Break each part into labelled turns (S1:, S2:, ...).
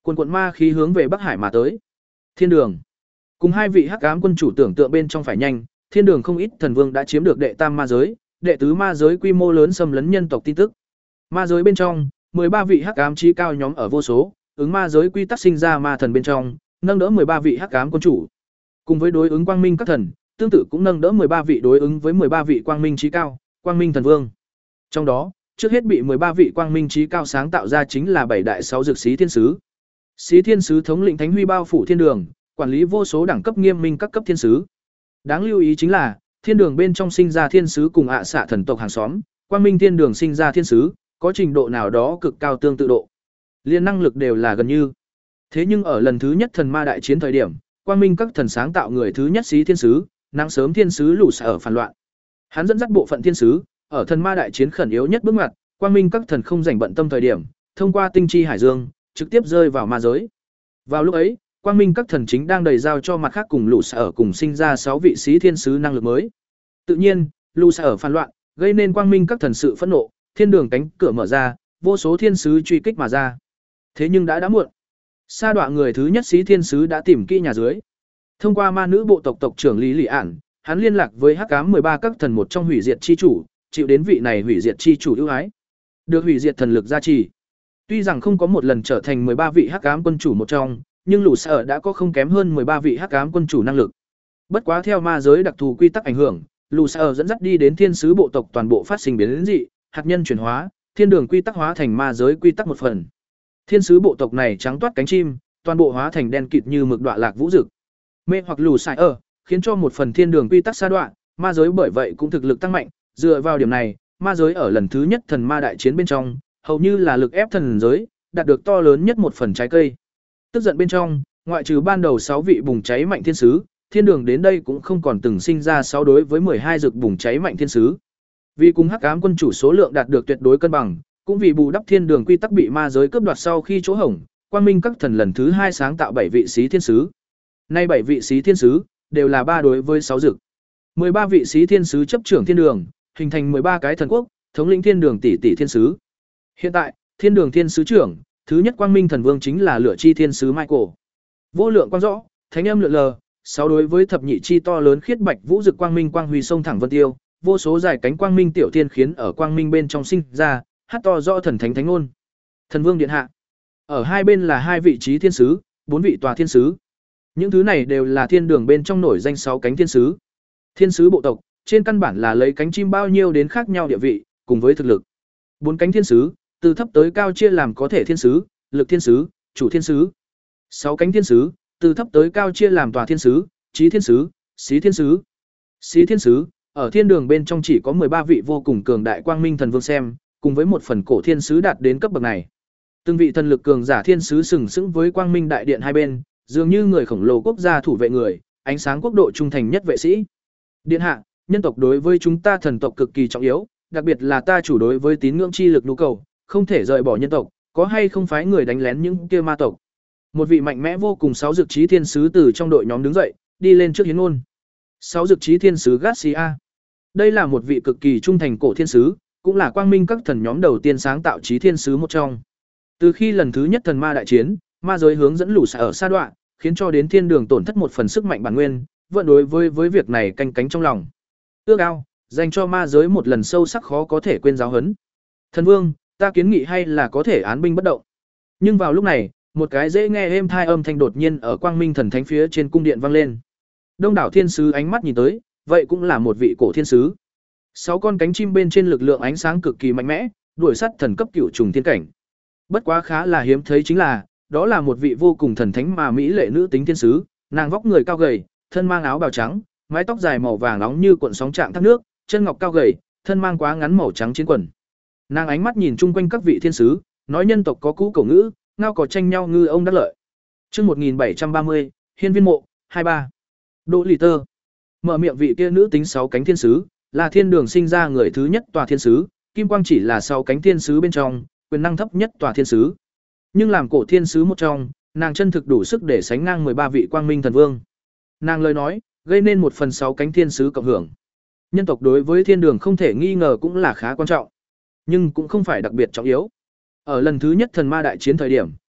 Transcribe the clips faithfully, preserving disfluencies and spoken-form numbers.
S1: Quần quần ma khí hướng về Bắc Hải mà tới. Thiên đường. Cùng hai vị hắc ám quân chủ tưởng tượng bên trong phải nhanh, thiên đường không ít thần vương đã chiếm được đệ tam ma giới, đệ tứ ma giới quy mô lớn xâm lấn nhân tộc tin tức. Ma giới bên trong, mười ba vị hắc ám chí cao nhóm ở vô số, ứng ma giới quy tắc sinh ra ma thần bên trong, nâng đỡ mười ba vị hắc ám quân chủ. Cùng với đối ứng quang minh các thần, tương tự cũng nâng đỡ mười ba vị đối ứng với mười ba vị quang minh chí cao, quang minh thần vương. Trong đó, trước hết bị mười ba vị quang minh chí cao sáng tạo ra chính là bảy đại sáu dược sĩ thiên sứ. Xí thiên sứ thống lĩnh thánh huy bao phủ thiên đường, quản lý vô số đẳng cấp nghiêm minh các cấp thiên sứ. Đáng lưu ý chính là, thiên đường bên trong sinh ra thiên sứ cùng ạ xạ thần tộc hàng xóm, quang minh thiên đường sinh ra thiên sứ, có trình độ nào đó cực cao tương tự độ. Liên năng lực đều là gần như. Thế nhưng ở lần thứ nhất thần ma đại chiến thời điểm, quang minh các thần sáng tạo người thứ nhất xí thiên sứ, nắng sớm thiên sứ lũ xả ở phản loạn. Hắn dẫn dắt bộ phận thiên sứ, ở thần ma đại chiến khẩn yếu nhất bước ngoặt, quang minh các thần không rảnh bận tâm thời điểm, thông qua tinh chi hải dương, trực tiếp rơi vào ma giới. Vào lúc ấy, quang minh các thần chính đang đầy giao cho mặt khác cùng lũ xả ở cùng sinh ra sáu vị xí thiên sứ năng lực mới. Tự nhiên, lũ xả ở phản loạn, gây nên quang minh các thần sự phẫn nộ, thiên đường cánh cửa mở ra, vô số thiên sứ truy kích mà ra. Thế nhưng đã đã muộn. Sa đọa người thứ nhất xí thiên sứ đã tìm kỹ nhà dưới. Thông qua ma nữ bộ tộc tộc trưởng Lý Lị Ản, hắn liên lạc với hắc ám mười ba các thần một trong hủy diệt chi chủ, chịu đến vị này hủy diệt chi chủ ưu ái. Được hủy diệt thần lực gia trì. Tuy rằng không có một lần trở thành mười ba vị hắc ám quân chủ một trong, nhưng lũ sở đã có không kém hơn mười ba vị hắc ám quân chủ năng lực. Bất quá theo ma giới đặc thù quy tắc ảnh hưởng, lũ sở dẫn dắt đi đến thiên sứ bộ tộc toàn bộ phát sinh biến dị, hạt nhân chuyển hóa, thiên đường quy tắc hóa thành ma giới quy tắc một phần. Thiên sứ bộ tộc này trắng toát cánh chim, toàn bộ hóa thành đen kịt như mực đọa lạc vũ dực. Mê hoặc lù xài ở, khiến cho một phần thiên đường quy tắc sa đoạn, ma giới bởi vậy cũng thực lực tăng mạnh, dựa vào điểm này, ma giới ở lần thứ nhất thần ma đại chiến bên trong, hầu như là lực ép thần giới, đạt được to lớn nhất một phần trái cây. Tức giận bên trong, ngoại trừ ban đầu sáu vị bùng cháy mạnh thiên sứ, thiên đường đến đây cũng không còn từng sinh ra sáu đối với mười hai dược bùng cháy mạnh thiên sứ. Vì cùng hắc ám quân chủ số lượng đạt được tuyệt đối cân bằng, cũng vì bù đắp thiên đường quy tắc bị ma giới cướp đoạt sau khi chỗ hổng, quang minh các thần lần thứ hai sáng tạo bảy vị xí thiên sứ. Nay bảy vị xí thiên sứ đều là ba đối với sáu dược. mười ba vị xí thiên sứ chấp trưởng thiên đường, hình thành mười ba cái thần quốc, thống lĩnh thiên đường tỷ tỷ thiên sứ. Hiện tại, thiên đường thiên sứ trưởng, thứ nhất quang minh thần vương chính là lửa chi thiên sứ Michael. Vô lượng quang rõ, thánh âm lượn lờ, sáu đối với thập nhị chi to lớn khiết bạch vũ dực quang minh quang huy sông thẳng vân tiêu, vô số dài cánh quang minh tiểu thiên khiến ở quang minh bên trong sinh ra, hát to rõ thần thánh thánh ngôn. Thần vương điện hạ. Ở hai bên là hai vị trí thiên sứ, bốn vị tòa thiên sứ. Những thứ này đều là thiên đường bên trong nổi danh sáu cánh thiên sứ. Thiên sứ bộ tộc, trên căn bản là lấy cánh chim bao nhiêu đến khác nhau địa vị, cùng với thực lực. Bốn cánh thiên sứ, từ thấp tới cao chia làm có thể thiên sứ, lực thiên sứ, chủ thiên sứ. Sáu cánh thiên sứ, từ thấp tới cao chia làm tòa thiên sứ, trí thiên sứ, xí thiên sứ. Xí thiên sứ, ở thiên đường bên trong chỉ có mười ba vị vô cùng cường đại quang minh thần vương xem, cùng với một phần cổ thiên sứ đạt đến cấp bậc này. Từng vị thần lực cường giả thiên sứ sừng sững với quang minh đại điện hai bên, dường như người khổng lồ quốc gia thủ vệ người, ánh sáng quốc độ trung thành nhất vệ sĩ. Điện hạ, nhân tộc đối với chúng ta thần tộc cực kỳ trọng yếu, đặc biệt là ta chủ đối với tín ngưỡng chi lực nhu cầu, không thể rời bỏ nhân tộc, có hay không phái người đánh lén những kia ma tộc. Một vị mạnh mẽ vô cùng sáu dược trí thiên sứ từ trong đội nhóm đứng dậy, đi lên trước hiến ngôn. Sáu dược trí thiên sứ Garcia. Đây là một vị cực kỳ trung thành cổ thiên sứ, cũng là quang minh các thần nhóm đầu tiên sáng tạo trí thiên sứ một trong. Từ khi lần thứ nhất thần ma đại chiến, ma giới hướng dẫn lũ xả ở sa đoạn, khiến cho đến thiên đường tổn thất một phần sức mạnh bản nguyên, vẫn đối với với việc này canh cánh trong lòng. Ước ao, dành cho ma giới một lần sâu sắc khó có thể quên giáo huấn. Thần vương, ta kiến nghị hay là có thể án binh bất động. Nhưng vào lúc này, một cái dễ nghe êm thai âm thanh đột nhiên ở quang minh thần thánh phía trên cung điện vang lên. Đông đảo thiên sứ ánh mắt nhìn tới, vậy cũng là một vị cổ thiên sứ. Sáu con cánh chim bên trên lực lượng ánh sáng cực kỳ mạnh mẽ, đuổi sát thần cấp cửu trùng thiên cảnh. Bất quá khá là hiếm thấy chính là, đó là một vị vô cùng thần thánh mà mỹ lệ nữ tính thiên sứ, nàng vóc người cao gầy, thân mang áo bào trắng, mái tóc dài màu vàng nóng như cuộn sóng trạng thác nước, chân ngọc cao gầy, thân mang quá ngắn màu trắng chiến quần. Nàng ánh mắt nhìn chung quanh các vị thiên sứ, nói nhân tộc có cũ cổ ngữ, ngao có tranh nhau ngư ông đắc lợi. Chương một nghìn bảy trăm ba mươi, Hiên viên mộ, hai mươi ba. Đỗ Lì Tơ. Mở miệng vị kia nữ tính sáu cánh thiên sứ, là thiên đường sinh ra người thứ nhất tòa thiên sứ, kim quang chỉ là sáu cánh thiên sứ bên trong, quyền năng thấp nhất tòa thiên sứ. Nhưng làm cổ thiên sứ một trong, nàng chân thực đủ sức để sánh ngang mười ba vị quang minh thần vương. Nàng lời nói, gây nên một phần sáu cánh thiên sứ cộng hưởng. Nhân tộc đối với thiên đường không thể nghi ngờ cũng là khá quan trọng, nhưng cũng không phải đặc biệt trọng yếu. Ở lần thứ nhất thần ma đại chiến thời điểm,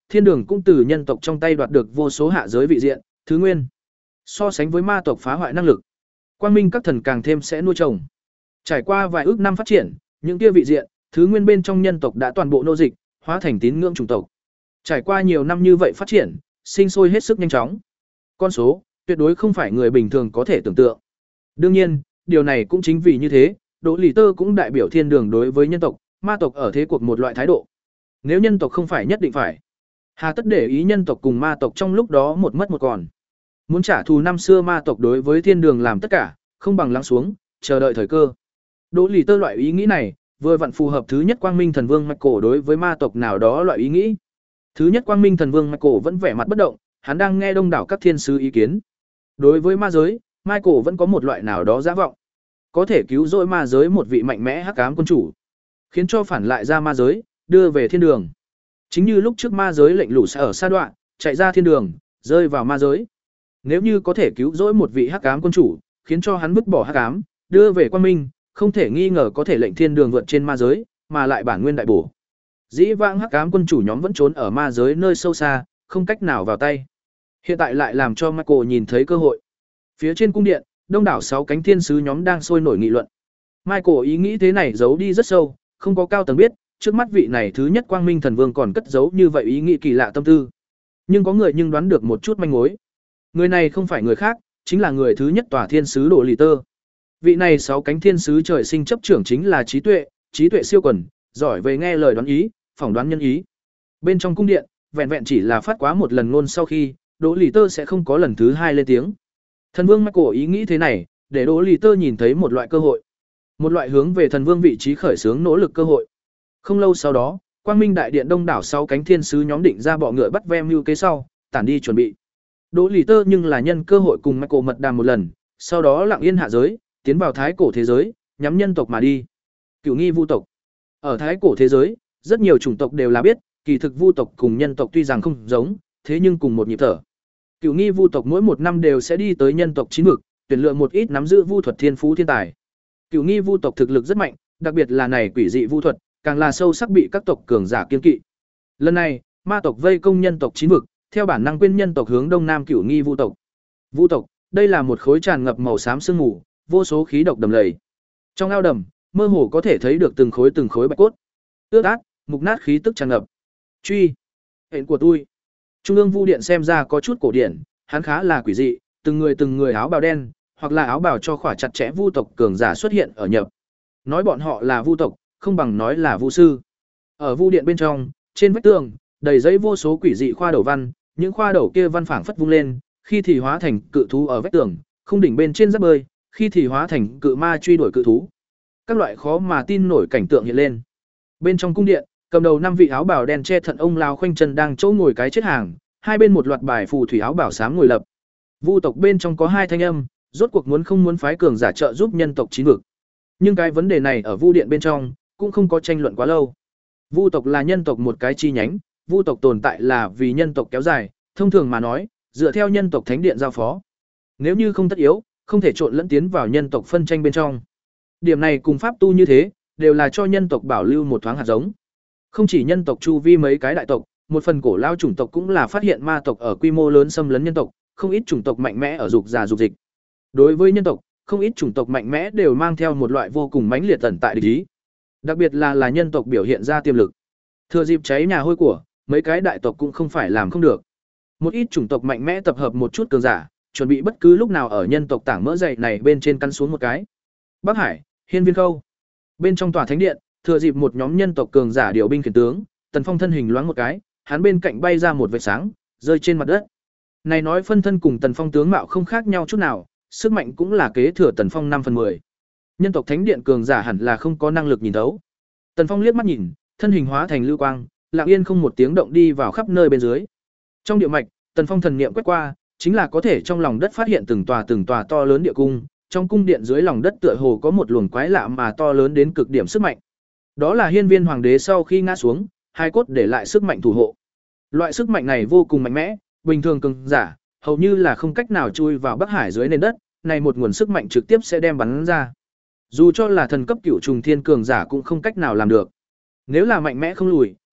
S1: thiên đường cũng từ nhân tộc trong tay đoạt được vô số hạ giới vị diện, thứ nguyên. So sánh với ma tộc phá hoại năng lực, quang minh các thần càng thêm sẽ nuôi trồng. Trải qua vài ước năm phát triển, những kia vị diện, thứ nguyên bên trong nhân tộc đã toàn bộ nô dịch, hóa thành tín ngưỡng chủng tộc. Trải qua nhiều năm như vậy phát triển, sinh sôi hết sức nhanh chóng. Con số tuyệt đối không phải người bình thường có thể tưởng tượng. Đương nhiên, điều này cũng chính vì như thế, Đỗ Lì Tơ cũng đại biểu thiên đường đối với nhân tộc, ma tộc ở thế cuộc một loại thái độ. Nếu nhân tộc không phải nhất định phải, hà tất để ý nhân tộc cùng ma tộc trong lúc đó một mất một còn. Muốn trả thù năm xưa ma tộc đối với thiên đường làm tất cả, không bằng lắng xuống, chờ đợi thời cơ. Đỗ Lì Tơ loại ý nghĩ này, vừa vặn phù hợp thứ nhất Quang Minh Thần Vương Michael đối với ma tộc nào đó loại ý nghĩ. Thứ nhất Quang Minh Thần Vương Michael vẫn vẻ mặt bất động, hắn đang nghe đông đảo các thiên sứ ý kiến. Đối với ma giới, Michael vẫn có một loại nào đó giả vọng, có thể cứu rỗi ma giới một vị mạnh mẽ hắc ám quân chủ, khiến cho phản lại ra ma giới, đưa về thiên đường. Chính như lúc trước ma giới lệnh lũ sẽ ở sa đoạn, chạy ra thiên đường, rơi vào ma giới. Nếu như có thể cứu rỗi một vị hắc ám quân chủ, khiến cho hắn vứt bỏ hắc ám, đưa về quang minh, không thể nghi ngờ có thể lệnh thiên đường vượt trên ma giới, mà lại bản nguyên đại bổ. Dĩ vãng hắc ám quân chủ nhóm vẫn trốn ở ma giới nơi sâu xa, không cách nào vào tay. Hiện tại lại làm cho Michael nhìn thấy cơ hội. Phía trên cung điện, đông đảo sáu cánh thiên sứ nhóm đang sôi nổi nghị luận. Michael ý nghĩ thế này giấu đi rất sâu, không có cao tầng biết, trước mắt vị này thứ nhất Quang Minh Thần Vương còn cất giấu như vậy ý nghĩ kỳ lạ tâm tư. Nhưng có người nhưng đoán được một chút manh mối. Người này không phải người khác, chính là người thứ nhất tòa thiên sứ Đỗ Lì Tơ. Vị này sáu cánh thiên sứ trời sinh chấp trưởng chính là trí tuệ, trí tuệ siêu quần, giỏi về nghe lời đoán ý, phỏng đoán nhân ý. Bên trong cung điện, vẹn vẹn chỉ là phát quá một lần ngôn sau khi, Đỗ Lì Tơ sẽ không có lần thứ hai lên tiếng. Thần Vương Michael ý nghĩ thế này, để Đỗ Lì Tơ nhìn thấy một loại cơ hội, một loại hướng về thần vương vị trí khởi xướng nỗ lực cơ hội. Không lâu sau đó, Quang Minh đại điện đông đảo sáu cánh thiên sứ nhóm định ra bọ ngựa bắt ve mưu kế sau, tản đi chuẩn bị. Đỗ Lì Tơ nhưng là nhân cơ hội cùng Michael mật đàm một lần, sau đó lặng yên hạ giới, tiến vào thái cổ thế giới, nhắm nhân tộc mà đi. Cửu nghi vu tộc. Ở thái cổ thế giới, rất nhiều chủng tộc đều là biết, kỳ thực vu tộc cùng nhân tộc tuy rằng không giống, thế nhưng cùng một nhịp thở. Cửu nghi vu tộc mỗi một năm đều sẽ đi tới nhân tộc chín vực, tuyển lựa một ít nắm giữ vu thuật thiên phú thiên tài. Cửu nghi vu tộc thực lực rất mạnh, đặc biệt là này quỷ dị vu thuật, càng là sâu sắc bị các tộc cường giả kiêng kỵ. Lần này, ma tộc vây công nhân tộc chín vực, theo bản năng quên nhân tộc hướng đông nam Cửu nghi vu tộc. Vu tộc, đây là một khối tràn ngập màu xám sương mù, vô số khí độc đầm lầy. Trong ao đầm, mơ hồ có thể thấy được từng khối từng khối bạch cốt. Ướt át, mục nát khí tức tràn ngập. Truy, hẹn của tôi. Trung ương vu điện xem ra có chút cổ điển, hắn khá là quỷ dị, từng người từng người áo bào đen, hoặc là áo bào cho khỏa chặt chẽ vu tộc cường giả xuất hiện ở nhập. Nói bọn họ là vu tộc, không bằng nói là vu sư. Ở vu điện bên trong, trên vách tường, đầy giấy vô số quỷ dị khoa đầu văn, những khoa đầu kia văn phảng phất vung lên, khi thì hóa thành cự thú ở vách tường, không đỉnh bên trên giáp bơi, khi thì hóa thành cự ma truy đuổi cự thú. Các loại khó mà tin nổi cảnh tượng hiện lên. Bên trong cung điện, cầm đầu năm vị áo bào đen che thận ông lao khoanh chân đang chỗ ngồi cái chết hàng, hai bên một loạt bài phù thủy áo bảo xám ngồi lập. Vu tộc bên trong có hai thanh âm, rốt cuộc muốn không muốn phái cường giả trợ giúp nhân tộc chín vực. Nhưng cái vấn đề này ở Vu điện bên trong cũng không có tranh luận quá lâu. Vu tộc là nhân tộc một cái chi nhánh, Vu tộc tồn tại là vì nhân tộc kéo dài, thông thường mà nói, dựa theo nhân tộc thánh điện giao phó. Nếu như không tất yếu, không thể trộn lẫn tiến vào nhân tộc phân tranh bên trong. Điểm này cùng pháp tu như thế, đều là cho nhân tộc bảo lưu một thoáng hạt giống. Không chỉ nhân tộc chu vi mấy cái đại tộc, một phần cổ lao chủng tộc cũng là phát hiện ma tộc ở quy mô lớn xâm lấn nhân tộc, không ít chủng tộc mạnh mẽ ở dục già dục dịch. Đối với nhân tộc, không ít chủng tộc mạnh mẽ đều mang theo một loại vô cùng mãnh liệt tẩn tại địch ý. Đặc biệt là là nhân tộc biểu hiện ra tiềm lực. Thừa dịp cháy nhà hôi của, mấy cái đại tộc cũng không phải làm không được. Một ít chủng tộc mạnh mẽ tập hợp một chút cường giả, chuẩn bị bất cứ lúc nào ở nhân tộc tảng mỡ dày này bên trên căn xuống một cái. Bắc Hải, Hiên Viên Khâu. Bên trong tòa thánh điện, thừa dịp một nhóm nhân tộc cường giả điều binh khiển tướng, Tần Phong thân hình loáng một cái, hắn bên cạnh bay ra một vệt sáng, rơi trên mặt đất. Này nói phân thân cùng Tần Phong tướng mạo không khác nhau chút nào, sức mạnh cũng là kế thừa Tần Phong năm phần mười. Nhân tộc thánh điện cường giả hẳn là không có năng lực nhìn thấu. Tần Phong liếc mắt nhìn, thân hình hóa thành lưu quang, lặng yên không một tiếng động đi vào khắp nơi bên dưới. Trong địa mạch, Tần Phong thần niệm quét qua, chính là có thể trong lòng đất phát hiện từng tòa từng tòa to lớn địa cung, trong cung điện dưới lòng đất tựa hồ có một luồng quái lạ mà to lớn đến cực điểm sức mạnh. Đó là Hiên Viên Hoàng đế sau khi ngã xuống, hai cốt để lại sức mạnh thủ hộ. Loại sức mạnh này vô cùng mạnh mẽ, bình thường cường giả hầu như là không cách nào chui vào Bắc Hải dưới nền đất, này một nguồn sức mạnh trực tiếp sẽ đem bắn ra. Dù cho là thần cấp cửu trùng thiên cường giả cũng không cách nào làm được. Nếu là mạnh mẽ không lùi,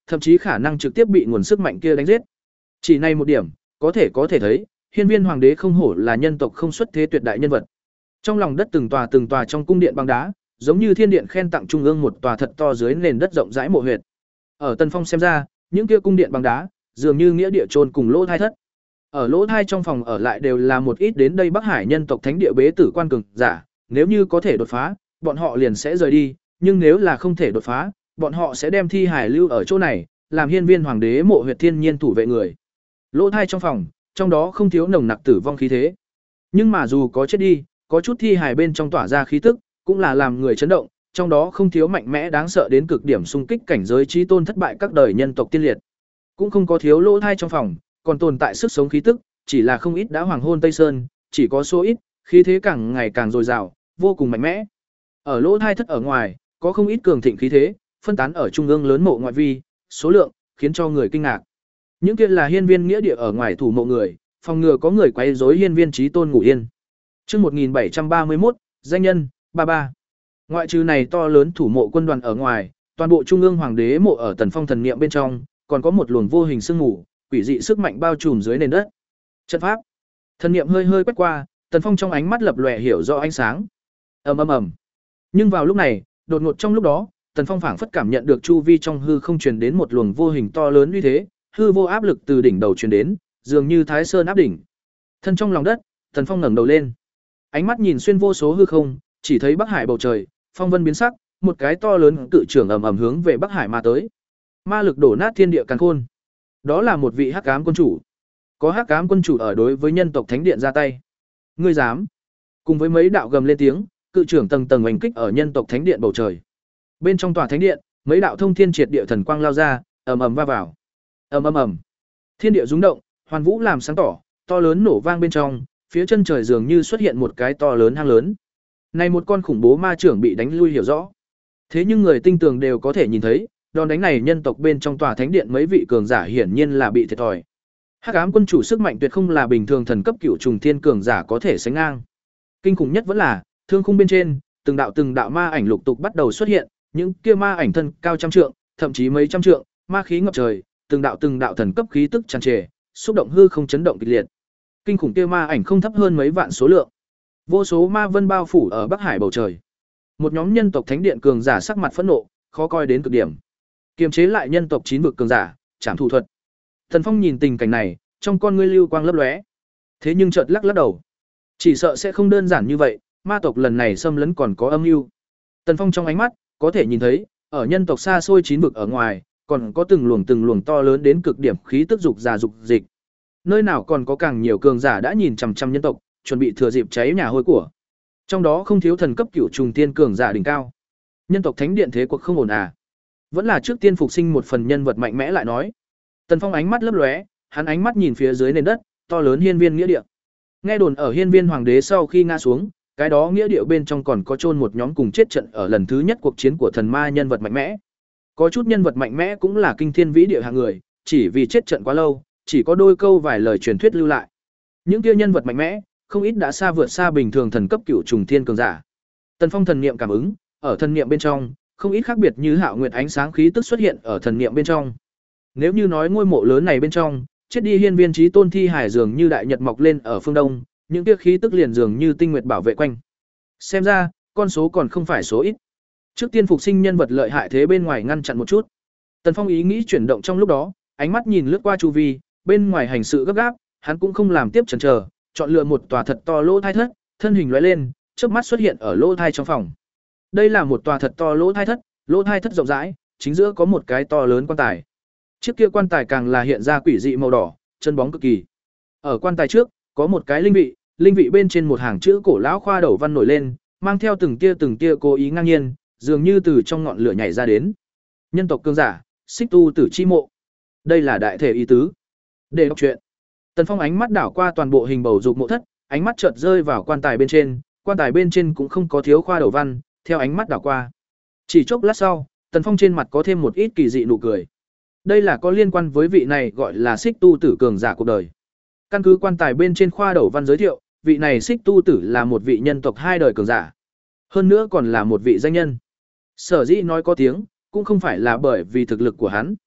S1: thậm chí khả năng trực tiếp bị nguồn sức mạnh kia đánh giết. Chỉ này một điểm, có thể có thể thấy, Hiên Viên Hoàng đế không hổ là nhân tộc không xuất thế tuyệt đại nhân vật. Trong lòng đất từng tòa từng tòa trong cung điện bằng đá, giống như thiên điện khen tặng trung ương một tòa thật to dưới nền đất rộng rãi mộ huyệt. Ở Tần Phong xem ra, những kia cung điện bằng đá, dường như nghĩa địa chôn cùng lỗ thai thất. Ở lỗ thai trong phòng ở lại đều là một ít đến đây Bắc Hải nhân tộc thánh địa bế tử quan cường giả, nếu như có thể đột phá, bọn họ liền sẽ rời đi, nhưng nếu là không thể đột phá, bọn họ sẽ đem thi hải lưu ở chỗ này, làm Hiên Viên Hoàng đế mộ huyệt thiên nhiên thủ vệ người. Lỗ thai trong phòng, trong đó không thiếu nồng nặc tử vong khí thế. Nhưng mà dù có chết đi, có chút thi hải bên trong tỏa ra khí tức, cũng là làm người chấn động, trong đó không thiếu mạnh mẽ đáng sợ đến cực điểm xung kích cảnh giới chí tôn thất bại các đời nhân tộc tiên liệt. Cũng không có thiếu lỗ thai trong phòng, còn tồn tại sức sống khí tức, chỉ là không ít đã hoàng hôn Tây Sơn, chỉ có số ít, khí thế càng ngày càng dồi dào, vô cùng mạnh mẽ. Ở lỗ thai thất ở ngoài, có không ít cường thịnh khí thế, phân tán ở trung ương lớn mộ ngoại vi, số lượng khiến cho người kinh ngạc. Những kia là hiên viên nghĩa địa ở ngoài thủ mộ người, phòng ngừa có người quấy rối hiên viên chí tôn ngủ yên. Chương một nghìn bảy trăm ba mươi mốt, danh nhân, ba ba. Ngoại trừ này to lớn thủ mộ quân đoàn ở ngoài, toàn bộ trung ương hoàng đế mộ ở Tần Phong thần niệm bên trong, còn có một luồng vô hình sương mù, quỷ dị sức mạnh bao trùm dưới nền đất. Trận pháp. Thần niệm hơi hơi quét qua, Tần Phong trong ánh mắt lập lòe hiểu rõ ánh sáng. Ầm ầm ầm. Nhưng vào lúc này, đột ngột trong lúc đó, Tần Phong phảng phất cảm nhận được chu vi trong hư không truyền đến một luồng vô hình to lớn uy thế, hư vô áp lực từ đỉnh đầu truyền đến, dường như Thái Sơn áp đỉnh. Thân trong lòng đất, Tần Phong ngẩng đầu lên. Ánh mắt nhìn xuyên vô số hư không, chỉ thấy Bắc Hải bầu trời, phong vân biến sắc, một cái to lớn cự trưởng ầm ầm hướng về Bắc Hải mà tới. Ma lực đổ nát thiên địa càn khôn. Đó là một vị Hắc Ám quân chủ. Có Hắc Ám quân chủ ở đối với nhân tộc thánh điện ra tay. Ngươi dám? Cùng với mấy đạo gầm lên tiếng, cự trưởng tầng tầng oanh kích ở nhân tộc thánh điện bầu trời. Bên trong tòa thánh điện, mấy đạo thông thiên triệt địa thần quang lao ra, ầm ầm va vào. Ầm ầm ầm. Thiên địa rung động, hoàn vũ làm sáng tỏ, to lớn nổ vang bên trong, phía chân trời dường như xuất hiện một cái to lớn hang lớn. Này một con khủng bố ma trưởng bị đánh lui hiểu rõ. Thế nhưng người tinh tường đều có thể nhìn thấy, đòn đánh này nhân tộc bên trong tòa thánh điện mấy vị cường giả hiển nhiên là bị thiệt thòi. Hắc Ám quân chủ sức mạnh tuyệt không là bình thường thần cấp cửu trùng thiên cường giả có thể sánh ngang. Kinh khủng nhất vẫn là, thương khung bên trên, từng đạo từng đạo ma ảnh lục tục bắt đầu xuất hiện, những kia ma ảnh thân cao trăm trượng, thậm chí mấy trăm trượng, ma khí ngập trời, từng đạo từng đạo thần cấp khí tức tràn trề, xúc động hư không chấn động kịch liệt. Kinh khủng kia ma ảnh không thấp hơn mấy vạn số lượng. Vô số ma vân bao phủ ở Bắc Hải bầu trời. Một nhóm nhân tộc thánh điện cường giả sắc mặt phẫn nộ, khó coi đến cực điểm. Kiềm chế lại nhân tộc chín vực cường giả, trảm thủ thuật. Thần Phong nhìn tình cảnh này, trong con ngươi lưu quang lấp lóe. Thế nhưng chợt lắc lắc đầu, chỉ sợ sẽ không đơn giản như vậy, ma tộc lần này xâm lấn còn có âm mưu. Tần Phong trong ánh mắt có thể nhìn thấy, ở nhân tộc xa xôi chín vực ở ngoài, còn có từng luồng từng luồng to lớn đến cực điểm khí tức dục già dục dịch. Nơi nào còn có càng nhiều cường giả đã nhìn chằm chằm nhân tộc, chuẩn bị thừa dịp cháy nhà hôi của. Trong đó không thiếu thần cấp cửu trùng tiên cường giả đỉnh cao. Nhân tộc thánh điện thế cuộc không ổn à? Vẫn là trước tiên phục sinh một phần nhân vật mạnh mẽ lại nói. Tần Phong ánh mắt lấp lóe, hắn ánh mắt nhìn phía dưới nền đất, to lớn hiên viên nghĩa địa. Nghe đồn ở hiên viên hoàng đế sau khi ngã xuống, cái đó nghĩa địa bên trong còn có chôn một nhóm cùng chết trận ở lần thứ nhất cuộc chiến của thần ma nhân vật mạnh mẽ. Có chút nhân vật mạnh mẽ cũng là kinh thiên vĩ địa hạng người, chỉ vì chết trận quá lâu, chỉ có đôi câu vài lời truyền thuyết lưu lại. Những kia nhân vật mạnh mẽ, không ít đã xa vượt xa bình thường thần cấp cửu trùng thiên cường giả. Tần Phong thần niệm cảm ứng, ở thần niệm bên trong, không ít khác biệt như hạo nguyệt ánh sáng khí tức xuất hiện ở thần niệm bên trong. Nếu như nói ngôi mộ lớn này bên trong, chết đi hiên viên chí tôn thi hải dường như đại nhật mọc lên ở phương đông, những kia khí tức liền dường như tinh nguyệt bảo vệ quanh. Xem ra, con số còn không phải số ít. Trước tiên phục sinh nhân vật lợi hại thế bên ngoài ngăn chặn một chút. Tần Phong ý nghĩ chuyển động trong lúc đó, ánh mắt nhìn lướt qua chu vi, bên ngoài hành sự gấp gáp, hắn cũng không làm tiếp chần chờ, chọn lựa một tòa thật to lỗ thai thất, thân hình lóe lên, chớp mắt xuất hiện ở lỗ thai trong phòng. Đây là một tòa thật to lỗ thai thất, lỗ thai thất rộng rãi, chính giữa có một cái to lớn quan tài. Chiếc kia quan tài càng là hiện ra quỷ dị màu đỏ, chân bóng cực kỳ. Ở quan tài trước, có một cái linh vị, linh vị bên trên một hàng chữ cổ lão khoa đầu văn nổi lên, mang theo từng tia từng tia cố ý ngang nhiên, dường như từ trong ngọn lửa nhảy ra đến. Nhân tộc cường giả, Xích Tu Tử chi mộ. Đây là đại thể ý tứ. Để đọc truyện. Tần Phong ánh mắt đảo qua toàn bộ hình bầu dục mộ thất, ánh mắt chợt rơi vào quan tài bên trên, quan tài bên trên cũng không có thiếu khoa đầu văn, theo ánh mắt đảo qua. Chỉ chốc lát sau, Tần Phong trên mặt có thêm một ít kỳ dị nụ cười. Đây là có liên quan với vị này gọi là Xích Tu Tử cường giả cuộc đời. Căn cứ quan tài bên trên khoa đầu văn giới thiệu, vị này Xích Tu Tử là một vị nhân tộc hai đời cường giả, hơn nữa còn là một vị danh nhân. Sở dĩ nói có tiếng, cũng không phải là bởi vì thực lực của hắn.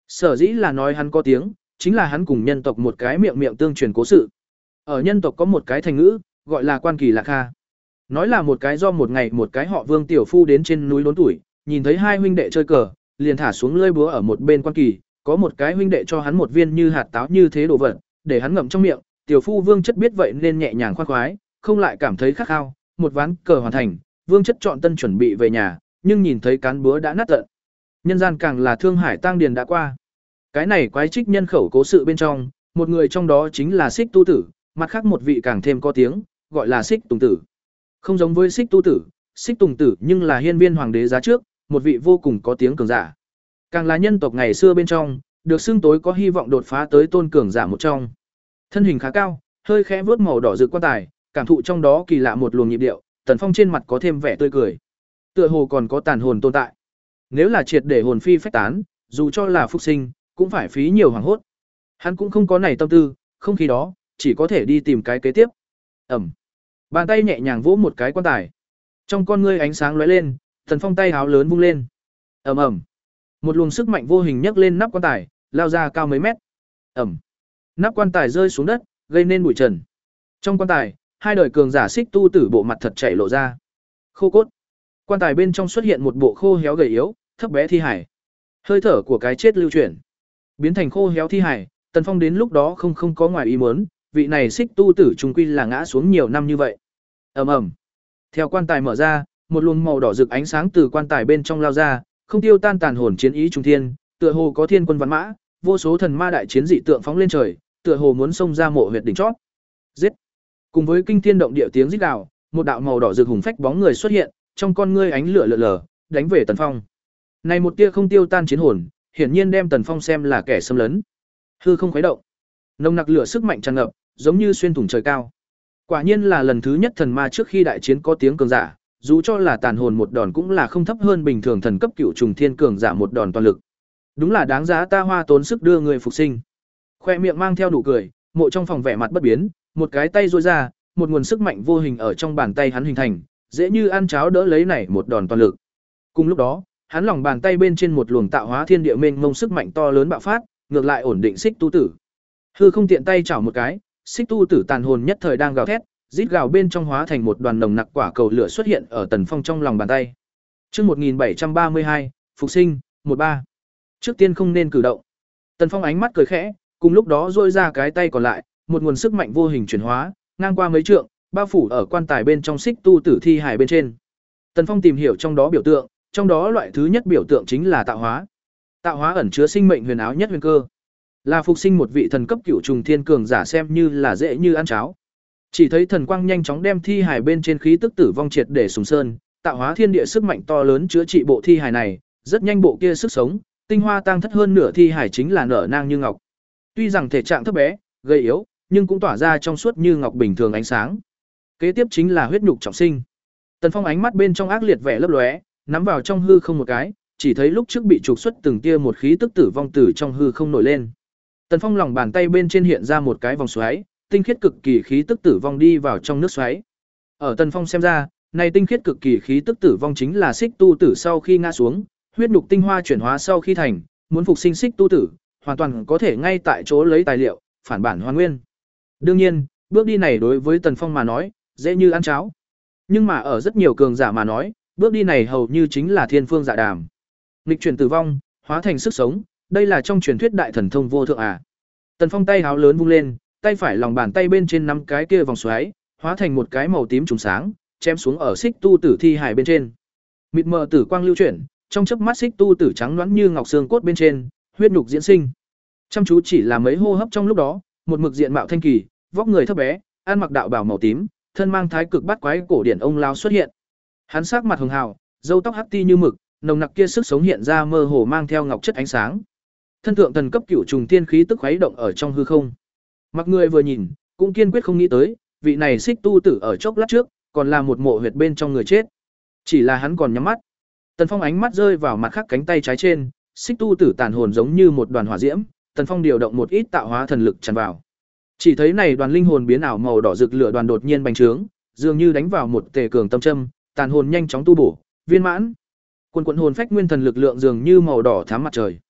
S1: Sở dĩ là nói hắn có tiếng, chính là hắn cùng nhân tộc một cái miệng miệng tương truyền cố sự. Ở nhân tộc có một cái thành ngữ, gọi là quan kỳ lạc kha. Nói là một cái do một ngày một cái họ Vương tiểu phu đến trên núi đốn tuổi, nhìn thấy hai huynh đệ chơi cờ, liền thả xuống lưỡi búa ở một bên quan kỳ, có một cái huynh đệ cho hắn một viên như hạt táo như thế đồ vật, để hắn ngậm trong miệng, tiểu phu Vương chất biết vậy nên nhẹ nhàng khoan khoái, không lại cảm thấy khát khao, một ván cờ hoàn thành, Vương chất chọn tân chuẩn bị về nhà, nhưng nhìn thấy cán búa đã nát tận. Nhân gian càng là thương hải tang điền đã qua. Cái này quái trích nhân khẩu cố sự bên trong, một người trong đó chính là Xích Tu Tử, mặt khác một vị càng thêm có tiếng, gọi là Xích Tùng Tử. Không giống với Xích Tu Tử, Xích Tùng Tử nhưng là hiên viên hoàng đế giá trước, một vị vô cùng có tiếng cường giả. Càng là nhân tộc ngày xưa bên trong, được xưng tối có hy vọng đột phá tới tôn cường giả một trong. Thân hình khá cao, hơi khẽ vuốt màu đỏ rực quan tài, cảm thụ trong đó kỳ lạ một luồng nhịp điệu, Tần Phong trên mặt có thêm vẻ tươi cười. Tựa hồ còn có tàn hồn tồn tại. Nếu là triệt để hồn phi phách tán, dù cho là phục sinh, cũng phải phí nhiều hoàng hốt. Hắn cũng không có này tâm tư, không khí đó, chỉ có thể đi tìm cái kế tiếp. Ẩm. Bàn tay nhẹ nhàng vỗ một cái quan tài. Trong con ngươi ánh sáng lóe lên, Tần Phong tay háo lớn vung lên. Ầm ầm. Một luồng sức mạnh vô hình nhấc lên nắp quan tài, lao ra cao mấy mét. Ẩm. Nắp quan tài rơi xuống đất, gây nên bụi trần. Trong quan tài, hai đời cường giả Xích Tu Tử bộ mặt thật chảy lộ ra. Khô cốt. Quan tài bên trong xuất hiện một bộ khô héo gầy yếu, thấp bé thi hải. Hơi thở của cái chết lưu chuyển, biến thành khô héo thi hải, Tần Phong đến lúc đó không không có ngoài ý muốn, vị này Xích Tu Tử trung quy là ngã xuống nhiều năm như vậy. Ầm ầm. Theo quan tài mở ra, một luồng màu đỏ rực ánh sáng từ quan tài bên trong lao ra, không tiêu tan tàn hồn chiến ý trung thiên, tựa hồ có thiên quân văn mã, vô số thần ma đại chiến dị tượng phóng lên trời, tựa hồ muốn xông ra mộ huyệt đỉnh chót. Giết! Cùng với kinh thiên động địa tiếng rít gào, một đạo màu đỏ rực hùng phách bóng người xuất hiện, trong con ngươi ánh lửa lờ lờ, đánh về Tần Phong. Này một tia không tiêu tan chiến hồn, hiển nhiên đem Tần Phong xem là kẻ xâm lấn. Hư không khuấy động, nồng nặc lửa sức mạnh tràn ngập, giống như xuyên thủng trời cao. Quả nhiên là lần thứ nhất thần ma trước khi đại chiến có tiếng cường giả, dù cho là tàn hồn một đòn cũng là không thấp hơn bình thường thần cấp cựu trùng thiên cường giả một đòn toàn lực. Đúng là đáng giá ta hoa tốn sức đưa người phục sinh. Khoe miệng mang theo nụ cười, mộ trong phòng vẻ mặt bất biến, một cái tay duỗi ra, một nguồn sức mạnh vô hình ở trong bàn tay hắn hình thành, dễ như ăn cháo đỡ lấy này một đòn toàn lực. Cùng lúc đó, hắn lòng bàn tay bên trên một luồng tạo hóa thiên địa mênh mông sức mạnh to lớn bạo phát, ngược lại ổn định Xích Tu Tử. Hư không tiện tay chảo một cái, Xích Tu Tử tàn hồn nhất thời đang gào thét, rít gào bên trong hóa thành một đoàn nồng nặc quả cầu lửa xuất hiện ở Tần Phong trong lòng bàn tay. Chương một nghìn bảy trăm ba mươi hai, phục sinh, một ba. Trước tiên không nên cử động. Tần Phong ánh mắt cười khẽ, cùng lúc đó duỗi ra cái tay còn lại, một nguồn sức mạnh vô hình chuyển hóa, ngang qua mấy trượng, bao phủ ở quan tài bên trong Xích Tu Tử thi hài bên trên. Tần Phong tìm hiểu trong đó biểu tượng, trong đó loại thứ nhất biểu tượng chính là tạo hóa. Tạo hóa ẩn chứa sinh mệnh huyền áo nhất huyền cơ, là phục sinh một vị thần cấp cửu trùng thiên cường giả xem như là dễ như ăn cháo. Chỉ thấy thần quang nhanh chóng đem thi hài bên trên khí tức tử vong triệt để sùng sơn, tạo hóa thiên địa sức mạnh to lớn chữa trị bộ thi hài này, rất nhanh bộ kia sức sống, tinh hoa tăng thất hơn nửa thi hài chính là nở nang như ngọc. Tuy rằng thể trạng thấp bé, gầy yếu, nhưng cũng tỏa ra trong suốt như ngọc bình thường ánh sáng. Kế tiếp chính là huyết nhục trọng sinh. Tần Phong ánh mắt bên trong ác liệt vẻ lấp lóe, nắm vào trong hư không một cái, chỉ thấy lúc trước bị trục xuất từng tia một khí tức tử vong từ trong hư không nổi lên. Tần Phong lòng bàn tay bên trên hiện ra một cái vòng xoáy, tinh khiết cực kỳ khí tức tử vong đi vào trong nước xoáy. Ở Tần Phong xem ra, này tinh khiết cực kỳ khí tức tử vong chính là Xích Tu Tử sau khi ngã xuống, huyết nhục tinh hoa chuyển hóa sau khi thành, muốn phục sinh Xích Tu Tử, hoàn toàn có thể ngay tại chỗ lấy tài liệu, phản bản hoàn nguyên. Đương nhiên, bước đi này đối với Tần Phong mà nói, dễ như ăn cháo. Nhưng mà ở rất nhiều cường giả mà nói, bước đi này hầu như chính là thiên phương dạ đàm. Nghịch chuyển tử vong, hóa thành sức sống, đây là trong truyền thuyết đại thần thông vô thượng à. Tần Phong tay háo lớn vung lên, tay phải lòng bàn tay bên trên nắm cái kia vòng xoáy, hóa thành một cái màu tím trùng sáng, chém xuống ở Xích Tu Tử thi hài bên trên. Mịt mờ tử quang lưu chuyển, trong chớp mắt Xích Tu Tử trắng nõn như ngọc xương cốt bên trên, huyết nhục diễn sinh. Chăm chú chỉ là mấy hô hấp trong lúc đó, một mực diện mạo thanh kỳ, vóc người thấp bé, ăn mặc đạo bào màu tím, thân mang thái cực bát quái cổ điển ông lao xuất hiện. Hắn sắc mặt hường hào, râu tóc hắc ti như mực, nồng nặc kia sức sống hiện ra mơ hồ mang theo ngọc chất ánh sáng. Thân thượng thần cấp cửu trùng thiên khí tức khuấy động ở trong hư không. Mặc người vừa nhìn, cũng kiên quyết không nghĩ tới, vị này Xích Tu Tử ở chốc lát trước, còn là một mộ huyệt bên trong người chết. Chỉ là hắn còn nhắm mắt. Tần Phong ánh mắt rơi vào mặt khác cánh tay trái trên, Xích Tu Tử tàn hồn giống như một đoàn hỏa diễm, Tần Phong điều động một ít tạo hóa thần lực tràn vào. Chỉ thấy này đoàn linh hồn biến ảo màu đỏ rực lửa đoàn đột nhiên bành trướng, dường như đánh vào một tề cường tâm châm, tàn hồn nhanh chóng tu bổ, viên mãn. Quần quần hồn phách nguyên thần lực lượng dường như màu đỏ thắm mặt trời.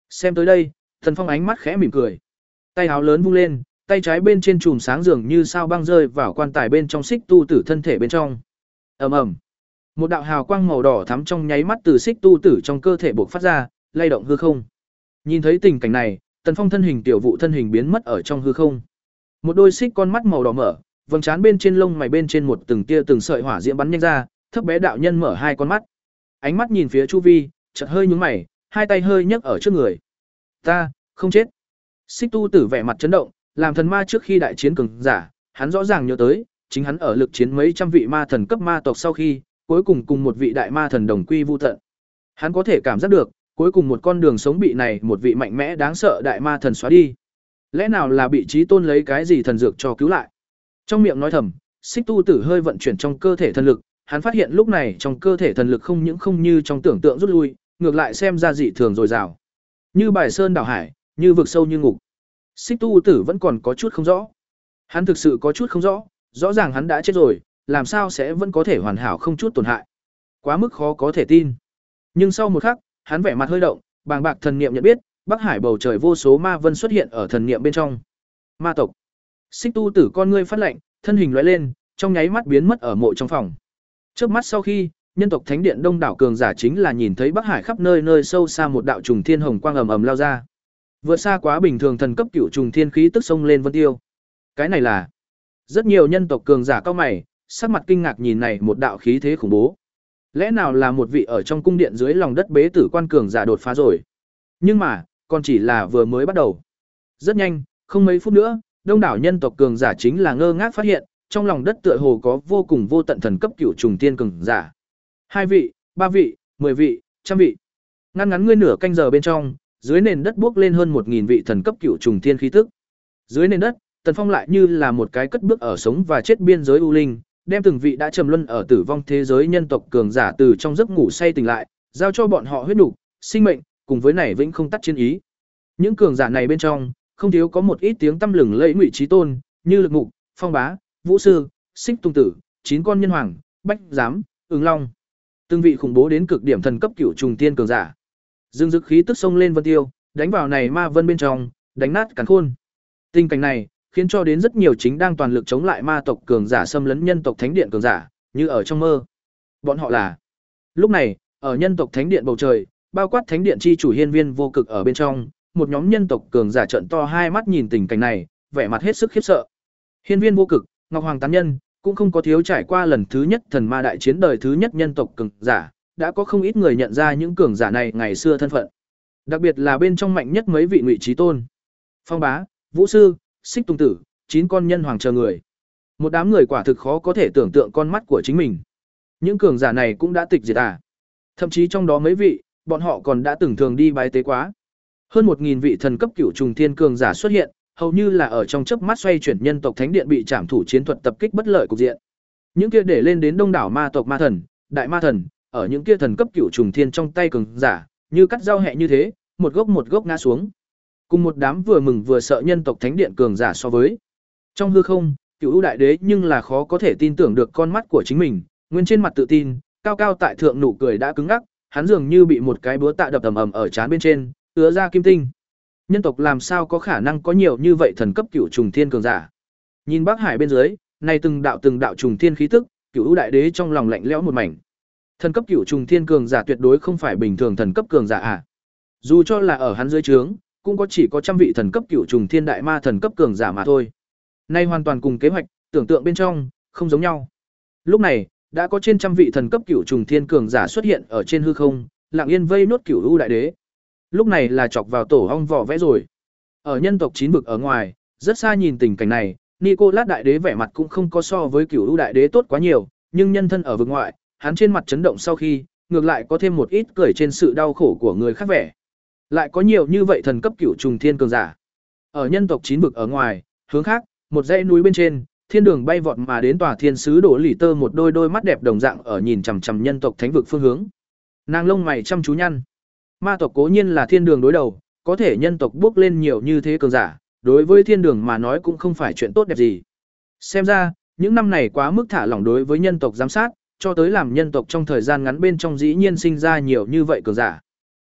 S1: Xem tới đây, Tần Phong ánh mắt khẽ mỉm cười. Tay áo lớn vung lên, tay trái bên trên chùm sáng dường như sao băng rơi vào quan tài bên trong Xích Tu Tử thân thể bên trong. Ầm ầm. Một đạo hào quang màu đỏ thắm trong nháy mắt từ Xích Tu Tử trong cơ thể bộc phát ra, lay động hư không. Nhìn thấy tình cảnh này, Tần Phong thân hình tiểu vụ thân hình biến mất ở trong hư không. Một đôi xích con mắt màu đỏ mở, vầng trán bên trên lông mày bên trên một từng tia từng sợi hỏa diễm bắn nhanh ra, thấp bé đạo nhân mở hai con mắt. Ánh mắt nhìn phía chu vi, chợt hơi nhướng mày, hai tay hơi nhấc ở trước người. Ta không chết. Xích Tu Tử vẻ mặt chấn động, làm thần ma trước khi đại chiến cường giả, hắn rõ ràng nhớ tới, chính hắn ở lực chiến mấy trăm vị ma thần cấp ma tộc sau khi, cuối cùng cùng một vị đại ma thần đồng quy vu tận. Hắn có thể cảm giác được, cuối cùng một con đường sống bị này một vị mạnh mẽ đáng sợ đại ma thần xóa đi. Lẽ nào là bị Chí Tôn lấy cái gì thần dược cho cứu lại? Trong miệng nói thầm, Xích Tu Tử hơi vận chuyển trong cơ thể thần lực, hắn phát hiện lúc này trong cơ thể thần lực không những không như trong tưởng tượng rút lui, ngược lại xem ra dị thường dồi dào. Như bài sơn đảo hải, như vực sâu như ngục. Xích Tu Tử vẫn còn có chút không rõ. Hắn thực sự có chút không rõ, rõ ràng hắn đã chết rồi, làm sao sẽ vẫn có thể hoàn hảo không chút tổn hại. Quá mức khó có thể tin. Nhưng sau một khắc, hắn vẻ mặt hơi động, bàng bạc thần niệm nhận biết, Bắc Hải bầu trời vô số ma vân xuất hiện ở thần niệm bên trong. Ma tộc. Xích Tu Tử con ngươi phát lạnh, thân hình lóe lên, trong nháy mắt biến mất ở mộ trong phòng. Trước mắt sau khi, nhân tộc thánh điện đông đảo cường giả chính là nhìn thấy Bắc Hải khắp nơi nơi sâu xa một đạo trùng thiên hồng quang ầm ầm lao ra. Vượt xa quá bình thường thần cấp cựu trùng thiên khí tức sông lên vân tiêu. Cái này là rất nhiều nhân tộc cường giả cao mày, sắc mặt kinh ngạc nhìn này một đạo khí thế khủng bố. Lẽ nào là một vị ở trong cung điện dưới lòng đất bế tử quan cường giả đột phá rồi? Nhưng mà, còn chỉ là vừa mới bắt đầu. Rất nhanh, không mấy phút nữa, đông đảo nhân tộc cường giả chính là ngơ ngác phát hiện, trong lòng đất tựa hồ có vô cùng vô tận thần cấp cửu trùng tiên cường giả. Hai vị, ba vị, mười vị, trăm vị. Ngắn ngắn ngươi nửa canh giờ bên trong, dưới nền đất bước lên hơn một nghìn vị thần cấp cửu trùng tiên khí tức. Dưới nền đất, Tần Phong lại như là một cái cất bước ở sống và chết biên giới u linh, đem từng vị đã trầm luân ở tử vong thế giới nhân tộc cường giả từ trong giấc ngủ say tỉnh lại, giao cho bọn họ huyết nục, sinh mệnh, cùng với này vĩnh không tắt chiến ý. Những cường giả này bên trong, không thiếu có một ít tiếng tăm lừng lẫy Ngụy Chí Tôn, như Lực Mục, Phong Bá, Vũ Sư, Xích Tung Tử, chín con nhân hoàng, Bách Giám, Ứng Long. Từng vị khủng bố đến cực điểm thần cấp cửu trùng tiên cường giả. Dương dực khí tức sông lên vân tiêu, đánh vào này ma vân bên trong, đánh nát càn khôn. Tình cảnh này khiến cho đến rất nhiều chính đang toàn lực chống lại ma tộc cường giả xâm lấn nhân tộc thánh điện cường giả, như ở trong mơ. Bọn họ là. Lúc này, ở nhân tộc thánh điện bầu trời, bao quát thánh điện chi chủ Hiên Viên Vô Cực ở bên trong, một nhóm nhân tộc cường giả trợn to hai mắt nhìn tình cảnh này, vẻ mặt hết sức khiếp sợ. Hiên Viên Vô Cực, Ngọc Hoàng tán nhân, cũng không có thiếu trải qua lần thứ nhất thần ma đại chiến đời thứ nhất nhân tộc cường giả, đã có không ít người nhận ra những cường giả này ngày xưa thân phận. Đặc biệt là bên trong mạnh nhất mấy vị Ngụy Chí Tôn, Phong Bá, Vũ Sư, Xích Tung Tử, chín con nhân hoàng chờ người. Một đám người quả thực khó có thể tưởng tượng con mắt của chính mình. Những cường giả này cũng đã tịch diệt à? Thậm chí trong đó mấy vị, bọn họ còn đã từng thường đi bái tế quá. Hơn một nghìn vị thần cấp cửu trùng thiên cường giả xuất hiện, hầu như là ở trong chớp mắt xoay chuyển nhân tộc thánh điện bị trảm thủ chiến thuật tập kích bất lợi cục diện. Những kia để lên đến đông đảo ma tộc ma thần, đại ma thần, ở những kia thần cấp cửu trùng thiên trong tay cường giả, như cắt rau hẹ như thế, một gốc một gốc ngã xuống. Cùng một đám vừa mừng vừa sợ nhân tộc thánh điện cường giả so với. Trong hư không, Cửu U đại đế nhưng là khó có thể tin tưởng được con mắt của chính mình, nguyên trên mặt tự tin, cao cao tại thượng nụ cười đã cứng ngắc, hắn dường như bị một cái búa tạ đập ầm ầm ở trán bên trên, ứa ra kim tinh. Nhân tộc làm sao có khả năng có nhiều như vậy thần cấp cửu trùng thiên cường giả? Nhìn Bắc Hải bên dưới, này từng đạo từng đạo trùng thiên khí tức, Cửu U đại đế trong lòng lạnh lẽo một mảnh. Thần cấp cửu trùng thiên cường giả tuyệt đối không phải bình thường thần cấp cường giả à? Dù cho là ở hắn dưới trướng, cũng có chỉ có trăm vị thần cấp cửu trùng thiên đại ma thần cấp cường giả mà thôi. Nay hoàn toàn cùng kế hoạch, tưởng tượng bên trong không giống nhau. Lúc này, đã có trên trăm vị thần cấp cửu trùng thiên cường giả xuất hiện ở trên hư không, lặng yên vây nốt Cửu U đại đế. Lúc này là chọc vào tổ ong vỏ vẽ rồi. Ở nhân tộc chín vực ở ngoài, rất xa nhìn tình cảnh này, Nicolas đại đế vẻ mặt cũng không có so với Cửu U đại đế tốt quá nhiều, nhưng nhân thân ở vực ngoại, hắn trên mặt chấn động sau khi, ngược lại có thêm một ít cười trên sự đau khổ của người khác vẻ. Lại có nhiều như vậy thần cấp cửu trùng thiên cường giả. Ở nhân tộc chín vực ở ngoài, hướng khác, một dãy núi bên trên, thiên đường bay vọt mà đến tòa thiên sứ đổ lì tơ một đôi đôi mắt đẹp đồng dạng ở nhìn chằm chằm nhân tộc thánh vực phương hướng. Nàng lông mày chăm chú nhăn. Ma tộc cố nhiên là thiên đường đối đầu, có thể nhân tộc bước lên nhiều như thế cường giả, đối với thiên đường mà nói cũng không phải chuyện tốt đẹp gì. Xem ra, những năm này quá mức thả lỏng đối với nhân tộc giám sát, cho tới làm nhân tộc trong thời gian ngắn bên trong dĩ nhiên sinh ra nhiều như vậy cường giả.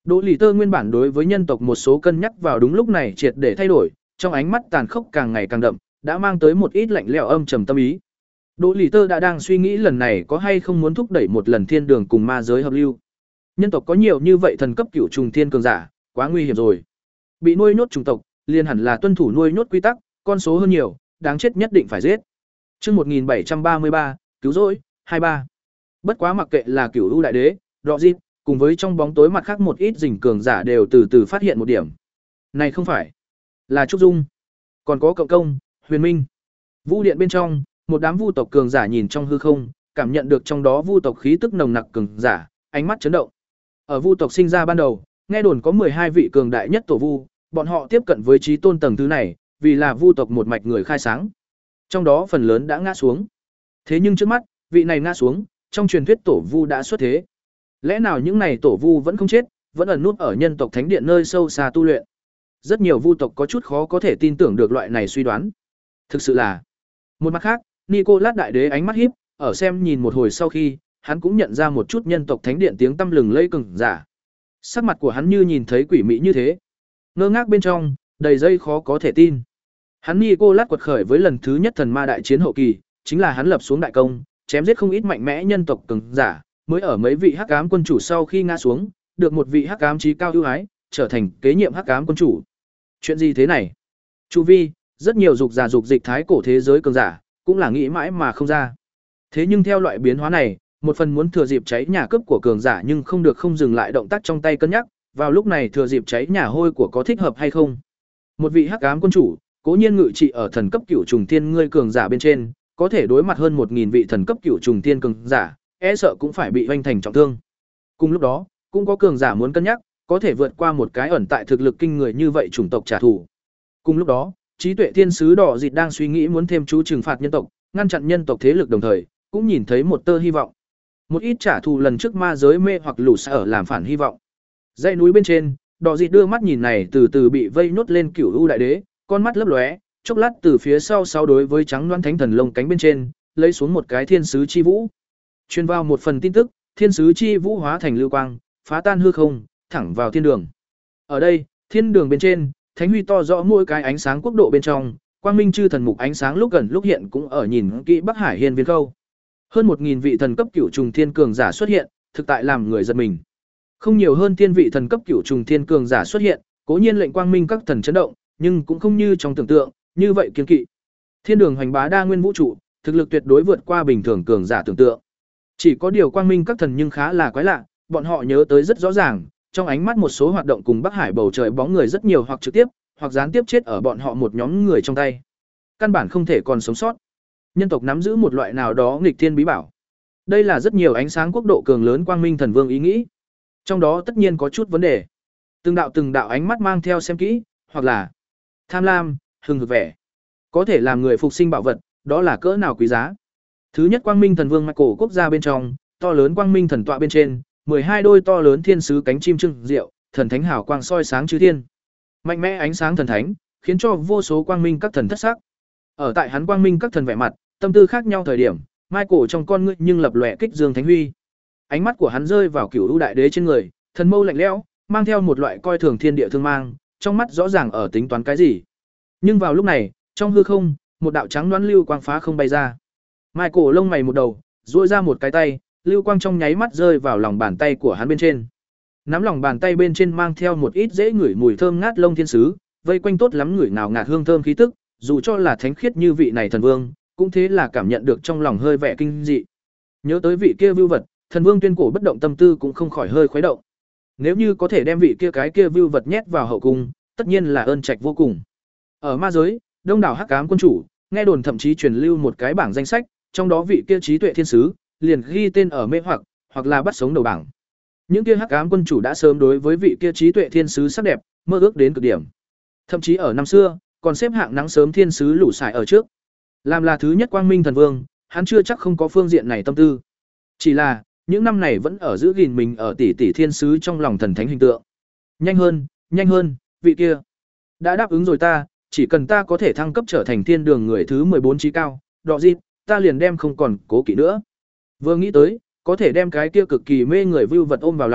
S1: Đỗ Lì Tơ nguyên bản đối với nhân tộc một số cân nhắc vào đúng lúc này triệt để thay đổi, trong ánh mắt tàn khốc càng ngày càng đậm, đã mang tới một ít lạnh lẽo âm trầm tâm ý. Đỗ Lì Tơ đã đang suy nghĩ lần này có hay không muốn thúc đẩy một lần thiên đường cùng ma giới hợp lưu. Nhân tộc có nhiều như vậy thần cấp cửu trùng thiên cường giả, quá nguy hiểm rồi. Bị nuôi nhốt chủng tộc, liền hẳn là tuân thủ nuôi nhốt quy tắc, con số hơn nhiều, đáng chết nhất định phải giết. Chương một nghìn bảy trăm ba mươi ba, cứu rỗi, hai ba. Bất quá mặc kệ là Cửu U đại đế, Rozi, cùng với trong bóng tối mặt khác một ít rình cường giả đều từ từ phát hiện một điểm. Này không phải là Trúc Dung, còn có Cộng Công, Huyền Minh. Vu điện bên trong, một đám vu tộc cường giả nhìn trong hư không, cảm nhận được trong đó vu tộc khí tức nồng nặc cường giả, ánh mắt chấn động. Ở vu tộc sinh ra ban đầu, nghe đồn có mười hai vị cường đại nhất tổ vu, bọn họ tiếp cận với chí tôn tầng thứ này, vì là vu tộc một mạch người khai sáng. Trong đó phần lớn đã ngã xuống. Thế nhưng trước mắt, vị này ngã xuống, trong truyền thuyết tổ vu đã xuất thế. Lẽ nào những này tổ vu vẫn không chết, vẫn ẩn nút ở nhân tộc thánh điện nơi sâu xa tu luyện? Rất nhiều vu tộc có chút khó có thể tin tưởng được loại này suy đoán. Thực sự là. Một mặt khác, Nicolas đại đế ánh mắt híp, ở xem nhìn một hồi sau khi, hắn cũng nhận ra một chút nhân tộc thánh điện tiếng tăm lừng lây cường giả. Sắc mặt của hắn như nhìn thấy quỷ mỹ như thế. Ngơ ngác bên trong, đầy dây khó có thể tin. Hắn Nicolas quật khởi với lần thứ nhất thần ma đại chiến hậu kỳ, chính là hắn lập xuống đại công, chém giết không ít mạnh mẽ nhân tộc cường giả, mới ở mấy vị hắc ám quân chủ sau khi ngã xuống, được một vị hắc ám chí cao ưu ái, trở thành kế nhiệm hắc ám quân chủ. Chuyện gì thế này? Chu vi, rất nhiều dục giả dục dịch thái cổ thế giới cường giả, cũng là nghĩ mãi mà không ra. Thế nhưng theo loại biến hóa này, một phần muốn thừa dịp cháy nhà cướp của cường giả nhưng không được không dừng lại động tác trong tay cân nhắc, vào lúc này thừa dịp cháy nhà hôi của có thích hợp hay không. Một vị hắc ám quân chủ, cố nhiên ngự trị ở thần cấp cửu trùng thiên ngươi cường giả bên trên, có thể đối mặt hơn một nghìn vị thần cấp cửu trùng thiên cường giả, e sợ cũng phải bị hoành thành trọng thương. Cùng lúc đó, cũng có cường giả muốn cân nhắc, có thể vượt qua một cái ẩn tại thực lực kinh người như vậy chủng tộc trả thù. Cùng lúc đó, trí tuệ thiên sứ đỏ dịt đang suy nghĩ muốn thêm chú trừng phạt nhân tộc, ngăn chặn nhân tộc thế lực đồng thời, cũng nhìn thấy một tơ hy vọng. Một ít trả thù lần trước ma giới mê hoặc lũ sở làm phản hy vọng. Dãy núi bên trên, đỏ dịt đưa mắt nhìn này từ từ bị vây nốt lên Cửu U đại đế, con mắt lấp lóe, chốc lát từ phía sau sau đối với trắng loan thánh thần lông cánh bên trên, lấy xuống một cái thiên sứ chi vũ. Truyền vào một phần tin tức, thiên sứ chi vũ hóa thành lưu quang, phá tan hư không, thẳng vào thiên đường. Ở đây, thiên đường bên trên, thánh huy to rõ mỗi cái ánh sáng quốc độ bên trong, quang minh chư thần mục ánh sáng lúc gần lúc hiện cũng ở nhìn kỹ Bắc Hải Hiên Viên Khâu. Hơn một nghìn vị thần cấp cửu trùng thiên cường giả xuất hiện, thực tại làm người giật mình. Không nhiều hơn thiên vị thần cấp cửu trùng thiên cường giả xuất hiện, cố nhiên lệnh quang minh các thần chấn động, nhưng cũng không như trong tưởng tượng, như vậy kiên kỵ. Thiên đường hoành bá đa nguyên vũ trụ, thực lực tuyệt đối vượt qua bình thường cường giả tưởng tượng. Chỉ có điều quang minh các thần nhưng khá là quái lạ, bọn họ nhớ tới rất rõ ràng, trong ánh mắt một số hoạt động cùng Bắc Hải bầu trời bóng người rất nhiều hoặc trực tiếp, hoặc gián tiếp chết ở bọn họ một nhóm người trong tay. Căn bản không thể còn sống sót. Nhân tộc nắm giữ một loại nào đó nghịch thiên bí bảo. Đây là rất nhiều ánh sáng quốc độ cường lớn quang minh thần vương ý nghĩ. Trong đó tất nhiên có chút vấn đề. Từng đạo từng đạo ánh mắt mang theo xem kỹ, hoặc là tham lam, hừng hực vẻ. Có thể làm người phục sinh bảo vật, đó là cỡ nào quý giá. Thứ nhất quang minh thần vương Michael quốc gia bên trong, to lớn quang minh thần tọa bên trên, mười hai đôi to lớn thiên sứ cánh chim trưng diệu, thần thánh hào quang soi sáng chư thiên. Mạnh mẽ ánh sáng thần thánh, khiến cho vô số quang minh các thần thất sắc. Ở tại hắn quang minh các thần vẻ mặt, tâm tư khác nhau thời điểm, Michael trong con ngươi nhưng lập lòe kích dương thánh huy. Ánh mắt của hắn rơi vào Cửu U đại đế trên người, thần mâu lạnh lẽo, mang theo một loại coi thường thiên địa thương mang, trong mắt rõ ràng ở tính toán cái gì. Nhưng vào lúc này, trong hư không, một đạo trắng đoán lưu quang phá không bay ra. Michael lông mày một đầu, duỗi ra một cái tay, lưu quang trong nháy mắt rơi vào lòng bàn tay của hắn bên trên. Nắm lòng bàn tay bên trên mang theo một ít dễ ngửi mùi thơm ngát lông thiên sứ, vây quanh tốt lắm ngửi nào ngạt hương thơm khí tức, dù cho là thánh khiết như vị này thần vương, cũng thế là cảm nhận được trong lòng hơi vẻ kinh dị. Nhớ tới vị kia vưu vật, thần vương tuyên cổ bất động tâm tư cũng không khỏi hơi khuấy động. Nếu như có thể đem vị kia cái kia vưu vật nhét vào hậu cung, tất nhiên là ơn trạch vô cùng. Ở ma giới, đông đảo hắc ám quân chủ, nghe đồn thậm chí truyền lưu một cái bảng danh sách, trong đó vị kia trí tuệ thiên sứ liền ghi tên ở mê hoặc, hoặc là bắt sống đầu bảng. Những kia hắc ám quân chủ đã sớm đối với vị kia trí tuệ thiên sứ sắc đẹp mơ ước đến cực điểm. Thậm chí ở năm xưa, còn xếp hạng nắng sớm thiên sứ lũ sải ở trước. Làm là thứ nhất quang minh thần vương, hắn chưa chắc không có phương diện này tâm tư. Chỉ là, những năm này vẫn ở giữ gìn mình ở tỷ tỷ thiên sứ trong lòng thần thánh hình tượng. Nhanh hơn, nhanh hơn, vị kia đã đáp ứng rồi ta, chỉ cần ta có thể thăng cấp trở thành thiên đường người thứ mười bốn trí cao, đọ dịp, ta liền đem không còn cố kỵ nữa. Vừa nghĩ tới, có thể đem cái kia cực kỳ mê người vưu vật ôm vào lòng,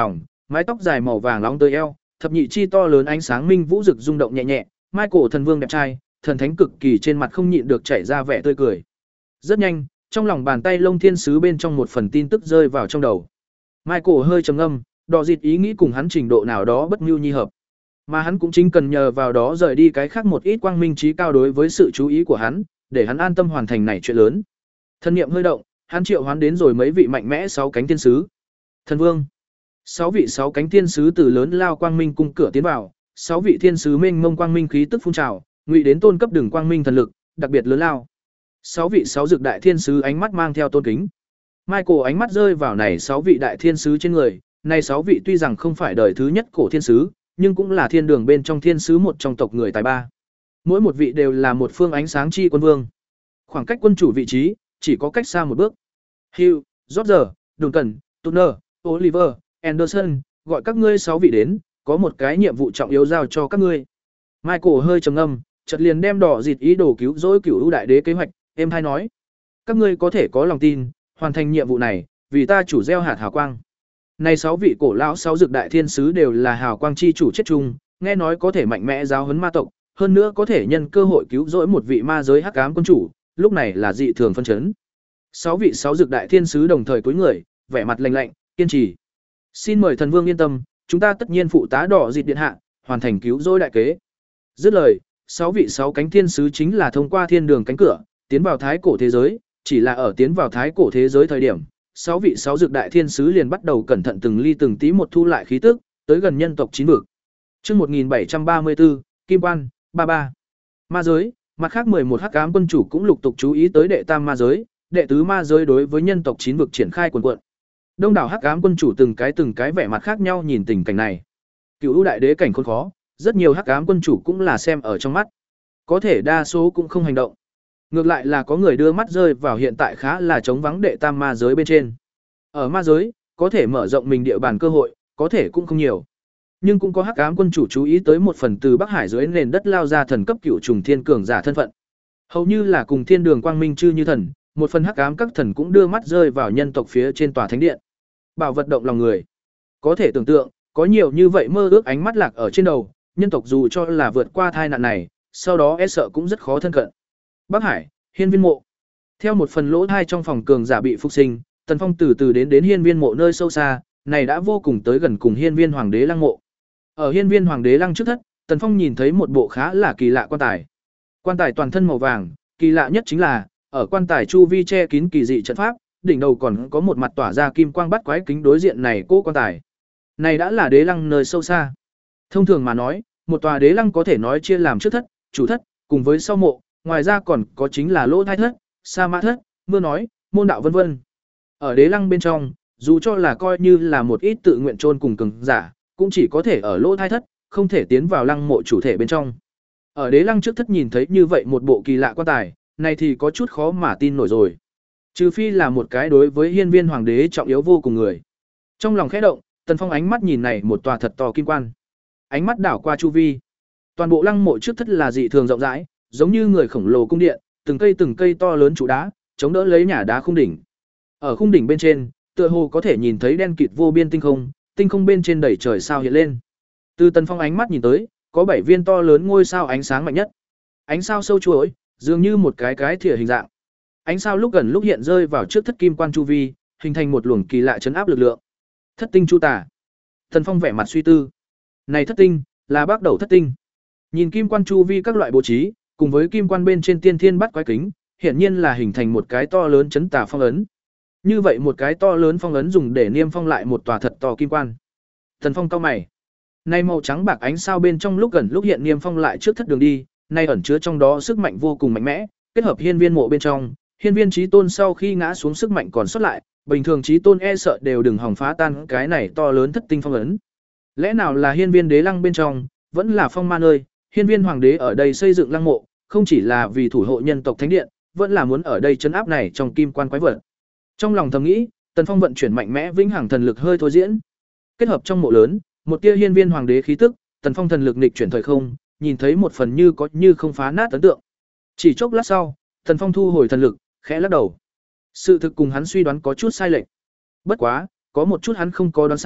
S1: Mái tóc dài màu vàng nóng tới eo, thập nhị chi to lớn ánh sáng minh vũ rực rung động nhẹ nhẹ, Michael thần vương đẹp trai, thần thánh cực kỳ trên mặt không nhịn được chảy ra vẻ tươi cười. Rất nhanh, trong lòng bàn tay lông thiên sứ bên trong một phần tin tức rơi vào trong đầu. Michael hơi trầm ngâm, đọ dịt ý nghĩ cùng hắn trình độ nào đó bất mưu nhi hợp. Mà hắn cũng chính cần nhờ vào đó rời đi cái khác một ít quang minh trí cao đối với sự chú ý của hắn, để hắn an tâm hoàn thành này chuyện lớn. Thân niệm hơi động, hắn triệu hoán đến rồi mấy vị mạnh mẽ sáu cánh thiên sứ. Thần vương. Sáu vị sáu cánh thiên sứ từ lớn lao quang minh cung cửa tiến vào, sáu vị thiên sứ mênh mông quang minh khí tức phun trào, ngụy đến tôn cấp đường quang minh thần lực, đặc biệt lớn lao. Sáu vị sáu dược đại thiên sứ ánh mắt mang theo tôn kính. Michael ánh mắt rơi vào này sáu vị đại thiên sứ trên người, này sáu vị tuy rằng không phải đời thứ nhất cổ thiên sứ, nhưng cũng là thiên đường bên trong thiên sứ một trong tộc người tài ba. Mỗi một vị đều là một phương ánh sáng chi quân vương. Khoảng cách quân chủ vị trí chỉ có cách xa một bước. Hugh, George, Duncan, Turner, Oliver, Anderson, gọi các ngươi sáu vị đến, có một cái nhiệm vụ trọng yếu giao cho các ngươi. Michael hơi trầm ngâm, chợt liền đem đỏ dịt ý đồ cứu rỗi cửu ưu đại đế kế hoạch, em hay nói: các ngươi có thể có lòng tin, hoàn thành nhiệm vụ này, vì ta chủ gieo hạt hào quang. Này sáu vị cổ lão sáu dược đại thiên sứ đều là hào quang chi chủ chết chung, nghe nói có thể mạnh mẽ giáo huấn ma tộc, hơn nữa có thể nhân cơ hội cứu rỗi một vị ma giới hắc ám quân chủ, lúc này là dị thường phân chấn. Sáu vị sáu dược đại thiên sứ đồng thời cúi người, vẻ mặt lạnh lạnh, kiên trì. Xin mời thần vương yên tâm, chúng ta tất nhiên phụ tá đỏ dịt điện hạ, hoàn thành cứu rỗi đại kế. Dứt lời, sáu vị sáu cánh thiên sứ chính là thông qua thiên đường cánh cửa, tiến vào thái cổ thế giới, chỉ là ở tiến vào thái cổ thế giới thời điểm, sáu vị sáu dược đại thiên sứ liền bắt đầu cẩn thận từng ly từng tí một thu lại khí tức, tới gần nhân tộc chín vực. Chương một nghìn bảy trăm ba mươi tư, Kim Quan, ba ba. Ma giới, mặt khác mười một hắc ám quân chủ cũng lục tục chú ý tới đệ tam ma giới, đệ tứ ma giới đối với nhân tộc chín vực triển khai quần quận. Đông đảo hắc ám quân chủ từng cái từng cái vẻ mặt khác nhau nhìn tình cảnh này. Cửu ưu đại đế cảnh khốn khó, rất nhiều hắc ám quân chủ cũng là xem ở trong mắt. Có thể đa số cũng không hành động. Ngược lại là có người đưa mắt rơi vào hiện tại khá là trống vắng đệ tam ma giới bên trên. Ở ma giới, có thể mở rộng mình địa bàn cơ hội, có thể cũng không nhiều. Nhưng cũng có hắc ám quân chủ chú ý tới một phần từ Bắc Hải dưới nền đất lao ra thần cấp cựu trùng thiên cường giả thân phận. Hầu như là cùng thiên đường quang minh chư như thần, một phần hắc ám các thần cũng đưa mắt rơi vào nhân tộc phía trên tòa thánh điện. Bảo vật động lòng người. Có thể tưởng tượng, có nhiều như vậy mơ ước ánh mắt lạc ở trên đầu, nhân tộc dù cho là vượt qua tai nạn này, sau đó e sợ cũng rất khó thân cận. Bắc Hải, Hiên Viên mộ. Theo một phần lỗ thai trong phòng cường giả bị phục sinh, Tần Phong từ từ đến đến Hiên Viên mộ nơi sâu xa, này đã vô cùng tới gần cùng Hiên Viên Hoàng đế lăng mộ. Ở Hiên Viên Hoàng đế lăng trước thất, Tần Phong nhìn thấy một bộ khá là kỳ lạ quan tài. Quan tài toàn thân màu vàng, kỳ lạ nhất chính là, ở quan tài chu vi che kín kỳ dị trận pháp, đỉnh đầu còn có một mặt tỏa ra kim quang bắt quái kính đối diện này cô quan tài. Này đã là đế lăng nơi sâu xa. Thông thường mà nói, một tòa đế lăng có thể nói chia làm trước thất, chủ thất, cùng với sau mộ, ngoài ra còn có chính là lỗ thai thất, sa mã thất, mưa nói, môn đạo vân vân. Ở đế lăng bên trong, dù cho là coi như là một ít tự nguyện chôn cùng cường giả, cũng chỉ có thể ở lỗ thai thất, không thể tiến vào lăng mộ chủ thể bên trong. Ở đế lăng trước thất nhìn thấy như vậy một bộ kỳ lạ quan tài, này thì có chút khó mà tin nổi rồi. Trừ phi là một cái đối với Hiên Viên Hoàng đế trọng yếu vô cùng người. Trong lòng khẽ động, Tần Phong ánh mắt nhìn này một tòa thật to kim quan. Ánh mắt đảo qua chu vi. Toàn bộ lăng mộ trước thất là dị thường rộng rãi, giống như người khổng lồ cung điện, từng cây từng cây to lớn trụ đá, chống đỡ lấy nhà đá khung đỉnh. Ở khung đỉnh bên trên, tựa hồ có thể nhìn thấy đen kịt vô biên tinh không, tinh không bên trên đầy trời sao hiện lên. Từ Tần Phong ánh mắt nhìn tới, có bảy viên to lớn ngôi sao ánh sáng mạnh nhất. Ánh sao sâu chuỗi, dường như một cái cái thìa hình dạng. Ánh sao lúc gần lúc hiện rơi vào trước thất kim quan chu vi, hình thành một luồng kỳ lạ chấn áp lực lượng. Thất tinh chu tả. Tần Phong vẻ mặt suy tư. Này thất tinh, là bác đầu thất tinh. Nhìn kim quan chu vi các loại bố trí, cùng với kim quan bên trên tiên thiên bắt quái kính, hiển nhiên là hình thành một cái to lớn chấn tà phong ấn. Như vậy một cái to lớn phong ấn dùng để niêm phong lại một tòa thật to kim quan. Tần Phong cau mày. Nay màu trắng bạc ánh sao bên trong lúc gần lúc hiện niêm phong lại trước thất đường đi, nay ẩn chứa trong đó sức mạnh vô cùng mạnh mẽ, kết hợp hiên viên mộ bên trong, hiên viên chí tôn sau khi ngã xuống sức mạnh còn sót lại, bình thường chí tôn e sợ đều đừng hòng phá tan cái này to lớn thất tinh phong ấn. Lẽ nào là hiên viên đế lăng bên trong, vẫn là phong ma nơi, hiên viên hoàng đế ở đây xây dựng lăng mộ, không chỉ là vì thủ hộ nhân tộc thánh điện, vẫn là muốn ở đây trấn áp này trong kim quan quái vật. Trong lòng thầm nghĩ, Tần Phong vận chuyển mạnh mẽ vĩnh hằng thần lực hơi thôi diễn. Kết hợp trong mộ lớn, một tia hiên viên hoàng đế khí tức, Tần Phong thần lực nghịch chuyển thời không, nhìn thấy một phần như có như không phá nát ấn tượng. Chỉ chốc lát sau, Tần Phong thu hồi thần lực, khẽ lắc đầu. Sự thực cùng hắn suy đoán có chút sai lệch. Bất quá, có một chút hắn không có đoán sai,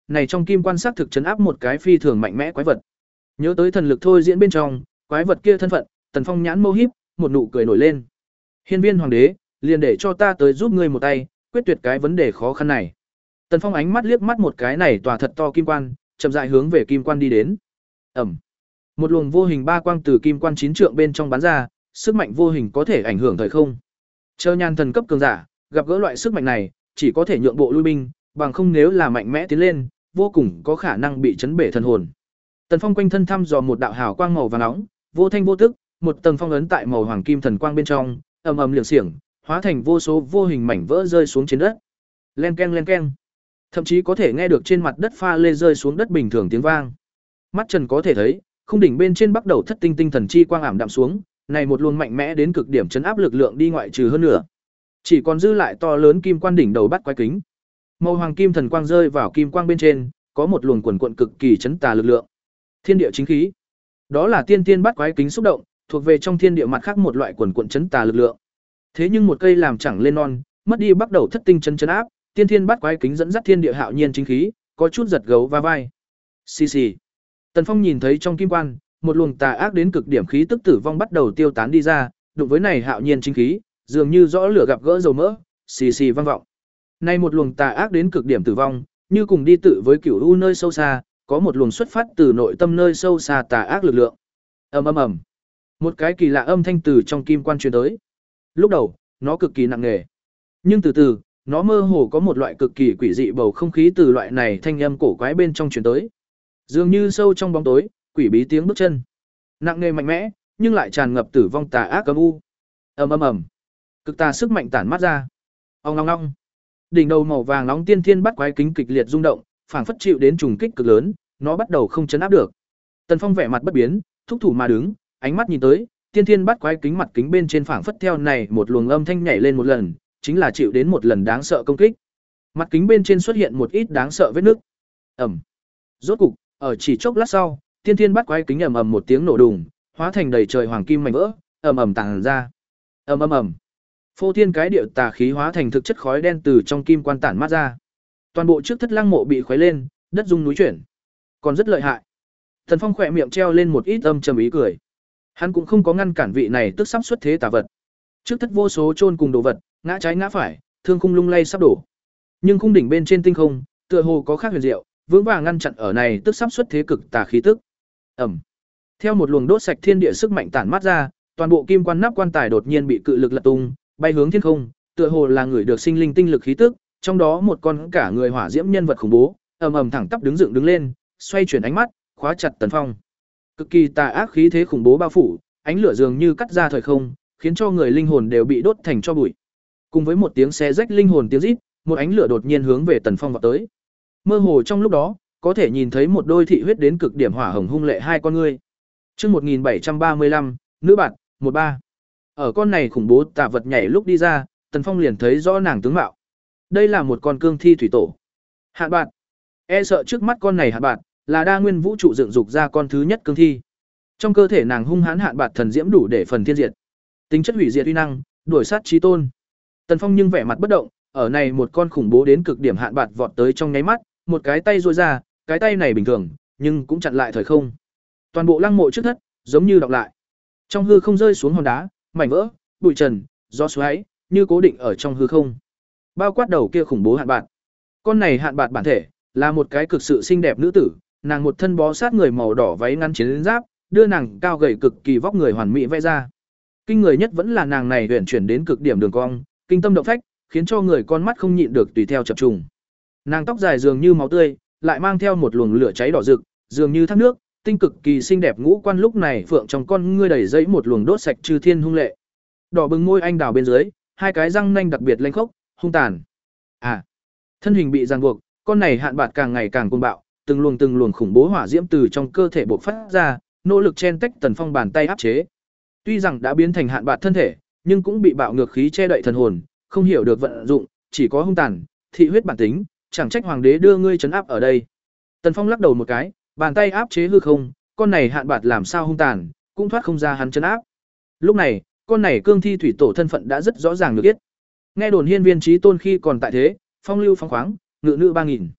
S1: này trong kim quan xác thực trấn áp một cái phi thường mạnh mẽ quái vật. Nhớ tới thần lực thôi diễn bên trong, quái vật kia thân phận, Tần Phong nhãn mâu híp, một nụ cười nổi lên. Hiên viên hoàng đế, liền để cho ta tới giúp ngươi một tay, quyết tuyệt cái vấn đề khó khăn này. Tần Phong ánh mắt liếc mắt một cái này tòa thật to kim quan, chậm rãi hướng về kim quan đi đến. Ầm. Một luồng vô hình ba quang từ kim quan chín trượng bên trong bắn ra, sức mạnh vô hình có thể ảnh hưởng thời không. Chờ nhan thần cấp cường giả, gặp gỡ loại sức mạnh này, chỉ có thể nhượng bộ lui binh, bằng không nếu là mạnh mẽ tiến lên, vô cùng có khả năng bị chấn bể thần hồn. Tần Phong quanh thân thăm dò một đạo hào quang màu vàng nóng, vô thanh vô tức, một tầng phong ấn tại màu hoàng kim thần quang bên trong, ầm ầm liệng xiềng, hóa thành vô số vô hình mảnh vỡ rơi xuống trên đất. Len keng len keng. Thậm chí có thể nghe được trên mặt đất pha lê rơi xuống đất bình thường tiếng vang. Mắt Trần có thể thấy, khung đỉnh bên trên bắt đầu thất tinh tinh thần chi quang ảm đạm xuống, này một luồng mạnh mẽ đến cực điểm chấn áp lực lượng đi ngoại trừ hơn nữa. Chỉ còn dư lại to lớn kim quan đỉnh đầu bắt quái kính. Màu hoàng kim thần quang rơi vào kim quang bên trên, có một luồng quần quận cực kỳ chấn tà lực lượng. Thiên địa chính khí. Đó là tiên tiên bắt quái kính xúc động, thuộc về trong thiên địa mặt khác một loại quần quận chấn tà lực lượng. Thế nhưng một cây làm chẳng lên non, mất đi bắt đầu thất tinh chấn chấn áp, tiên thiên bắt quái kính dẫn dắt thiên địa hạo nhiên chính khí, có chút giật gấu va vai. Xì xì. Tần Phong nhìn thấy trong kim quan, một luồng tà ác đến cực điểm khí tức tử vong bắt đầu tiêu tán đi ra, đụng với này hạo nhiên chính khí, dường như rõ lửa gặp gỡ dầu mỡ, xì xì vang vọng. Nay một luồng tà ác đến cực điểm tử vong, như cùng đi tự với cửu u nơi sâu xa, có một luồng xuất phát từ nội tâm nơi sâu xa tà ác lực lượng. Ầm ầm ầm. Một cái kỳ lạ âm thanh từ trong kim quan truyền tới. Lúc đầu, nó cực kỳ nặng nề, nhưng từ từ, nó mơ hồ có một loại cực kỳ quỷ dị bầu không khí từ loại này thanh âm cổ quái bên trong truyền tới. Dường như sâu trong bóng tối, quỷ bí tiếng bước chân. Nặng nề mạnh mẽ, nhưng lại tràn ngập tử vong tà ác âm u. Ầm ầm ầm. Cực tà sức mạnh tản mát ra. Ong ong ong. Đỉnh đầu màu vàng nóng tiên thiên bắt quái kính kịch liệt rung động, phảng phất chịu đến trùng kích cực lớn, nó bắt đầu không chấn áp được. Tần Phong vẻ mặt bất biến, thúc thủ mà đứng, ánh mắt nhìn tới, tiên thiên bắt quái kính mặt kính bên trên phảng phất theo này một luồng âm thanh nhảy lên một lần, chính là chịu đến một lần đáng sợ công kích. Mặt kính bên trên xuất hiện một ít đáng sợ vết nứt. Ầm. Rốt cục, ở chỉ chốc lát sau, tiên thiên bắt quái kính ầm ầm một tiếng nổ đùng, hóa thành đầy trời hoàng kim mảnh vỡ, ầm ầm tàng ra. Ầm ầm ầm. Phô thiên cái điệu tà khí hóa thành thực chất khói đen từ trong kim quan tản mát ra. Toàn bộ trước thất lăng mộ bị khuấy lên, đất rung núi chuyển. Còn rất lợi hại. Thần Phong khỏe miệng treo lên một ít âm trầm ý cười. Hắn cũng không có ngăn cản vị này tức sắp xuất thế tà vật. Trước thất vô số chôn cùng đồ vật, ngã trái ngã phải, thương khung lung lay sắp đổ. Nhưng khung đỉnh bên trên tinh không, tựa hồ có khác huyền diệu, vững vàng ngăn chặn ở này tức sắp xuất thế cực tà khí tức. Ầm. Theo một luồng đốt sạch thiên địa sức mạnh tản mát ra, toàn bộ kim quan nắp quan tài đột nhiên bị cự lực lật tung, bay hướng thiên không, tựa hồ là người được sinh linh tinh lực khí tức, trong đó một con cả người hỏa diễm nhân vật khủng bố, ầm ầm thẳng tắp đứng dựng đứng lên, xoay chuyển ánh mắt, khóa chặt Tần Phong. Cực kỳ tà ác khí thế khủng bố bao phủ, ánh lửa dường như cắt ra thời không, khiến cho người linh hồn đều bị đốt thành tro bụi. Cùng với một tiếng xé rách linh hồn tiếng rít, một ánh lửa đột nhiên hướng về Tần Phong vọt tới. Mơ hồ trong lúc đó, có thể nhìn thấy một đôi thị huyết đến cực điểm hỏa hồng hung lệ hai con ngươi. Chương một nghìn bảy trăm ba mươi lăm, nữ bạn, một ba. Ở con này khủng bố tà vật nhảy lúc đi ra, Tần Phong liền thấy rõ nàng tướng mạo. Đây là một con cương thi thủy tổ. Hạn bạt. E sợ trước mắt con này hạn bạt là đa nguyên vũ trụ dựng dục ra con thứ nhất cương thi. Trong cơ thể nàng hung hãn hạn bạt thần diễm đủ để phần thiên diệt. Tính chất hủy diệt uy năng, đuổi sát chí tôn. Tần Phong nhưng vẻ mặt bất động, ở này một con khủng bố đến cực điểm hạn bạt vọt tới trong nháy mắt, một cái tay duỗi ra, cái tay này bình thường, nhưng cũng chặn lại thời không. Toàn bộ lăng mộ trước thất, giống như đọc lại. Trong hư không rơi xuống hòn đá, mảnh vỡ, bụi trần, gió xoáy, như cố định ở trong hư không. Bao quát đầu kia khủng bố hạn bạt. Con này hạn bạt bản thể là một cái cực sự xinh đẹp nữ tử, nàng một thân bó sát người màu đỏ váy ngắn chiến giáp, đưa nàng cao gầy cực kỳ vóc người hoàn mỹ vẽ ra. Kinh người nhất vẫn là nàng này huyền chuyển đến cực điểm đường cong, kinh tâm động phách, khiến cho người con mắt không nhịn được tùy theo chập trùng. Nàng tóc dài dường như máu tươi, lại mang theo một luồng lửa cháy đỏ rực, dường như thác nước, tinh cực kỳ xinh đẹp ngũ quan lúc này phượng trong con ngươi đầy dẫy một luồng đốt sạch chư thiên hung lệ. Đỏ bừng môi anh đào bên dưới, hai cái răng nanh đặc biệt lanh khốc, hung tàn. À, thân hình bị giằng buộc, con này hạn bạt càng ngày càng cuồng bạo, từng luồng từng luồng khủng bố hỏa diễm từ trong cơ thể bộc phát ra, nỗ lực chen tách Tần Phong bàn tay áp chế. Tuy rằng đã biến thành hạn bạt thân thể, nhưng cũng bị bạo ngược khí che đậy thần hồn, không hiểu được vận dụng, chỉ có hung tàn, thị huyết bản tính, chẳng trách hoàng đế đưa ngươi trấn áp ở đây. Tần Phong lắc đầu một cái, bàn tay áp chế hư không, con này hạn bạt làm sao hung tàn, cũng thoát không ra hắn trấn áp. Lúc này, con này cương thi thủy tổ thân phận đã rất rõ ràng được biết. Nghe đồn hiên viên chí tôn khi còn tại thế, phong lưu phong khoáng, ngự nữ ba nghìn.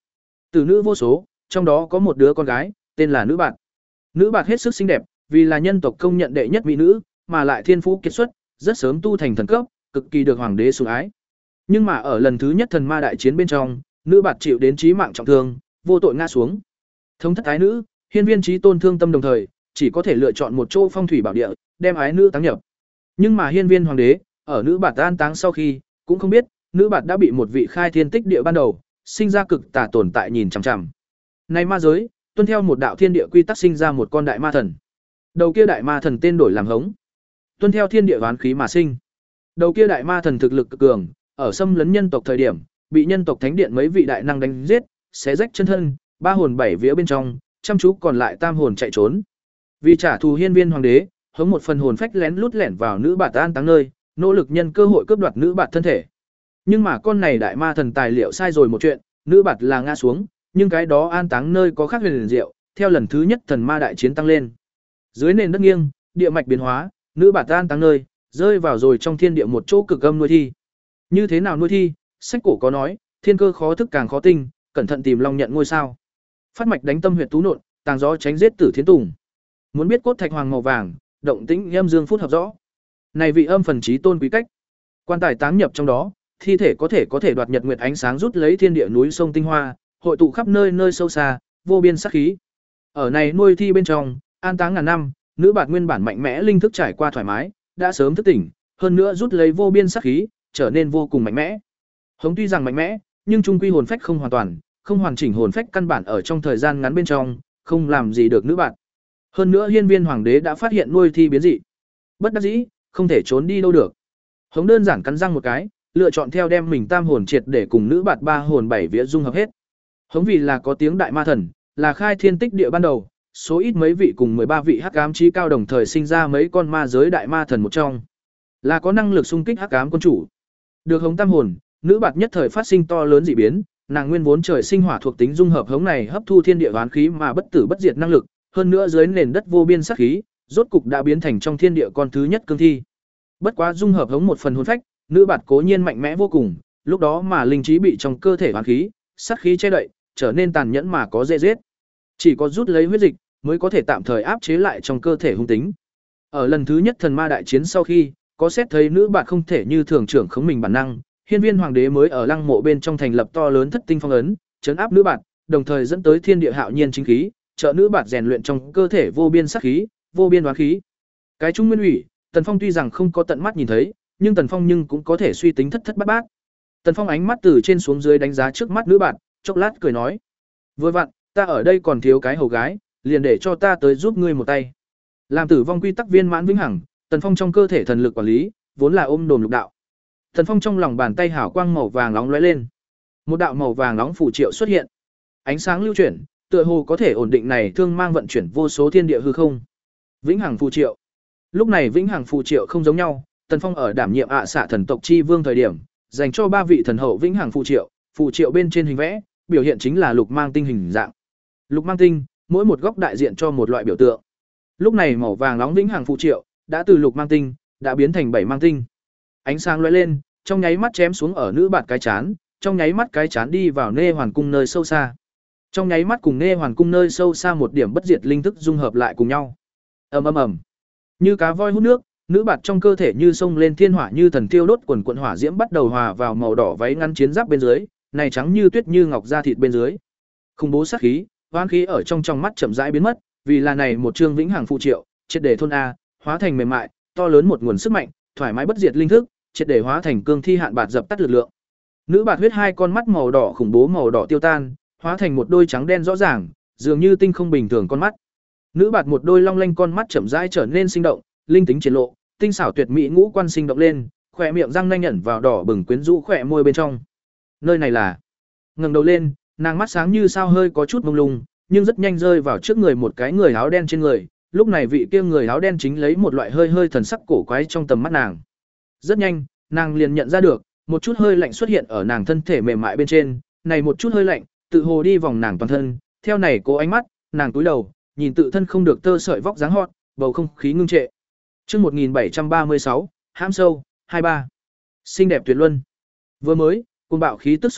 S1: Tử nữ vô số, trong đó có một đứa con gái, tên là Nữ Bạt. Nữ Bạt hết sức xinh đẹp, vì là nhân tộc công nhận đệ nhất mỹ nữ, mà lại thiên phú kiệt xuất, rất sớm tu thành thần cấp, cực kỳ được hoàng đế sủng ái. Nhưng mà ở lần thứ nhất thần ma đại chiến bên trong, Nữ Bạt chịu đến chí mạng trọng thương, vô tội ngã xuống. Thống thất ái nữ, hiên viên chí tôn thương tâm đồng thời, chỉ có thể lựa chọn một chỗ phong thủy bảo địa, đem ái nữ táng nhập. Nhưng mà hiên viên hoàng đế, ở Nữ Bạt an táng sau khi, cũng không biết, Nữ Bạt đã bị một vị khai thiên tích địa ban đầu, sinh ra cực tà tồn tại nhìn chằm chằm. Này ma giới, tuân theo một đạo thiên địa quy tắc sinh ra một con đại ma thần. Đầu kia đại ma thần tên đổi làm Hống. Tuân theo thiên địa oán khí mà sinh. Đầu kia đại ma thần thực lực cực cường, ở xâm lấn nhân tộc thời điểm, bị nhân tộc thánh điện mấy vị đại năng đánh giết, xé rách chân thân, ba hồn bảy vía bên trong, chăm chú còn lại tam hồn chạy trốn. Vì trả thù hiên viên hoàng đế, Hống một phần hồn phách lén lút lẻn vào Nữ Bạt an táng nơi, nỗ lực nhân cơ hội cướp đoạt Nữ Bạt thân thể. Nhưng mà con này đại ma thần tài liệu sai rồi một chuyện, Nữ Bạt là ngã xuống, nhưng cái đó an táng nơi có khác huyền liền diệu, theo lần thứ nhất thần ma đại chiến tăng lên. Dưới nền đất nghiêng, địa mạch biến hóa, Nữ Bạt an táng nơi, rơi vào rồi trong thiên địa một chỗ cực âm nuôi thi. Như thế nào nuôi thi? Sách cổ có nói, thiên cơ khó thức càng khó tinh, cẩn thận tìm long nhận ngôi sao. Phát mạch đánh tâm huyệt tú nộn, tàng gió tránh giết tử thiến tùng. Muốn biết cốt thạch hoàng màu vàng, động tĩnh âm dương phút hợp rõ. Này vị âm phần trí tôn quý cách, quan tài táng nhập trong đó, thi thể có thể có thể đoạt nhật nguyệt ánh sáng rút lấy thiên địa núi sông tinh hoa, hội tụ khắp nơi nơi sâu xa, vô biên sát khí. Ở này nuôi thi bên trong, an táng ngàn năm, Nữ Bạt nguyên bản mạnh mẽ linh thức trải qua thoải mái, đã sớm thức tỉnh, hơn nữa rút lấy vô biên sát khí, trở nên vô cùng mạnh mẽ. Hống tuy rằng mạnh mẽ, nhưng trung quy hồn phách không hoàn toàn, không hoàn chỉnh hồn phách căn bản ở trong thời gian ngắn bên trong, không làm gì được Nữ Bạt. Hơn nữa hiên viên hoàng đế đã phát hiện nuôi thi biến dị. Bất đắc dĩ, không thể trốn đi đâu được. Hống đơn giản cắn răng một cái, lựa chọn theo đem mình tam hồn triệt để cùng Nữ Bạt ba hồn bảy vía dung hợp hết. Hống vì là có tiếng đại ma thần, là khai thiên tích địa ban đầu, số ít mấy vị cùng mười ba vị hắc ám chí cao đồng thời sinh ra mấy con ma giới đại ma thần một trong, là có năng lực xung kích hắc ám quân chủ. Được Hống tam hồn, Nữ Bạt nhất thời phát sinh to lớn dị biến, nàng nguyên vốn trời sinh hỏa thuộc tính dung hợp Hống này hấp thu thiên địa oán khí mà bất tử bất diệt năng lực, hơn nữa dưới nền đất vô biên sát khí, rốt cục đã biến thành trong thiên địa con thứ nhất cương thi. Bất quá dung hợp Hống một phần hồn phách, Nữ Bạt cố nhiên mạnh mẽ vô cùng, lúc đó mà linh trí bị trong cơ thể oán khí, sát khí che đậy, trở nên tàn nhẫn mà có dễ giết. Chỉ có rút lấy huyết dịch mới có thể tạm thời áp chế lại trong cơ thể hung tính. Ở lần thứ nhất thần ma đại chiến sau khi, có xét thấy Nữ Bạt không thể như thường trưởng khống mình bản năng, hiên viên hoàng đế mới ở lăng mộ bên trong thành lập to lớn thất tinh phong ấn, trấn áp Nữ Bạt, đồng thời dẫn tới thiên địa hạo nhiên chính khí, trợ Nữ Bạt rèn luyện trong cơ thể vô biên sát khí, vô biên oán khí. Cái trung nguyên ủy, Tần Phong tuy rằng không có tận mắt nhìn thấy, nhưng Tần Phong nhưng cũng có thể suy tính thất thất bát bát. Tần Phong ánh mắt từ trên xuống dưới đánh giá trước mắt Nữ Bạt, chốc lát cười nói: "Vừa vặn, ta ở đây còn thiếu cái hầu gái, liền để cho ta tới giúp ngươi một tay." Làm tử vong quy tắc viên mãn vĩnh hằng, Tần Phong trong cơ thể thần lực quản lý, vốn là ôm đồm lục đạo. Tần Phong trong lòng bàn tay hào quang màu vàng nóng lóe lên. Một đạo màu vàng nóng phù triệu xuất hiện. Ánh sáng lưu chuyển, tựa hồ có thể ổn định này thương mang vận chuyển vô số thiên địa hư không. Vĩnh hằng phù triệu. Lúc này vĩnh hằng phù triệu không giống nhau, Tần Phong ở đảm nhiệm ạ xạ thần tộc chi vương thời điểm, dành cho ba vị thần hậu vĩnh hằng phù triệu, phù triệu bên trên hình vẽ, biểu hiện chính là lục mang tinh hình dạng. Lục mang tinh, mỗi một góc đại diện cho một loại biểu tượng. Lúc này màu vàng nóng vĩnh hằng phù triệu đã từ lục mang tinh đã biến thành bảy mang tinh. Ánh sáng lóe lên, trong nháy mắt chém xuống ở Nữ Bạt cái chán, trong nháy mắt cái chán đi vào nê hoàn cung nơi sâu xa. Trong nháy mắt cùng nê hoàn cung nơi sâu xa một điểm bất diệt linh thức dung hợp lại cùng nhau. Ầm ầm ầm. Như cá voi hút nước, Nữ Bạt trong cơ thể như sông lên thiên hỏa như thần tiêu đốt quần quần hỏa diễm bắt đầu hòa vào màu đỏ váy ngắn chiến giáp bên dưới, này trắng như tuyết như ngọc da thịt bên dưới. Khủng bố sát khí, oán khí ở trong trong mắt chậm rãi biến mất, vì là này một chương vĩnh hằng phù triệu, triệt để thôn a, hóa thành mềm mại, to lớn một nguồn sức mạnh, thoải mái bất diệt linh thức, triệt để hóa thành cương thi hạn bạt dập tắt lực lượng. Nữ Bạt huyết hai con mắt màu đỏ khủng bố màu đỏ tiêu tan, hóa thành một đôi trắng đen rõ ràng, dường như tinh không bình thường con mắt. Nữ Bạt một đôi long lanh con mắt chậm rãi trở nên sinh động, linh tính triển lộ, tinh xảo tuyệt mỹ ngũ quan sinh động lên, khóe miệng răng nanh nhẫn vào đỏ bừng quyến rũ khóe môi bên trong. Nơi này là. Ngẩng đầu lên, nàng mắt sáng như sao hơi có chút mông lung, nhưng rất nhanh rơi vào trước người một cái người áo đen trên người, lúc này vị kia người áo đen chính lấy một loại hơi hơi thần sắc cổ quái trong tầm mắt nàng. Rất nhanh, nàng liền nhận ra được, một chút hơi lạnh xuất hiện ở nàng thân thể mềm mại bên trên, này một chút hơi lạnh, tự hồ đi vòng nàng toàn thân, theo này cố ánh mắt, nàng cúi đầu, nhìn tự thân không được tơ sợi vóc dáng hot, bầu không khí ngưng trệ. Chương một nghìn bảy trăm ba mươi sáu, hãm sâu, hai ba. Xinh đẹp tuyệt luân. Vừa mới, cuồng bạo khí tức xung kích,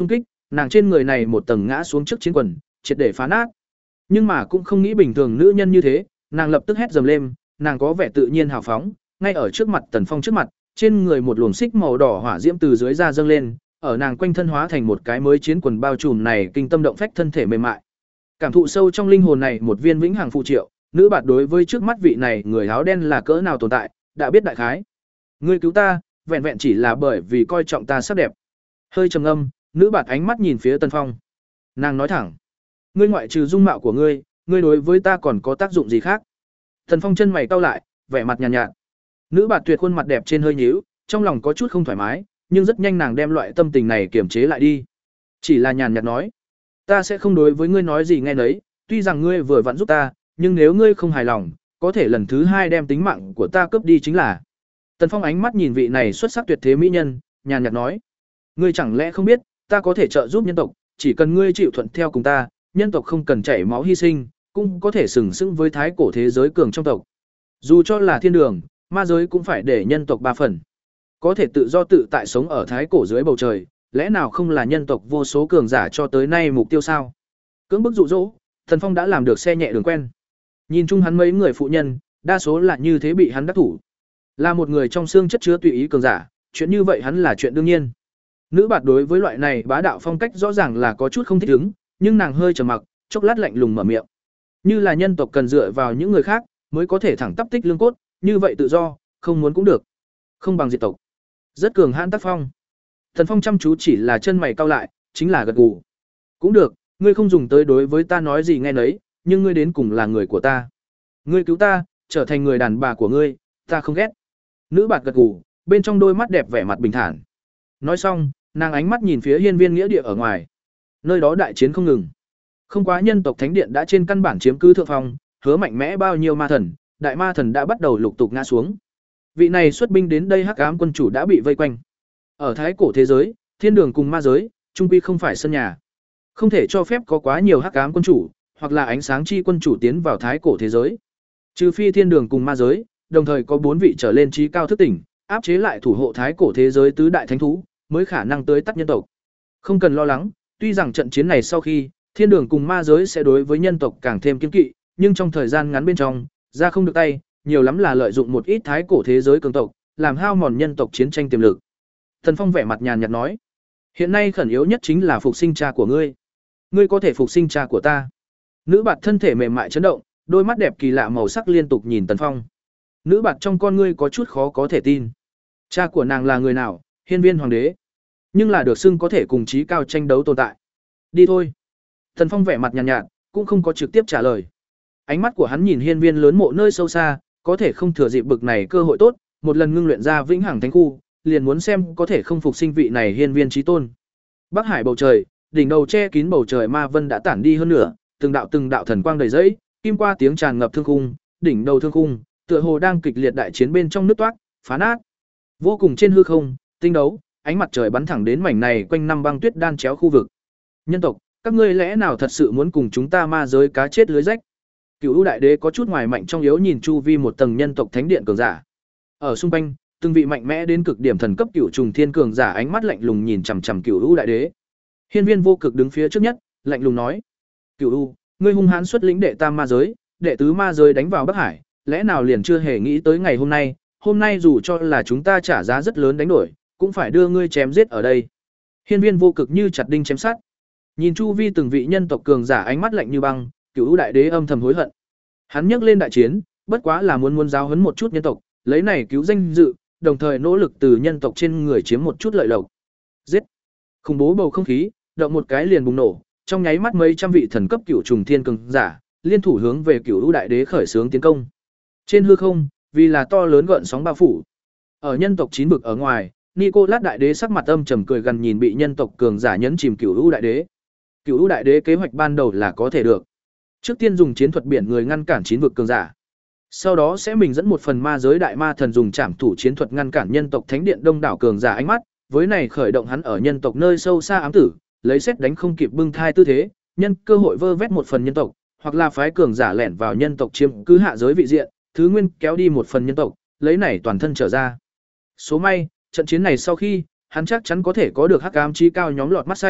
S1: nàng trên người này một tầng ngã xuống trước chiến quần, triệt để phá nát. Nhưng mà cũng không nghĩ bình thường nữ nhân như thế, nàng lập tức hét dầm lên, nàng có vẻ tự nhiên hào phóng, ngay ở trước mặt Tần Phong trước mặt, trên người một luồng xích màu đỏ hỏa diễm từ dưới da dâng lên, ở nàng quanh thân hóa thành một cái mới chiến quần bao trùm này kinh tâm động phách thân thể mềm mại. Cảm thụ sâu trong linh hồn này một viên vĩnh hằng phụ triệu, nữ bạt đối với trước mắt vị này người áo đen là cỡ nào tồn tại, đã biết đại khái. Ngươi cứu ta, vẹn vẹn chỉ là bởi vì coi trọng ta sắc đẹp. Hơi trầm ngâm, nữ bạt ánh mắt nhìn phía Tần Phong. Nàng nói thẳng, ngươi ngoại trừ dung mạo của ngươi, ngươi đối với ta còn có tác dụng gì khác? Tần Phong chân mày cau lại, vẻ mặt nhàn nhạt, nhạt. Nữ bạt tuyệt khuôn mặt đẹp trên hơi nhíu, trong lòng có chút không thoải mái, nhưng rất nhanh nàng đem loại tâm tình này kiềm chế lại đi. Chỉ là nhàn nhạt nói, ta sẽ không đối với ngươi nói gì nghe nấy, tuy rằng ngươi vừa vặn giúp ta, nhưng nếu ngươi không hài lòng, có thể lần thứ hai đem tính mạng của ta cướp đi chính là. Tần Phong ánh mắt nhìn vị này xuất sắc tuyệt thế mỹ nhân, nhàn nhạt nói, ngươi chẳng lẽ không biết, ta có thể trợ giúp nhân tộc, chỉ cần ngươi chịu thuận theo cùng ta, nhân tộc không cần chảy máu hy sinh, cũng có thể sừng sững với thái cổ thế giới cường trong tộc. Dù cho là thiên đường, ma giới cũng phải để nhân tộc ba phần. Có thể tự do tự tại sống ở thái cổ dưới bầu trời, lẽ nào không là nhân tộc vô số cường giả cho tới nay mục tiêu sao? Cưỡng bức dụ dỗ, Tần Phong đã làm được xe nhẹ đường quen. Nhìn chung hắn mấy người phụ nhân, đa số là như thế bị hắn đắc thủ. Là một người trong xương chất chứa tùy ý cường giả, chuyện như vậy hắn là chuyện đương nhiên. Nữ bạt đối với loại này bá đạo phong cách rõ ràng là có chút không thích ứng, nhưng nàng hơi trầm mặc, chốc lát lạnh lùng mở miệng. Như là nhân tộc cần dựa vào những người khác mới có thể thẳng tắp tích lương cốt, như vậy tự do, không muốn cũng được. Không bằng diệt tộc. Rất cường hãn tác phong. Thần Phong chăm chú chỉ là chân mày cau lại, chính là gật gù. Cũng được, ngươi không dùng tới đối với ta nói gì nghe nấy, nhưng ngươi đến cùng là người của ta. Ngươi cứu ta, trở thành người đàn bà của ngươi, ta không ghét. Nữ bạt gật gù, bên trong đôi mắt đẹp vẻ mặt bình thản. Nói xong, nàng ánh mắt nhìn phía hiên viên nghĩa địa ở ngoài. Nơi đó đại chiến không ngừng. Không quá nhân tộc thánh điện đã trên căn bản chiếm cứ thượng phong, hứa mạnh mẽ bao nhiêu ma thần, đại ma thần đã bắt đầu lục tục ngã xuống. Vị này xuất binh đến đây hắc ám quân chủ đã bị vây quanh. Ở thái cổ thế giới, thiên đường cùng ma giới, trung quy không phải sân nhà. Không thể cho phép có quá nhiều hắc ám quân chủ, hoặc là ánh sáng chi quân chủ tiến vào thái cổ thế giới. Trừ phi thiên đường cùng ma giới, đồng thời có bốn vị trở lên trí cao thức tỉnh, áp chế lại thủ hộ thái cổ thế giới tứ đại thánh thú, mới khả năng tới tắt nhân tộc. Không cần lo lắng, tuy rằng trận chiến này sau khi, thiên đường cùng ma giới sẽ đối với nhân tộc càng thêm kiên kỵ, nhưng trong thời gian ngắn bên trong, ra không được tay, nhiều lắm là lợi dụng một ít thái cổ thế giới cường tộc, làm hao mòn nhân tộc chiến tranh tiềm lực. Thần Phong vẻ mặt nhàn nhạt nói, hiện nay khẩn yếu nhất chính là phục sinh cha của ngươi. Ngươi có thể phục sinh cha của ta. Nữ bạt thân thể mềm mại chấn động, đôi mắt đẹp kỳ lạ màu sắc liên tục nhìn Tần Phong. Nữ bạt trong con ngươi có chút khó có thể tin. Cha của nàng là người nào? Hiên viên hoàng đế. Nhưng là được xưng có thể cùng chí cao tranh đấu tồn tại. Đi thôi. Tần Phong vẻ mặt nhàn nhạt, nhạt, cũng không có trực tiếp trả lời. Ánh mắt của hắn nhìn hiên viên lớn mộ nơi sâu xa, có thể không thừa dịp bực này cơ hội tốt, một lần ngưng luyện ra vĩnh hằng thánh khu, liền muốn xem có thể không phục sinh vị này hiên viên chí tôn. Bắc Hải bầu trời, đỉnh đầu che kín bầu trời ma vân đã tản đi hơn nửa, từng đạo từng đạo thần quang đầy dẫy, kim qua tiếng tràn ngập thương khung, đỉnh đầu thương khung, tựa hồ đang kịch liệt đại chiến bên trong nước toát, phá nát. Vô cùng trên hư không, tinh đấu, ánh mặt trời bắn thẳng đến mảnh này quanh năm băng tuyết đan chéo khu vực. Nhân tộc, các ngươi lẽ nào thật sự muốn cùng chúng ta ma giới cá chết lưới rách? Cửu U đại đế có chút ngoài mạnh trong yếu nhìn chu vi một tầng nhân tộc thánh điện cường giả. Ở xung quanh, từng vị mạnh mẽ đến cực điểm thần cấp cửu trùng thiên cường giả ánh mắt lạnh lùng nhìn chằm chằm Cửu U đại đế. Hiên viên vô cực đứng phía trước nhất, lạnh lùng nói: "Cửu U, ngươi hung hãn xuất lĩnh đệ tam ma giới, đệ tứ ma giới đánh vào Bắc Hải, lẽ nào liền chưa hề nghĩ tới ngày hôm nay, hôm nay dù cho là chúng ta trả giá rất lớn đánh đổi, cũng phải đưa ngươi chém giết ở đây." Hiên viên vô cực như chặt đinh chém sắt. Nhìn chu vi từng vị nhân tộc cường giả ánh mắt lạnh như băng, Cửu U đại đế âm thầm hối hận. Hắn nhắc lên đại chiến, bất quá là muốn muốn giáo huấn một chút nhân tộc, lấy này cứu danh dự, đồng thời nỗ lực từ nhân tộc trên người chiếm một chút lợi lộc. Giết! Khủng bố bầu không khí, động một cái liền bùng nổ, trong nháy mắt mấy trăm vị thần cấp cửu trùng thiên cường giả, liên thủ hướng về Cửu U đại đế khởi xướng tiến công. Trên hư không, vì là to lớn gợn sóng bao phủ. Ở nhân tộc chín vực ở ngoài, Nicolas đại đế sắc mặt âm trầm cười gần nhìn bị nhân tộc cường giả nhấn chìm Cửu U đại đế. Cửu U đại đế kế hoạch ban đầu là có thể được. Trước tiên dùng chiến thuật biển người ngăn cản chín vực cường giả. Sau đó sẽ mình dẫn một phần ma giới đại ma thần dùng trảm thủ chiến thuật ngăn cản nhân tộc thánh điện đông đảo cường giả ánh mắt, với này khởi động hắn ở nhân tộc nơi sâu xa ám tử, lấy xét đánh không kịp bưng thai tư thế, nhân cơ hội vơ vét một phần nhân tộc, hoặc là phái cường giả lẻn vào nhân tộc chiếm cứ hạ giới vị diện, thứ nguyên kéo đi một phần nhân tộc, lấy này toàn thân trở ra. Số may, trận chiến này sau khi, hắn chắc chắn có thể có được hắc ám chi cao nhóm lọt mắt xanh,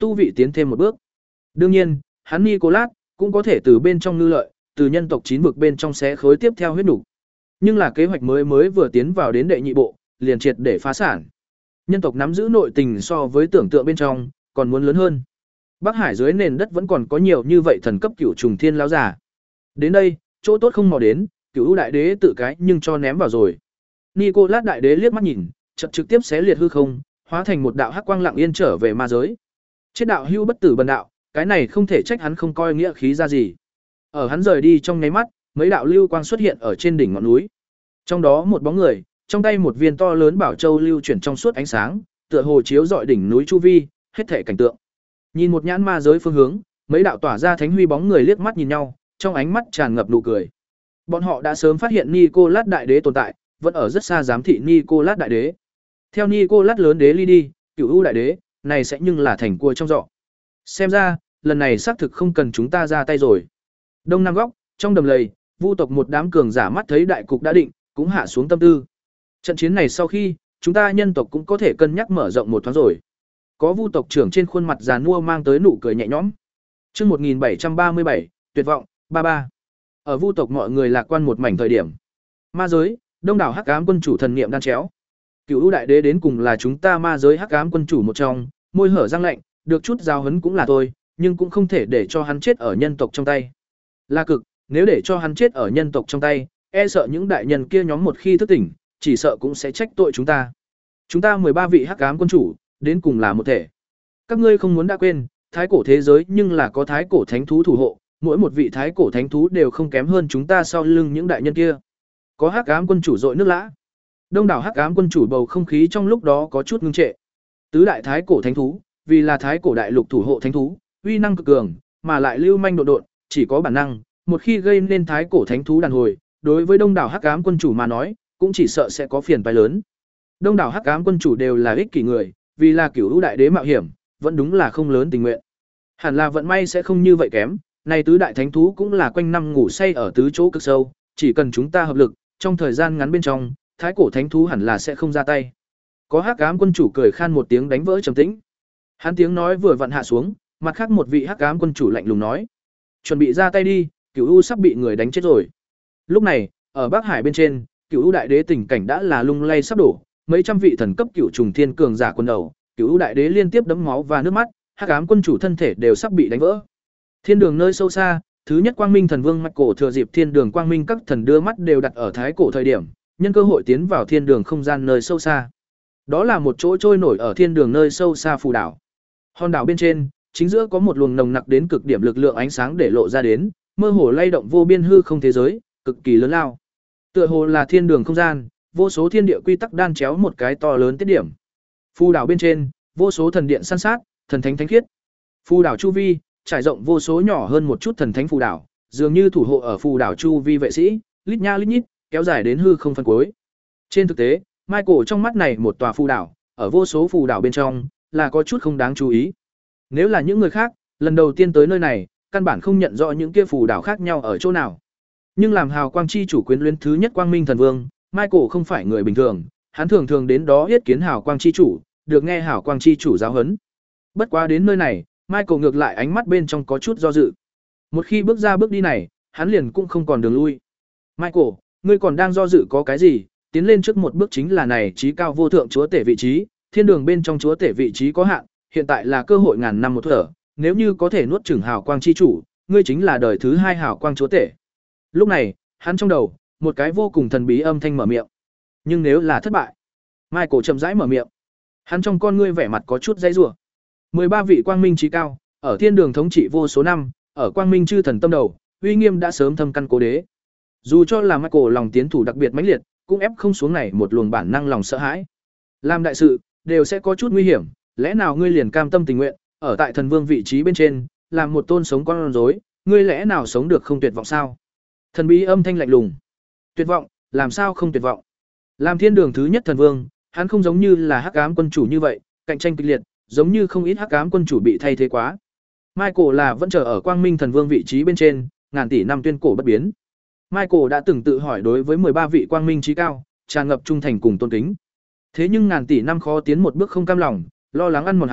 S1: tu vị tiến thêm một bước. Đương nhiên, hắn Nicolas cũng có thể từ bên trong ngư lợi, từ nhân tộc chín vực bên trong xé khối tiếp theo huyết nục. Nhưng là kế hoạch mới mới vừa tiến vào đến đệ nhị bộ, liền triệt để phá sản. Nhân tộc nắm giữ nội tình so với tưởng tượng bên trong, còn muốn lớn hơn. Bắc Hải dưới nền đất vẫn còn có nhiều như vậy thần cấp cửu trùng thiên lão giả. Đến đây, chỗ tốt không mò đến, Cửu đại đế tự cái nhưng cho ném vào rồi. Nicolas đại đế liếc mắt nhìn, chợt trực tiếp xé liệt hư không, hóa thành một đạo hắc quang lặng yên trở về ma giới. Chết đạo hưu bất tử bần đạo, cái này không thể trách hắn không coi nghĩa khí ra gì. Ở hắn rời đi trong nháy mắt, mấy đạo lưu quang xuất hiện ở trên đỉnh ngọn núi. Trong đó một bóng người, trong tay một viên to lớn bảo châu lưu chuyển trong suốt ánh sáng, tựa hồ chiếu rọi đỉnh núi chu vi, hết thảy cảnh tượng. Nhìn một nhãn ma giới phương hướng, mấy đạo tỏa ra thánh huy bóng người liếc mắt nhìn nhau, trong ánh mắt tràn ngập nụ cười. Bọn họ đã sớm phát hiện Nicolas đại đế tồn tại, vẫn ở rất xa giám thị Nicolas đại đế. Theo Nicolas lớn đế ly đi, Cửu U đại đế, này sẽ nhưng là thành cua trong giỏ. Xem ra, lần này xác thực không cần chúng ta ra tay rồi. Đông Nam góc, trong đầm lầy, Vu tộc một đám cường giả mắt thấy đại cục đã định, cũng hạ xuống tâm tư. Trận chiến này sau khi, chúng ta nhân tộc cũng có thể cân nhắc mở rộng một thoáng rồi. Có Vu tộc trưởng trên khuôn mặt già nua mang tới nụ cười nhẹ nhõm. Chương một nghìn bảy trăm ba mươi bảy, tuyệt vọng, ba ba. Ở Vu tộc mọi người lạc quan một mảnh thời điểm. Ma giới, đông đảo Hắc Ám quân chủ thần niệm đan chéo. Cửu U đại đế đến cùng là chúng ta ma giới Hắc Ám quân chủ một trong, môi hở răng lạnh, được chút giao hấn cũng là tôi, nhưng cũng không thể để cho hắn chết ở nhân tộc trong tay. La cực, nếu để cho hắn chết ở nhân tộc trong tay, e sợ những đại nhân kia nhóm một khi thức tỉnh, chỉ sợ cũng sẽ trách tội chúng ta. Chúng ta mười ba vị Hắc Ám quân chủ, đến cùng là một thể. Các ngươi không muốn đã quên, thái cổ thế giới nhưng là có thái cổ thánh thú thủ hộ, mỗi một vị thái cổ thánh thú đều không kém hơn chúng ta sau lưng những đại nhân kia. Có Hắc Ám quân chủ dội nước lã. Đông đảo Hắc Ám quân chủ bầu không khí trong lúc đó có chút ngưng trệ. Tứ đại thái cổ thánh thú, vì là thái cổ đại lục thủ hộ thánh thú, uy năng cực cường, mà lại lưu manh độ độn, chỉ có bản năng, một khi gây nên thái cổ thánh thú đàn hồi, đối với đông đảo Hắc Ám quân chủ mà nói, cũng chỉ sợ sẽ có phiền toái lớn. Đông đảo Hắc Ám quân chủ đều là ích kỷ người, vì là Cửu U đại đế mạo hiểm, vẫn đúng là không lớn tình nguyện. Hẳn là vận may sẽ không như vậy kém, này tứ đại thánh thú cũng là quanh năm ngủ say ở tứ chỗ cực sâu, chỉ cần chúng ta hợp lực, trong thời gian ngắn bên trong, thái cổ thánh thú hẳn là sẽ không ra tay. Có Hắc Ám quân chủ cười khan một tiếng đánh vỡ trầm tĩnh. Hắn tiếng nói vừa vặn hạ xuống, mặt khác một vị Hắc Ám quân chủ lạnh lùng nói: "Chuẩn bị ra tay đi, Cửu U sắp bị người đánh chết rồi." Lúc này, ở Bắc Hải bên trên, Cửu U đại đế tình cảnh đã là lung lay sắp đổ, mấy trăm vị thần cấp cửu trùng thiên cường giả quân đầu, Cửu U đại đế liên tiếp đẫm máu và nước mắt, Hắc Ám quân chủ thân thể đều sắp bị đánh vỡ. Thiên đường nơi sâu xa, thứ nhất Quang Minh thần vương mạch cổ thừa dịp thiên đường quang minh các thần đưa mắt đều đặt ở thái cổ thời điểm, nhân cơ hội tiến vào thiên đường không gian nơi sâu xa. Đó là một chỗ trôi nổi ở thiên đường nơi sâu xa phù đảo. Hòn đảo bên trên, chính giữa có một luồng nồng nặc đến cực điểm lực lượng ánh sáng để lộ ra đến, mơ hồ lay động vô biên hư không thế giới, cực kỳ lớn lao. Tựa hồ là thiên đường không gian, vô số thiên địa quy tắc đan chéo một cái to lớn tiết điểm. Phù đảo bên trên, vô số thần điện san sát, thần thánh thánh khiết. Phù đảo chu vi, trải rộng vô số nhỏ hơn một chút thần thánh phù đảo, dường như thủ hộ ở phù đảo chu vi vệ sĩ, lít nha lít nhít, kéo dài đến hư không phân cuối. Trên thực tế, Michael trong mắt này một tòa phù đảo, ở vô số phù đảo bên trong, là có chút không đáng chú ý. Nếu là những người khác, lần đầu tiên tới nơi này, căn bản không nhận rõ những kia phù đảo khác nhau ở chỗ nào. Nhưng làm hào quang chi chủ quyến luyến thứ nhất Quang Minh thần vương, Michael không phải người bình thường, hắn thường thường đến đó yết kiến hào quang chi chủ, được nghe hào quang chi chủ giáo huấn. Bất quá đến nơi này, Michael ngược lại ánh mắt bên trong có chút do dự. Một khi bước ra bước đi này, hắn liền cũng không còn đường lui. Michael, ngươi còn đang do dự có cái gì? Tiến lên trước một bước chính là này trí cao vô thượng chúa tể vị trí, thiên đường bên trong chúa tể vị trí có hạn, hiện tại là cơ hội ngàn năm một thở, nếu như có thể nuốt chửng hào quang chi chủ, ngươi chính là đời thứ hai hào quang chúa tể. Lúc này, hắn trong đầu, một cái vô cùng thần bí âm thanh mở miệng. Nhưng nếu là thất bại, Michael chậm rãi mở miệng. Hắn trong con ngươi vẻ mặt có chút dãy rủa. mười ba vị quang minh trí cao, ở thiên đường thống trị vô số năm, ở quang minh chư thần tâm đầu, uy nghiêm đã sớm thâm căn cố đế. Dù cho là Michael lòng tiến thủ đặc biệt mãnh liệt, cũng ép không xuống này một luồng bản năng lòng sợ hãi. Làm đại sự, đều sẽ có chút nguy hiểm, lẽ nào ngươi liền cam tâm tình nguyện, ở tại thần vương vị trí bên trên, làm một tôn sống con rối, ngươi lẽ nào sống được không tuyệt vọng sao? Thần bí âm thanh lạnh lùng. Tuyệt vọng, làm sao không tuyệt vọng? Làm thiên đường thứ nhất thần vương, hắn không giống như là Hắc Ám quân chủ như vậy, cạnh tranh kịch liệt, giống như không ít Hắc Ám quân chủ bị thay thế quá. Michael là vẫn chờ ở Quang Minh thần vương vị trí bên trên, ngàn tỷ năm tuyên cổ bất biến. Michael đã từng tự hỏi đối với mười ba vị quang minh trí cao, tràn ngập trung thành cùng tôn kính. Thế nhưng ngàn tỷ năm khó tiến một bước không cam lòng, lo lắng ăn mòn hắn,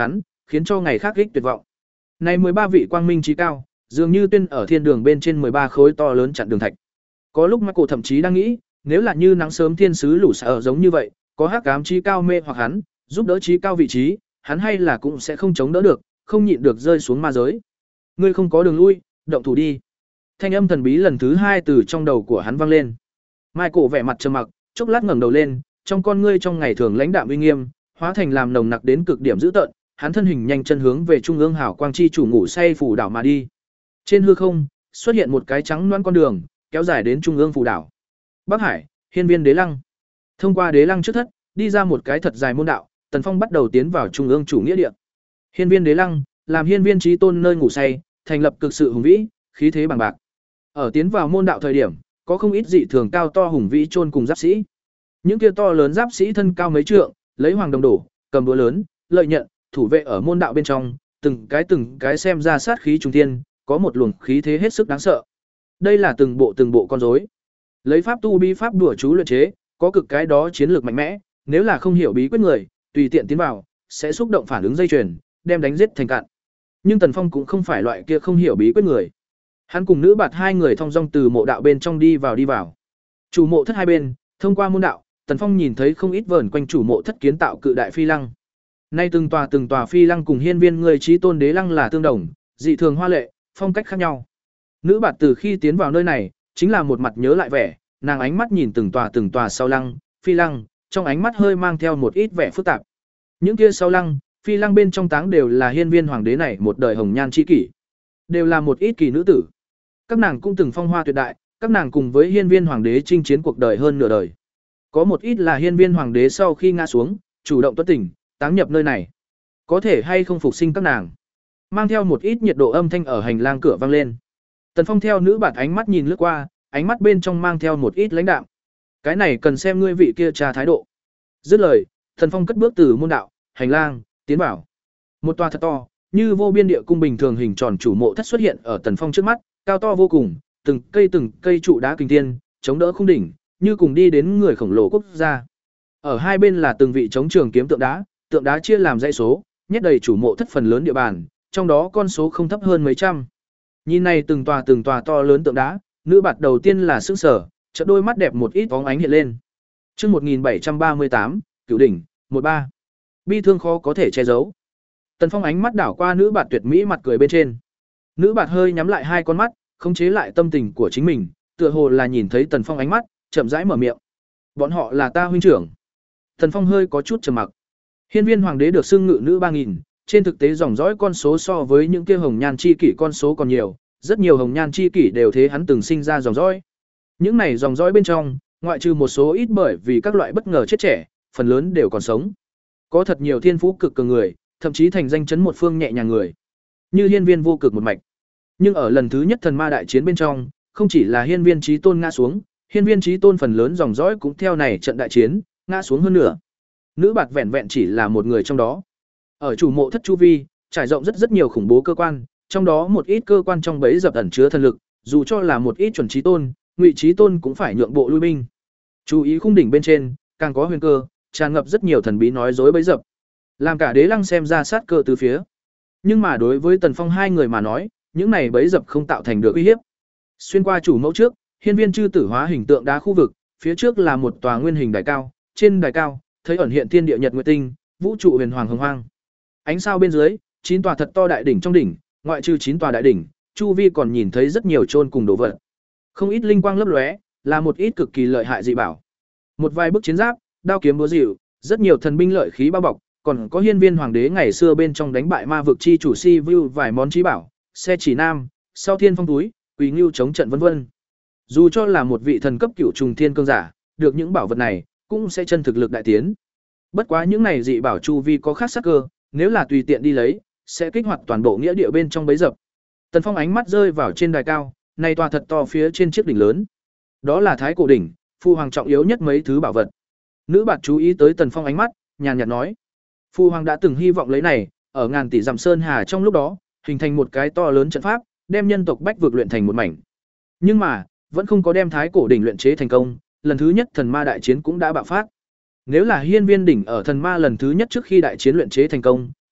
S1: khiến cho ngày khác ích tuyệt vọng. Này mười ba vị quang minh trí cao, dường như tuyên ở thiên đường bên trên mười ba khối to lớn chặn đường thạch. Có lúc Michael thậm chí đang nghĩ, nếu là như nắng sớm thiên sứ lũ sở giống như vậy, có hắc ám trí cao mê hoặc hắn, giúp đỡ trí cao vị trí, hắn hay là cũng sẽ không chống đỡ được, không nhịn được rơi xuống ma giới. Ngươi không có đường lui, động thủ đi. Thanh âm thần bí lần thứ hai từ trong đầu của hắn vang lên. Michael vẻ mặt trầm mặc, chốc lát ngẩng đầu lên, trong con ngươi trong ngày thường lãnh đạm uy nghiêm, hóa thành làm nồng nặc đến cực điểm dữ tợn, hắn thân hình nhanh chân hướng về trung ương hảo quang chi chủ ngủ say phủ đảo mà đi. Trên hư không, xuất hiện một cái trắng loãng con đường, kéo dài đến trung ương phủ đảo. Bắc Hải, Hiên Viên Đế Lăng. Thông qua Đế Lăng trước thất, đi ra một cái thật dài môn đạo, Tần Phong bắt đầu tiến vào trung ương chủ nghĩa địa. Hiên Viên Đế Lăng, làm Hiên Viên Chí Tôn nơi ngủ say, thành lập cực sự hùng vĩ, khí thế bằng bạc. Ở tiến vào môn đạo thời điểm, có không ít dị thường cao to hùng vĩ chôn cùng giáp sĩ. Những kia to lớn giáp sĩ thân cao mấy trượng, lấy hoàng đồng đổ, cầm búa lớn, lợi nhận, thủ vệ ở môn đạo bên trong, từng cái từng cái xem ra sát khí trùng thiên, có một luồng khí thế hết sức đáng sợ. Đây là từng bộ từng bộ con rối. Lấy pháp tu bí pháp đùa chú luyện chế, có cực cái đó chiến lược mạnh mẽ, nếu là không hiểu bí quyết người, tùy tiện tiến vào, sẽ xúc động phản ứng dây chuyền, đem đánh giết thành cạn. Nhưng Tần Phong cũng không phải loại kia không hiểu bí quyết người. Hắn cùng nữ bạt hai người thong dong từ mộ đạo bên trong đi vào đi vào. Chủ mộ thất hai bên, thông qua môn đạo, Tần Phong nhìn thấy không ít vờn quanh chủ mộ thất kiến tạo cự đại phi lăng. Nay từng tòa từng tòa phi lăng cùng hiên viên người trí tôn đế lăng là tương đồng, dị thường hoa lệ, phong cách khác nhau. Nữ bạt từ khi tiến vào nơi này, chính là một mặt nhớ lại vẻ, nàng ánh mắt nhìn từng tòa từng tòa sau lăng, phi lăng, trong ánh mắt hơi mang theo một ít vẻ phức tạp. Những kia sau lăng, phi lăng bên trong táng đều là hiên viên hoàng đế này một đời hồng nhan chi kỷ, đều là một ít kỳ nữ tử. Các nàng cũng từng phong hoa tuyệt đại, các nàng cùng với hiên viên hoàng đế chinh chiến cuộc đời hơn nửa đời. Có một ít là hiên viên hoàng đế sau khi ngã xuống, chủ động tuất tỉnh, táng nhập nơi này. Có thể hay không phục sinh các nàng. Mang theo một ít nhiệt độ âm thanh ở hành lang cửa vang lên. Tần Phong theo nữ bạt ánh mắt nhìn lướt qua, ánh mắt bên trong mang theo một ít lãnh đạm. Cái này cần xem ngươi vị kia trà thái độ. Dứt lời, Tần Phong cất bước từ môn đạo, hành lang, tiến vào. Một tòa thật to, như vô biên địa cung bình thường hình tròn chủ mộ thất xuất hiện ở Tần Phong trước mắt, cao to vô cùng, từng cây từng cây trụ đá kinh thiên, chống đỡ khung đỉnh, như cùng đi đến người khổng lồ quốc gia. Ở hai bên là từng vị chống trường kiếm tượng đá, tượng đá chia làm dãy số, nhét đầy chủ mộ thất phần lớn địa bàn, trong đó con số không thấp hơn mấy trăm. Nhìn này từng tòa từng tòa to lớn tượng đá, nữ bạt đầu tiên là sững sờ, chợt đôi mắt đẹp một ít bóng ánh hiện lên. Chương một nghìn bảy trăm ba mươi tám, Cửu đỉnh, một ba. Bi thương khó có thể che giấu. Tần Phong ánh mắt đảo qua nữ bạt tuyệt mỹ mặt cười bên trên. Nữ bạt hơi nhắm lại hai con mắt, khống chế lại tâm tình của chính mình, tựa hồ là nhìn thấy Tần Phong ánh mắt, chậm rãi mở miệng. Bọn họ là ta huynh trưởng. Tần Phong hơi có chút trầm mặc. Hiên viên hoàng đế được xưng ngự nữ ba nghìn, trên thực tế dòng dõi con số so với những kia hồng nhan chi kỷ con số còn nhiều, rất nhiều hồng nhan chi kỷ đều thế hắn từng sinh ra dòng dõi. Những này dòng dõi bên trong, ngoại trừ một số ít bởi vì các loại bất ngờ chết trẻ, phần lớn đều còn sống. Có thật nhiều thiên phú cực cường người, thậm chí thành danh chấn một phương nhẹ nhàng người. Như hiên viên vô cực một mạch. Nhưng ở lần thứ nhất thần ma đại chiến bên trong, không chỉ là hiên viên chí tôn ngã xuống, hiên viên chí tôn phần lớn dòng dõi cũng theo này trận đại chiến, ngã xuống hơn nữa. Nữ bạt vẹn vẹn chỉ là một người trong đó. Ở chủ mộ thất chu vi, trải rộng rất rất nhiều khủng bố cơ quan, trong đó một ít cơ quan trong bẫy dập ẩn chứa thần lực, dù cho là một ít chuẩn chí tôn, ngụy chí tôn cũng phải nhượng bộ lui binh. Chú ý khung đỉnh bên trên, càng có huyền cơ, tràn ngập rất nhiều thần bí nói dối bẫy dập. Làm cả đế lăng xem ra sát cơ từ phía. Nhưng mà đối với Tần Phong hai người mà nói, những này bẫy dập không tạo thành được uy hiếp. Xuyên qua chủ mẫu trước, hiên viên chư tử hóa hình tượng đá khu vực, phía trước là một tòa nguyên hình đài cao, trên đài cao, thấy ẩn hiện thiên địa nhật nguyệt tinh, vũ trụ huyền hoàng hồng hoang. Ánh sao bên dưới, chín tòa thật to đại đỉnh trong đỉnh, ngoại trừ chín tòa đại đỉnh, chu vi còn nhìn thấy rất nhiều chôn cùng đồ vật. Không ít linh quang lấp lóe, là một ít cực kỳ lợi hại dị bảo. Một vài bức chiến giáp, đao kiếm búa dịu, rất nhiều thần binh lợi khí bao bọc, còn có hiên viên hoàng đế ngày xưa bên trong đánh bại ma vực chi chủ si view vài món trí bảo, xe chỉ nam, sau thiên phong túi, quỳ ngưu chống trận vân vân. Dù cho là một vị thần cấp cửu trùng thiên cương giả, được những bảo vật này, cũng sẽ chân thực lực đại tiến. Bất quá những này dị bảo chu vi có khác sắc cơ, nếu là tùy tiện đi lấy, sẽ kích hoạt toàn bộ nghĩa địa bên trong bấy dập. Tần Phong ánh mắt rơi vào trên đài cao, này tòa thật to phía trên chiếc đỉnh lớn. Đó là Thái Cổ đỉnh, phu hoàng trọng yếu nhất mấy thứ bảo vật. Nữ bạt chú ý tới Tần Phong ánh mắt, nhàn nhạt nói: "Phu hoàng đã từng hy vọng lấy này, ở ngàn tỷ dặm sơn hà trong lúc đó, hình thành một cái to lớn trận pháp, đem nhân tộc bách vực luyện thành một mảnh. Nhưng mà, vẫn không có đem Thái Cổ đỉnh luyện chế thành công, lần thứ nhất thần ma đại chiến cũng đã bạo phát. Nếu là hiên viên đỉnh ở thần ma lần thứ nhất trước khi đại chiến luyện chế thành công,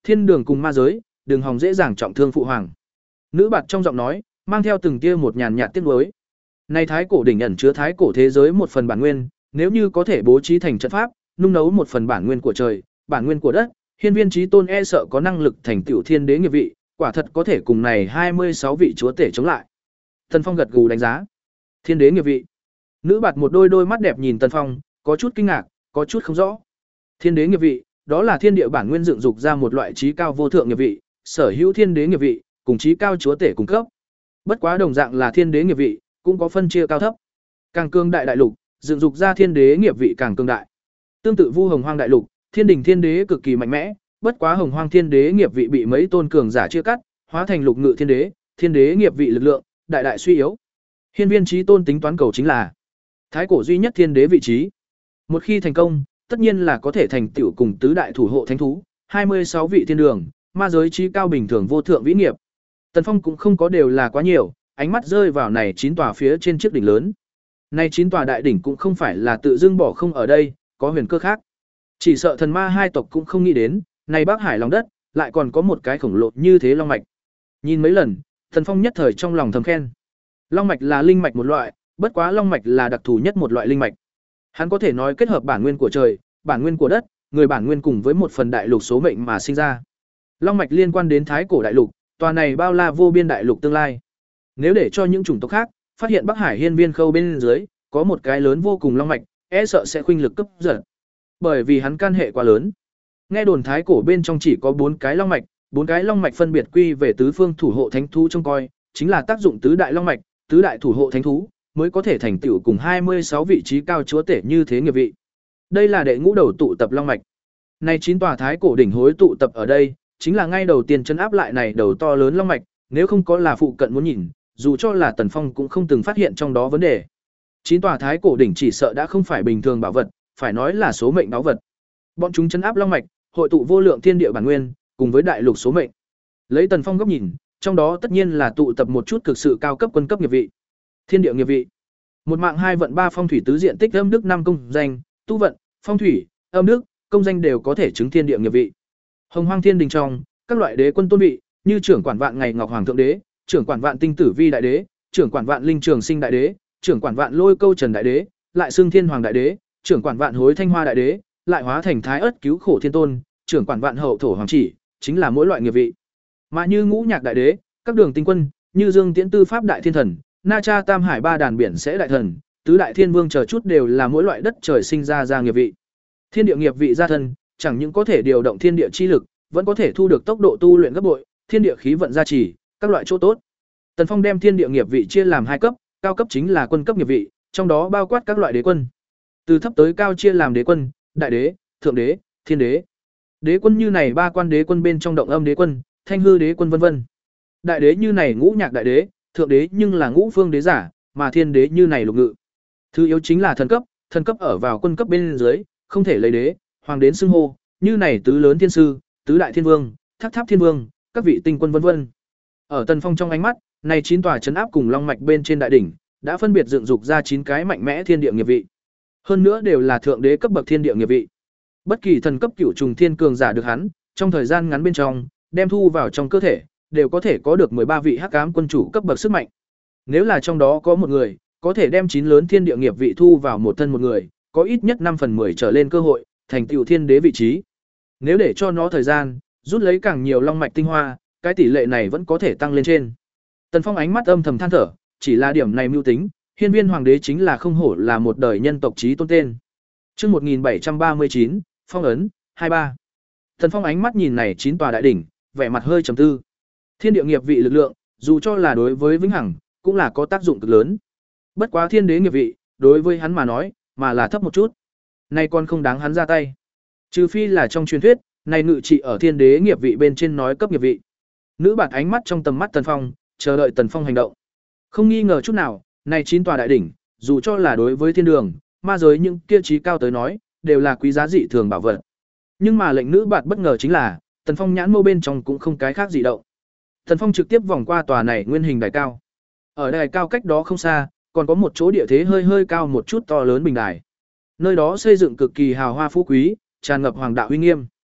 S1: thiên đường cùng ma giới, đừng hòng dễ dàng trọng thương phụ hoàng. Nữ bạt trong giọng nói, mang theo từng tia một nhàn nhạt tiếc nuối. Này thái cổ đỉnh ẩn chứa thái cổ thế giới một phần bản nguyên, nếu như có thể bố trí thành trận pháp, nung nấu một phần bản nguyên của trời, bản nguyên của đất, hiên viên chí tôn e sợ có năng lực thành tiểu thiên đế nghiệp vị, quả thật có thể cùng này hai mươi sáu vị chúa tể chống lại. Tần Phong gật gù đánh giá. Thiên đế nghiệp vị. Nữ bạt một đôi đôi mắt đẹp nhìn Tần Phong, có chút kinh ngạc, có chút không rõ. Thiên đế nghiệp vị, đó là thiên địa bản nguyên dựng dục ra một loại trí cao vô thượng nghiệp vị, sở hữu thiên đế nghiệp vị, cùng trí cao chúa tể cung cấp. Bất quá đồng dạng là thiên đế nghiệp vị, cũng có phân chia cao thấp. Càng cương đại đại lục, dựng dục ra thiên đế nghiệp vị càng cương đại. Tương tự Vu Hồng Hoang đại lục, Thiên Đình Thiên Đế cực kỳ mạnh mẽ, bất quá Hồng Hoang Thiên Đế nghiệp vị bị mấy tôn cường giả chia cắt, hóa thành Lục Ngự Thiên Đế, Thiên Đế nghiệp vị lực lượng đại đại suy yếu. Hiên viên Chí Tôn tính toán cầu chính là thái cổ duy nhất thiên đế vị trí. Một khi thành công, tất nhiên là có thể thành tựu cùng tứ đại thủ hộ thánh thú, hai mươi sáu vị thiên đường, ma giới trí cao bình thường vô thượng vĩ nghiệp. Tần Phong cũng không có đều là quá nhiều, ánh mắt rơi vào này chín tòa phía trên chiếc đỉnh lớn. Này chín tòa đại đỉnh cũng không phải là tự dưng bỏ không ở đây, có huyền cơ khác. Chỉ sợ thần ma hai tộc cũng không nghĩ đến, này Bắc Hải lòng đất, lại còn có một cái khổng lồ như thế long mạch. Nhìn mấy lần, Tần Phong nhất thời trong lòng thầm khen. Long mạch là linh mạch một loại, bất quá long mạch là đặc thù nhất một loại linh mạch. Hắn có thể nói kết hợp bản nguyên của trời, bản nguyên của đất, người bản nguyên cùng với một phần đại lục số mệnh mà sinh ra. Long mạch liên quan đến thái cổ đại lục, tòa này bao la vô biên đại lục tương lai. Nếu để cho những chủng tộc khác phát hiện Bắc Hải hiên viên khâu bên dưới có một cái lớn vô cùng long mạch, e sợ sẽ khuynh lực cấp giật. Bởi vì hắn can hệ quá lớn. Nghe đồn thái cổ bên trong chỉ có bốn cái long mạch, bốn cái long mạch phân biệt quy về tứ phương thủ hộ thánh thú trông coi, chính là tác dụng tứ đại long mạch, tứ đại thủ hộ thánh thú mới có thể thành tựu cùng hai mươi sáu vị trí cao chúa tể như thế nghiệp vị. Đây là đệ ngũ đầu tụ tập long mạch. Này chín tòa thái cổ đỉnh hối tụ tập ở đây, chính là ngay đầu tiên trấn áp lại này đầu to lớn long mạch, nếu không có là phụ cận muốn nhìn, dù cho là Tần Phong cũng không từng phát hiện trong đó vấn đề. Chín tòa thái cổ đỉnh chỉ sợ đã không phải bình thường bảo vật, phải nói là số mệnh báu vật. Bọn chúng trấn áp long mạch, hội tụ vô lượng thiên địa bản nguyên, cùng với đại lục số mệnh. Lấy Tần Phong góc nhìn, trong đó tất nhiên là tụ tập một chút cực sự cao cấp quân cấp nghiệp vị. Thiên địa nghiệp vị. Một mạng hai vận ba phong thủy tứ diện tích âm đức năm công danh, tu vận, phong thủy, âm đức, công danh đều có thể chứng thiên địa nghiệp vị. Hồng Hoang Thiên Đình trong, các loại đế quân tôn vị, như trưởng quản vạn ngày ngọc hoàng thượng đế, trưởng quản vạn tinh tử vi đại đế, trưởng quản vạn linh trường sinh đại đế, trưởng quản vạn lôi câu trần đại đế, lại xưng thiên hoàng đại đế, trưởng quản vạn hối thanh hoa đại đế, lại hóa thành thái ất cứu khổ thiên tôn, trưởng quản vạn hậu thổ hoàng chỉ, chính là mỗi loại nghiệp vị. Mà như ngũ nhạc đại đế, các đường tinh quân, như dương tiễn tư pháp đại thiên thần, na cha tam hải ba đàn biển sẽ đại thần, tứ đại thiên vương chờ chút đều là mỗi loại đất trời sinh ra ra nghiệp vị. Thiên địa nghiệp vị gia thân, chẳng những có thể điều động thiên địa chi lực, vẫn có thể thu được tốc độ tu luyện gấp bội, thiên địa khí vận gia trì, các loại chỗ tốt. Tần Phong đem thiên địa nghiệp vị chia làm hai cấp, cao cấp chính là quân cấp nghiệp vị, trong đó bao quát các loại đế quân. Từ thấp tới cao chia làm đế quân, đại đế, thượng đế, thiên đế. Đế quân như này ba quan đế quân bên trong động âm đế quân, thanh hư đế quân vân vân. Đại đế như này ngũ nhạc đại đế, thượng đế nhưng là ngũ phương đế giả, mà thiên đế như này lục ngự. Thứ yếu chính là thần cấp, thần cấp ở vào quân cấp bên dưới, không thể lấy đế, hoàng đến xưng hô, như này tứ lớn thiên sư, tứ đại thiên vương, tháp tháp thiên vương, các vị tinh quân vân vân. Ở Tần Phong trong ánh mắt, này chín tòa trấn áp cùng long mạch bên trên đại đỉnh, đã phân biệt dựng dục ra chín cái mạnh mẽ thiên địa nghiệp vị. Hơn nữa đều là thượng đế cấp bậc thiên địa nghiệp vị. Bất kỳ thần cấp cửu trùng thiên cường giả được hắn, trong thời gian ngắn bên trong, đem thu vào trong cơ thể, đều có thể có được mười ba vị hắc ám quân chủ cấp bậc sức mạnh. Nếu là trong đó có một người, có thể đem chín lớn thiên địa nghiệp vị thu vào một thân một người, có ít nhất năm phần mười trở lên cơ hội, thành tựu thiên đế vị trí. Nếu để cho nó thời gian, rút lấy càng nhiều long mạch tinh hoa, cái tỷ lệ này vẫn có thể tăng lên trên. Tần Phong ánh mắt âm thầm than thở, chỉ là điểm này mưu tính, hiên viên hoàng đế chính là không hổ là một đời nhân tộc chí tôn tên. Chương một nghìn bảy trăm ba mươi chín, phong ấn hai ba. Tần Phong ánh mắt nhìn này chín tòa đại đỉnh, vẻ mặt hơi trầm tư. Thiên địa nghiệp vị lực lượng, dù cho là đối với vĩnh hằng, cũng là có tác dụng cực lớn. Bất quá thiên đế nghiệp vị, đối với hắn mà nói, mà là thấp một chút. Nay còn không đáng hắn ra tay. Trừ phi là trong truyền thuyết, này ngự trị ở thiên đế nghiệp vị bên trên nói cấp nghiệp vị. Nữ bạt ánh mắt trong tầm mắt Tần Phong, chờ đợi Tần Phong hành động. Không nghi ngờ chút nào, này chín tòa đại đỉnh, dù cho là đối với thiên đường, ma giới những kia trí cao tới nói, đều là quý giá dị thường bảo vật. Nhưng mà lệnh nữ bạt bất ngờ chính là, Tần Phong nhãn mâu bên trong cũng không cái khác gì động. Tần Phong trực tiếp vòng qua tòa này nguyên hình đài cao. Ở đài cao cách đó không xa, còn có một chỗ địa thế hơi hơi cao một chút to lớn bình đài. Nơi đó xây dựng cực kỳ hào hoa phú quý, tràn ngập hoàng đạo uy nghiêm.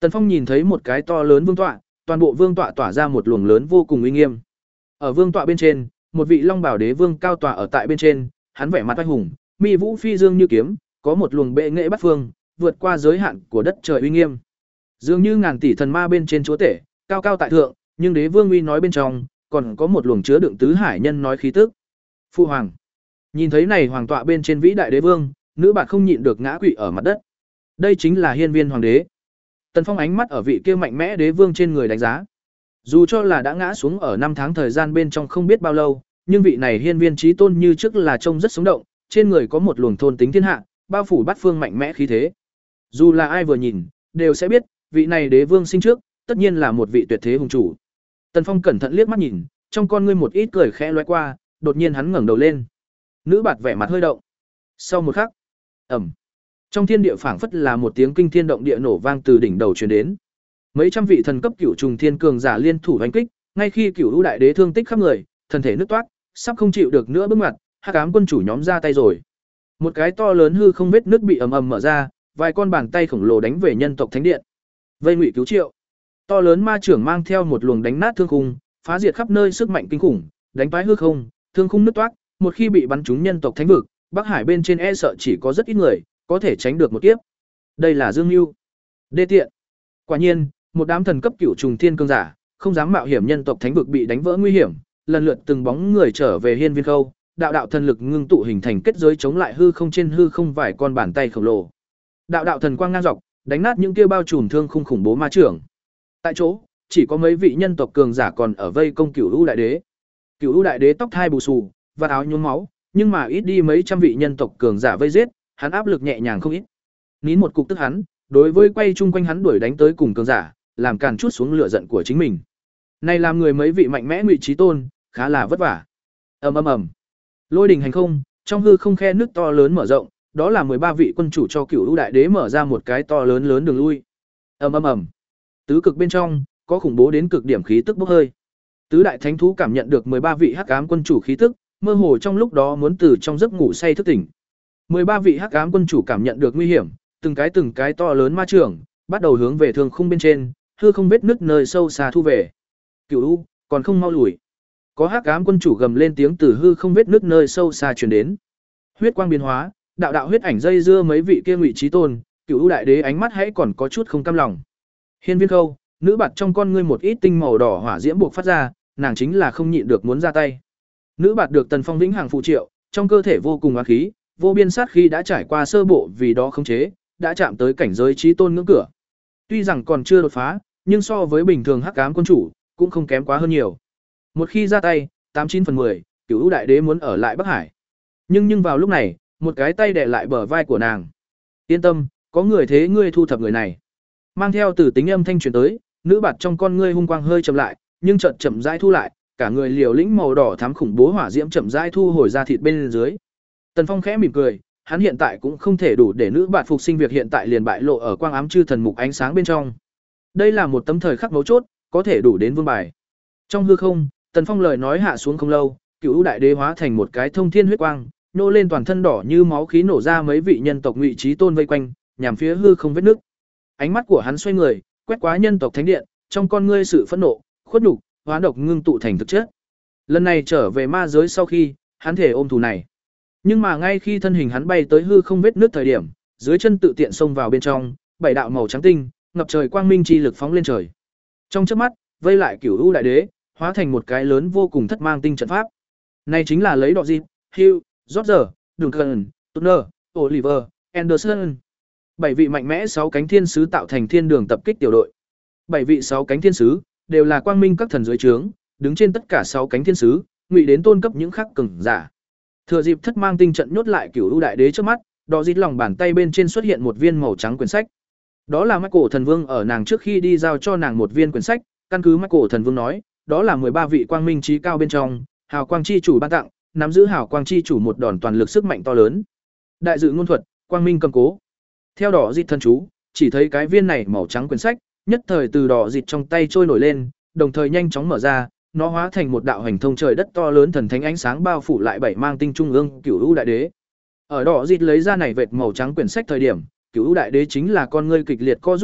S1: Tần Phong nhìn thấy một cái to lớn vương tọa, toàn bộ vương tọa tỏa ra một luồng lớn vô cùng uy nghiêm. Ở vương tọa bên trên, một vị Long Bảo Đế vương cao tọa ở tại bên trên, hắn vẻ mặt oai hùng, mi vũ phi dương như kiếm, có một luồng bệ nghệ bát phương, vượt qua giới hạn của đất trời uy nghiêm. Dường như ngàn tỷ thần ma bên trên chúa tể, cao cao tại thượng, nhưng đế vương uy nói bên trong, còn có một luồng chứa đựng tứ hải nhân nói khí tức. Phụ hoàng. Nhìn thấy này hoàng tọa bên trên vĩ đại đế vương, nữ bạn không nhịn được ngã quỵ ở mặt đất. Đây chính là hiên viên hoàng đế. Tần Phong ánh mắt ở vị kia mạnh mẽ đế vương trên người đánh giá. Dù cho là đã ngã xuống ở năm tháng thời gian bên trong không biết bao lâu, nhưng vị này hiên viên chí tôn như trước là trông rất sống động, trên người có một luồng thôn tính thiên hạ, bao phủ bát phương mạnh mẽ khí thế. Dù là ai vừa nhìn, đều sẽ biết, vị này đế vương sinh trước, tất nhiên là một vị tuyệt thế hùng chủ. Tần Phong cẩn thận liếc mắt nhìn, trong con ngươi một ít cười khẽ lóe qua, đột nhiên hắn ngẩng đầu lên. Nữ bạt vẻ mặt hơi động. Sau một khắc, ầm. Trong thiên địa phảng phất là một tiếng kinh thiên động địa nổ vang từ đỉnh đầu truyền đến. Mấy trăm vị thần cấp cửu trùng thiên cường giả liên thủ đánh kích, ngay khi cửu lũ đại đế thương tích khắp người, thân thể nứt toát, sắp không chịu được nữa bước ngoặt, Hắc ám quân chủ nhóm ra tay rồi. Một cái to lớn hư không vết nứt bị ầm ầm mở ra, vài con bàn tay khổng lồ đánh về nhân tộc thánh điện. Vây ngụy cứu triệu. To lớn ma trưởng mang theo một luồng đánh nát thương khung, phá diệt khắp nơi sức mạnh kinh khủng, đánh toái hư không, thương khung nứt toát, một khi bị bắn trúng nhân tộc thánh vực, Bắc Hải bên trên e sợ chỉ có rất ít người có thể tránh được một kiếp. Đây là Dương Nưu. Đê tiện. Quả nhiên, một đám thần cấp cửu trùng thiên cường giả, không dám mạo hiểm nhân tộc thánh vực bị đánh vỡ nguy hiểm, lần lượt từng bóng người trở về hiên viên khâu, đạo đạo thần lực ngưng tụ hình thành kết giới chống lại hư không trên hư không vài con bàn tay khổng lồ. Đạo đạo thần quang ngang dọc, đánh nát những kia bao trùm thương khung khủng bố ma trưởng. Tại chỗ, chỉ có mấy vị nhân tộc cường giả còn ở vây công Cửu Vũ đại đế. Cửu Vũ đại đế tóc thai bù xù, và áo nhuốm máu, nhưng mà ít đi mấy trăm vị nhân tộc cường giả vây giết, hắn áp lực nhẹ nhàng không ít. Nín một cục tức hắn, đối với quay chung quanh hắn đuổi đánh tới cùng cường giả, làm càn chút xuống lửa giận của chính mình. Này làm người mấy vị mạnh mẽ ngụy trí tôn, khá là vất vả. Ầm ầm ầm. Lôi đình hành không, trong hư không khe nước to lớn mở rộng, đó là mười ba vị quân chủ cho Cửu Vũ đại đế mở ra một cái to lớn lớn đường lui. Ầm ầm ầm. Tứ cực bên trong, có khủng bố đến cực điểm khí tức bốc hơi. Tứ đại thánh thú cảm nhận được mười ba vị hắc ám quân chủ khí tức, mơ hồ trong lúc đó muốn từ trong giấc ngủ say thức tỉnh. mười ba vị hắc ám quân chủ cảm nhận được nguy hiểm, từng cái từng cái to lớn ma trưởng, bắt đầu hướng về thương khung bên trên, hư không vết nứt nơi sâu xa thu về. Cửu U, còn không mau lùi. Có hắc ám quân chủ gầm lên tiếng từ hư không vết nứt nơi sâu xa truyền đến. Huyết quang biến hóa, đạo đạo huyết ảnh dây dưa mấy vị kia ngụy chí tôn, Cửu U đại đế ánh mắt hãy còn có chút không cam lòng. Hiên viên khâu, nữ bạt trong con ngươi một ít tinh màu đỏ hỏa diễm buộc phát ra, nàng chính là không nhịn được muốn ra tay. Nữ bạt được Tần Phong vĩnh hằng phụ triệu, trong cơ thể vô cùng oán khí, vô biên sát khí đã trải qua sơ bộ vì đó khống chế, đã chạm tới cảnh giới chí tôn ngưỡng cửa. Tuy rằng còn chưa đột phá, nhưng so với bình thường hắc ám quân chủ, cũng không kém quá hơn nhiều. Một khi ra tay, tám chín phần mười, Cửu U đại đế muốn ở lại Bắc Hải. Nhưng nhưng vào lúc này, một cái tay đè lại bờ vai của nàng. Yên tâm, có người thế ngươi thu thập người này. Mang theo từ tính âm thanh truyền tới, nữ bạt trong con ngươi hung quang hơi chậm lại, nhưng chợt chậm rãi thu lại, cả người liều lĩnh màu đỏ thắm khủng bố hỏa diễm chậm rãi thu hồi ra thịt bên dưới. Tần Phong khẽ mỉm cười, hắn hiện tại cũng không thể đủ để nữ bạt phục sinh việc hiện tại liền bại lộ ở quang ám chư thần mục ánh sáng bên trong. Đây là một tấm thời khắc mấu chốt, có thể đủ đến vương bài. Trong hư không, Tần Phong lời nói hạ xuống không lâu, Cửu U đại đế hóa thành một cái thông thiên huyết quang, nô lên toàn thân đỏ như máu khí nổ ra mấy vị nhân tộc ngụy chí tôn vây quanh, nhằm phía hư không vết nước. Ánh mắt của hắn xoay người, quét qua nhân tộc thánh điện, trong con ngươi sự phẫn nộ, khuất nhục, hóa độc ngưng tụ thành thực chất. Lần này trở về ma giới sau khi, hắn thể ôm thù này. Nhưng mà ngay khi thân hình hắn bay tới hư không vết nước thời điểm, dưới chân tự tiện xông vào bên trong, bảy đạo màu trắng tinh, ngập trời quang minh chi lực phóng lên trời. Trong chớp mắt, vây lại Cửu U đại đế, hóa thành một cái lớn vô cùng thất mang tinh trận pháp. Này chính là lấy đọ dịp, Hugh, Roger, Duncan, Turner, Oliver, Anderson. Bảy vị mạnh mẽ sáu cánh thiên sứ tạo thành thiên đường tập kích tiểu đội. Bảy vị sáu cánh thiên sứ đều là quang minh các thần dưới trướng, đứng trên tất cả sáu cánh thiên sứ, ngụy đến tôn cấp những khắc cường giả. Thừa dịp thất mang tinh trận nhốt lại Cửu U đại đế trước mắt, đỏ dịt lòng bàn tay bên trên xuất hiện một viên màu trắng quyển sách. Đó là Michael thần vương ở nàng trước khi đi giao cho nàng một viên quyển sách, căn cứ Michael thần vương nói, đó là mười ba vị quang minh trí cao bên trong, hào quang chi chủ ban tặng, nắm giữ hào quang chi chủ một đòn toàn lực sức mạnh to lớn. Đại dự ngôn thuật, quang minh cầm cố. Theo đỏ dịt thần chú, chỉ thấy cái viên này màu trắng quyển sách, nhất thời từ đỏ dịt trong tay trôi nổi lên, đồng thời nhanh chóng mở ra, nó hóa thành một đạo hành thông trời đất to lớn thần thánh ánh sáng bao phủ lại bảy mang tinh trung ương Cửu U đại đế. Ở đỏ dịt lấy ra này vệt màu trắng quyển sách thời điểm, Cửu U đại đế chính là con ngươi kịch liệt co rút lại,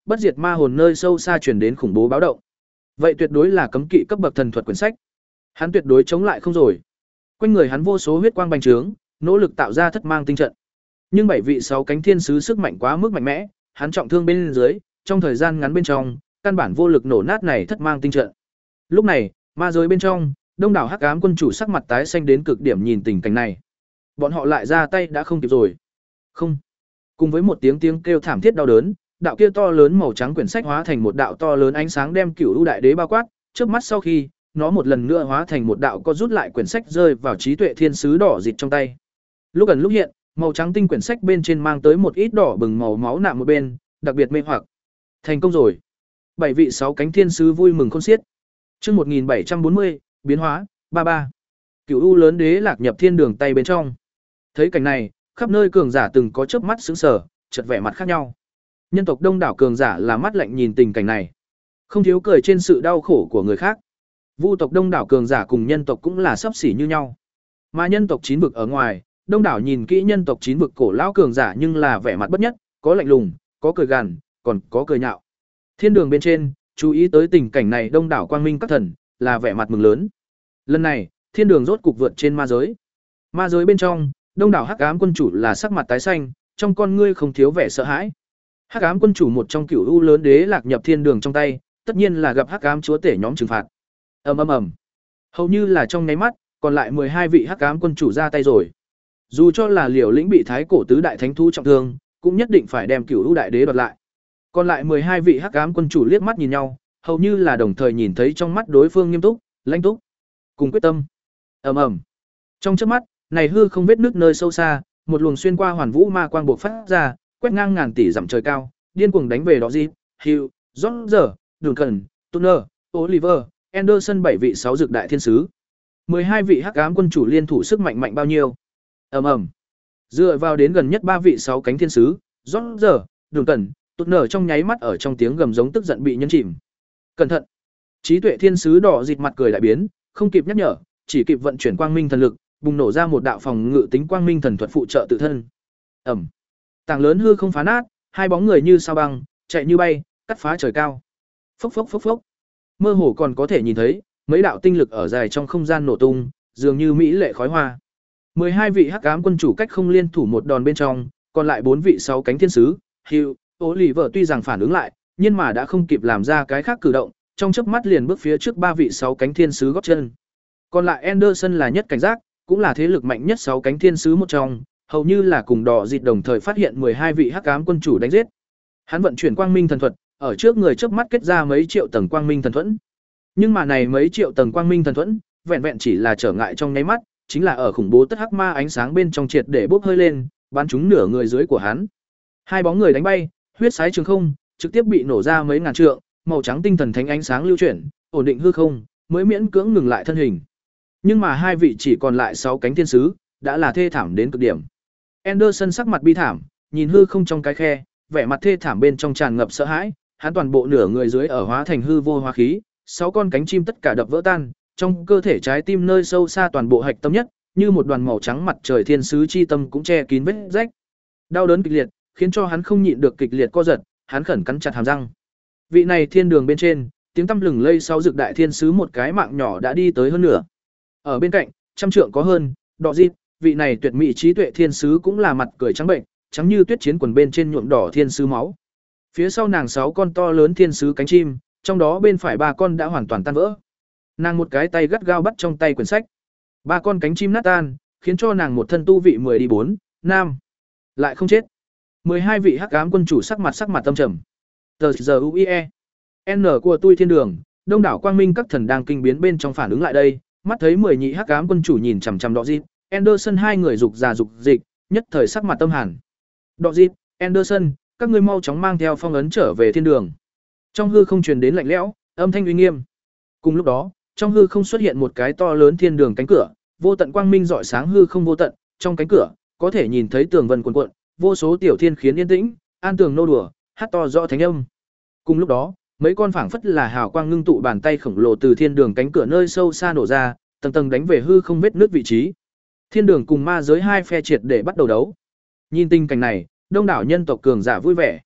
S1: bất diệt ma hồn nơi sâu xa truyền đến khủng bố báo động. Vậy tuyệt đối là cấm kỵ cấp bậc thần thuật quyển sách. Hắn tuyệt đối chống lại không rồi. Quanh người hắn vô số huyết quang bành trướng, nỗ lực tạo ra thất mang tinh trận. Nhưng bảy vị sáu cánh thiên sứ sức mạnh quá mức mạnh mẽ, hắn trọng thương bên dưới, trong thời gian ngắn bên trong, căn bản vô lực nổ nát này thất mang tinh trận. Lúc này, ma giới bên trong, đông đảo hắc ám quân chủ sắc mặt tái xanh đến cực điểm nhìn tình cảnh này. Bọn họ lại ra tay đã không kịp rồi. Không. Cùng với một tiếng tiếng kêu thảm thiết đau đớn, đạo kia to lớn màu trắng quyển sách hóa thành một đạo to lớn ánh sáng đem Cửu U đại đế bao quát, chớp mắt sau khi, nó một lần nữa hóa thành một đạo co rút lại quyển sách rơi vào trí tuệ thiên sứ đỏ dịt trong tay. Lúc gần lúc hiện, màu trắng tinh quyển sách bên trên mang tới một ít đỏ bừng màu máu nạm một bên, đặc biệt mê hoặc. Thành công rồi. Bảy vị sáu cánh thiên sứ vui mừng khôn xiết. Chương một nghìn bảy trăm bốn mươi, biến hóa, ba ba. Cửu U lớn đế lạc nhập thiên đường tay bên trong. Thấy cảnh này, khắp nơi cường giả từng có chớp mắt sững sờ, chợt vẻ mặt khác nhau. Nhân tộc đông đảo cường giả là mắt lạnh nhìn tình cảnh này, không thiếu cười trên sự đau khổ của người khác. Vu tộc đông đảo cường giả cùng nhân tộc cũng là xấp xỉ như nhau. Mà nhân tộc chín vực ở ngoài, đông đảo nhìn kỹ nhân tộc chín vực cổ lão cường giả nhưng là vẻ mặt bất nhất, có lạnh lùng, có cười gằn, còn có cười nhạo. Thiên đường bên trên, chú ý tới tình cảnh này đông đảo quang minh các thần, là vẻ mặt mừng lớn. Lần này, thiên đường rốt cục vượt trên ma giới. Ma giới bên trong, đông đảo hắc ám quân chủ là sắc mặt tái xanh, trong con ngươi không thiếu vẻ sợ hãi. Hắc ám quân chủ một trong Cửu U lớn đế lạc nhập thiên đường trong tay, tất nhiên là gặp hắc ám chúa tể nhóm trừng phạt. Ầm ầm ầm. Hầu như là trong nháy mắt, còn lại mười hai vị hắc ám quân chủ ra tay rồi. Dù cho là Liều Lĩnh bị thái cổ tứ đại thánh thú trọng thương, cũng nhất định phải đem Cửu U đại đế đoạt lại. Còn lại mười hai vị hắc ám quân chủ liếc mắt nhìn nhau, hầu như là đồng thời nhìn thấy trong mắt đối phương nghiêm túc, lãnh túc, cùng quyết tâm. Ầm ầm. Trong chớp mắt, này hư không vết nước nơi sâu xa, một luồng xuyên qua hoàn vũ ma quang bộc phát ra, quét ngang ngàn tỷ dặm trời cao, điên cuồng đánh về đó gì, Hugh, Roger, Duncan, Turner, Oliver, Anderson bảy vị sáu dược đại thiên sứ. mười hai vị hắc ám quân chủ liên thủ sức mạnh mạnh bao nhiêu? Ầm ầm. Dựa vào đến gần nhất ba vị sáu cánh thiên sứ, Roger, Duncan, Turner trong nháy mắt ở trong tiếng gầm giống tức giận bị nhấn chìm. Cẩn thận. Trí tuệ thiên sứ đỏ dịt mặt cười đại biến, không kịp nhắc nhở, chỉ kịp vận chuyển quang minh thần lực, bùng nổ ra một đạo phòng ngự tính quang minh thần thuật phụ trợ tự thân. Ầm. Tảng lớn hư không phá nát, hai bóng người như sao băng, chạy như bay, cắt phá trời cao. Phốc phốc phốc phốc. Mơ hồ còn có thể nhìn thấy mấy đạo tinh lực ở dài trong không gian nổ tung, dường như mỹ lệ khói hoa. mười hai vị hắc ám quân chủ cách không liên thủ một đòn bên trong, còn lại bốn vị sáu cánh thiên sứ, Hugh, Oliver tuy rằng phản ứng lại, nhưng mà đã không kịp làm ra cái khác cử động, trong chớp mắt liền bước phía trước ba vị sáu cánh thiên sứ gót chân. Còn lại Anderson là nhất cảnh giác, cũng là thế lực mạnh nhất sáu cánh thiên sứ một trong, hầu như là cùng đỏ dịt đồng thời phát hiện mười hai vị hắc ám quân chủ đánh giết. Hắn vận chuyển quang minh thần thuật, ở trước người chớp mắt kết ra mấy triệu tầng quang minh thần thuẫn. Nhưng mà này mấy triệu tầng quang minh thần thuẫn, vẹn vẹn chỉ là trở ngại trong nháy mắt, chính là ở khủng bố tất hắc ma ánh sáng bên trong triệt để bốc hơi lên, bắn trúng nửa người dưới của hắn. Hai bóng người đánh bay, huyết sái trường không, trực tiếp bị nổ ra mấy ngàn trượng, màu trắng tinh thần thánh ánh sáng lưu chuyển, ổn định hư không, mới miễn cưỡng ngừng lại thân hình. Nhưng mà hai vị chỉ còn lại sáu cánh thiên sứ, đã là thê thảm đến cực điểm. Anderson sắc mặt bi thảm, nhìn hư không trong cái khe, vẻ mặt thê thảm bên trong tràn ngập sợ hãi, hắn toàn bộ nửa người dưới ở hóa thành hư vô hóa khí, sáu con cánh chim tất cả đập vỡ tan, trong cơ thể trái tim nơi sâu xa toàn bộ hạch tâm nhất, như một đoàn màu trắng mặt trời thiên sứ chi tâm cũng che kín vết rách. Đau đớn kịch liệt, khiến cho hắn không nhịn được kịch liệt co giật, hắn khẩn cắn chặt hàm răng. Vị này thiên đường bên trên, tiếng tăm lừng lây sau dược đại thiên sứ một cái mạng nhỏ đã đi tới hơn nửa. Ở bên cạnh, trăm trượng có hơn, đỏ dịt, vị này tuyệt mỹ trí tuệ thiên sứ cũng là mặt cười trắng bệnh, trắng như tuyết chiến quần bên trên nhuộm đỏ thiên sứ máu. Phía sau nàng sáu con to lớn thiên sứ cánh chim, trong đó bên phải ba con đã hoàn toàn tan vỡ. Nàng một cái tay gắt gao bắt trong tay quyển sách. Ba con cánh chim nát tan, khiến cho nàng một thân tu vị mười đi bốn, nam. Lại không chết. mười hai vị hắc ám quân chủ sắc mặt sắc mặt tâm trầm. Tờ giờ u i e. N của tôi thiên đường, đông đảo quang minh các thần đang kinh biến bên trong phản ứng lại đây, mắt thấy mười nhị hắc ám quân chủ nhìn chằm chằm Đọ Dịt, Anderson hai người dục già dục dịch, nhất thời sắc mặt tâm hàn. Đọ Dịt, Anderson, các ngươi mau chóng mang theo phong ấn trở về thiên đường. Trong hư không truyền đến lạnh lẽo, âm thanh uy nghiêm. Cùng lúc đó, trong hư không xuất hiện một cái to lớn thiên đường cánh cửa, vô tận quang minh rọi sáng hư không vô tận, trong cánh cửa có thể nhìn thấy tường vân cuồn cuộn, vô số tiểu thiên khiến yên tĩnh, an tường nô đùa, hát to rõ thánh âm. Cùng lúc đó, mấy con phảng phất là hào quang ngưng tụ bàn tay khổng lồ từ thiên đường cánh cửa nơi sâu xa nổ ra, tầng tầng đánh về hư không vết nước vị trí. Thiên đường cùng ma giới hai phe triệt để bắt đầu đấu. Nhìn tình cảnh này, đông đảo nhân tộc cường giả vui vẻ.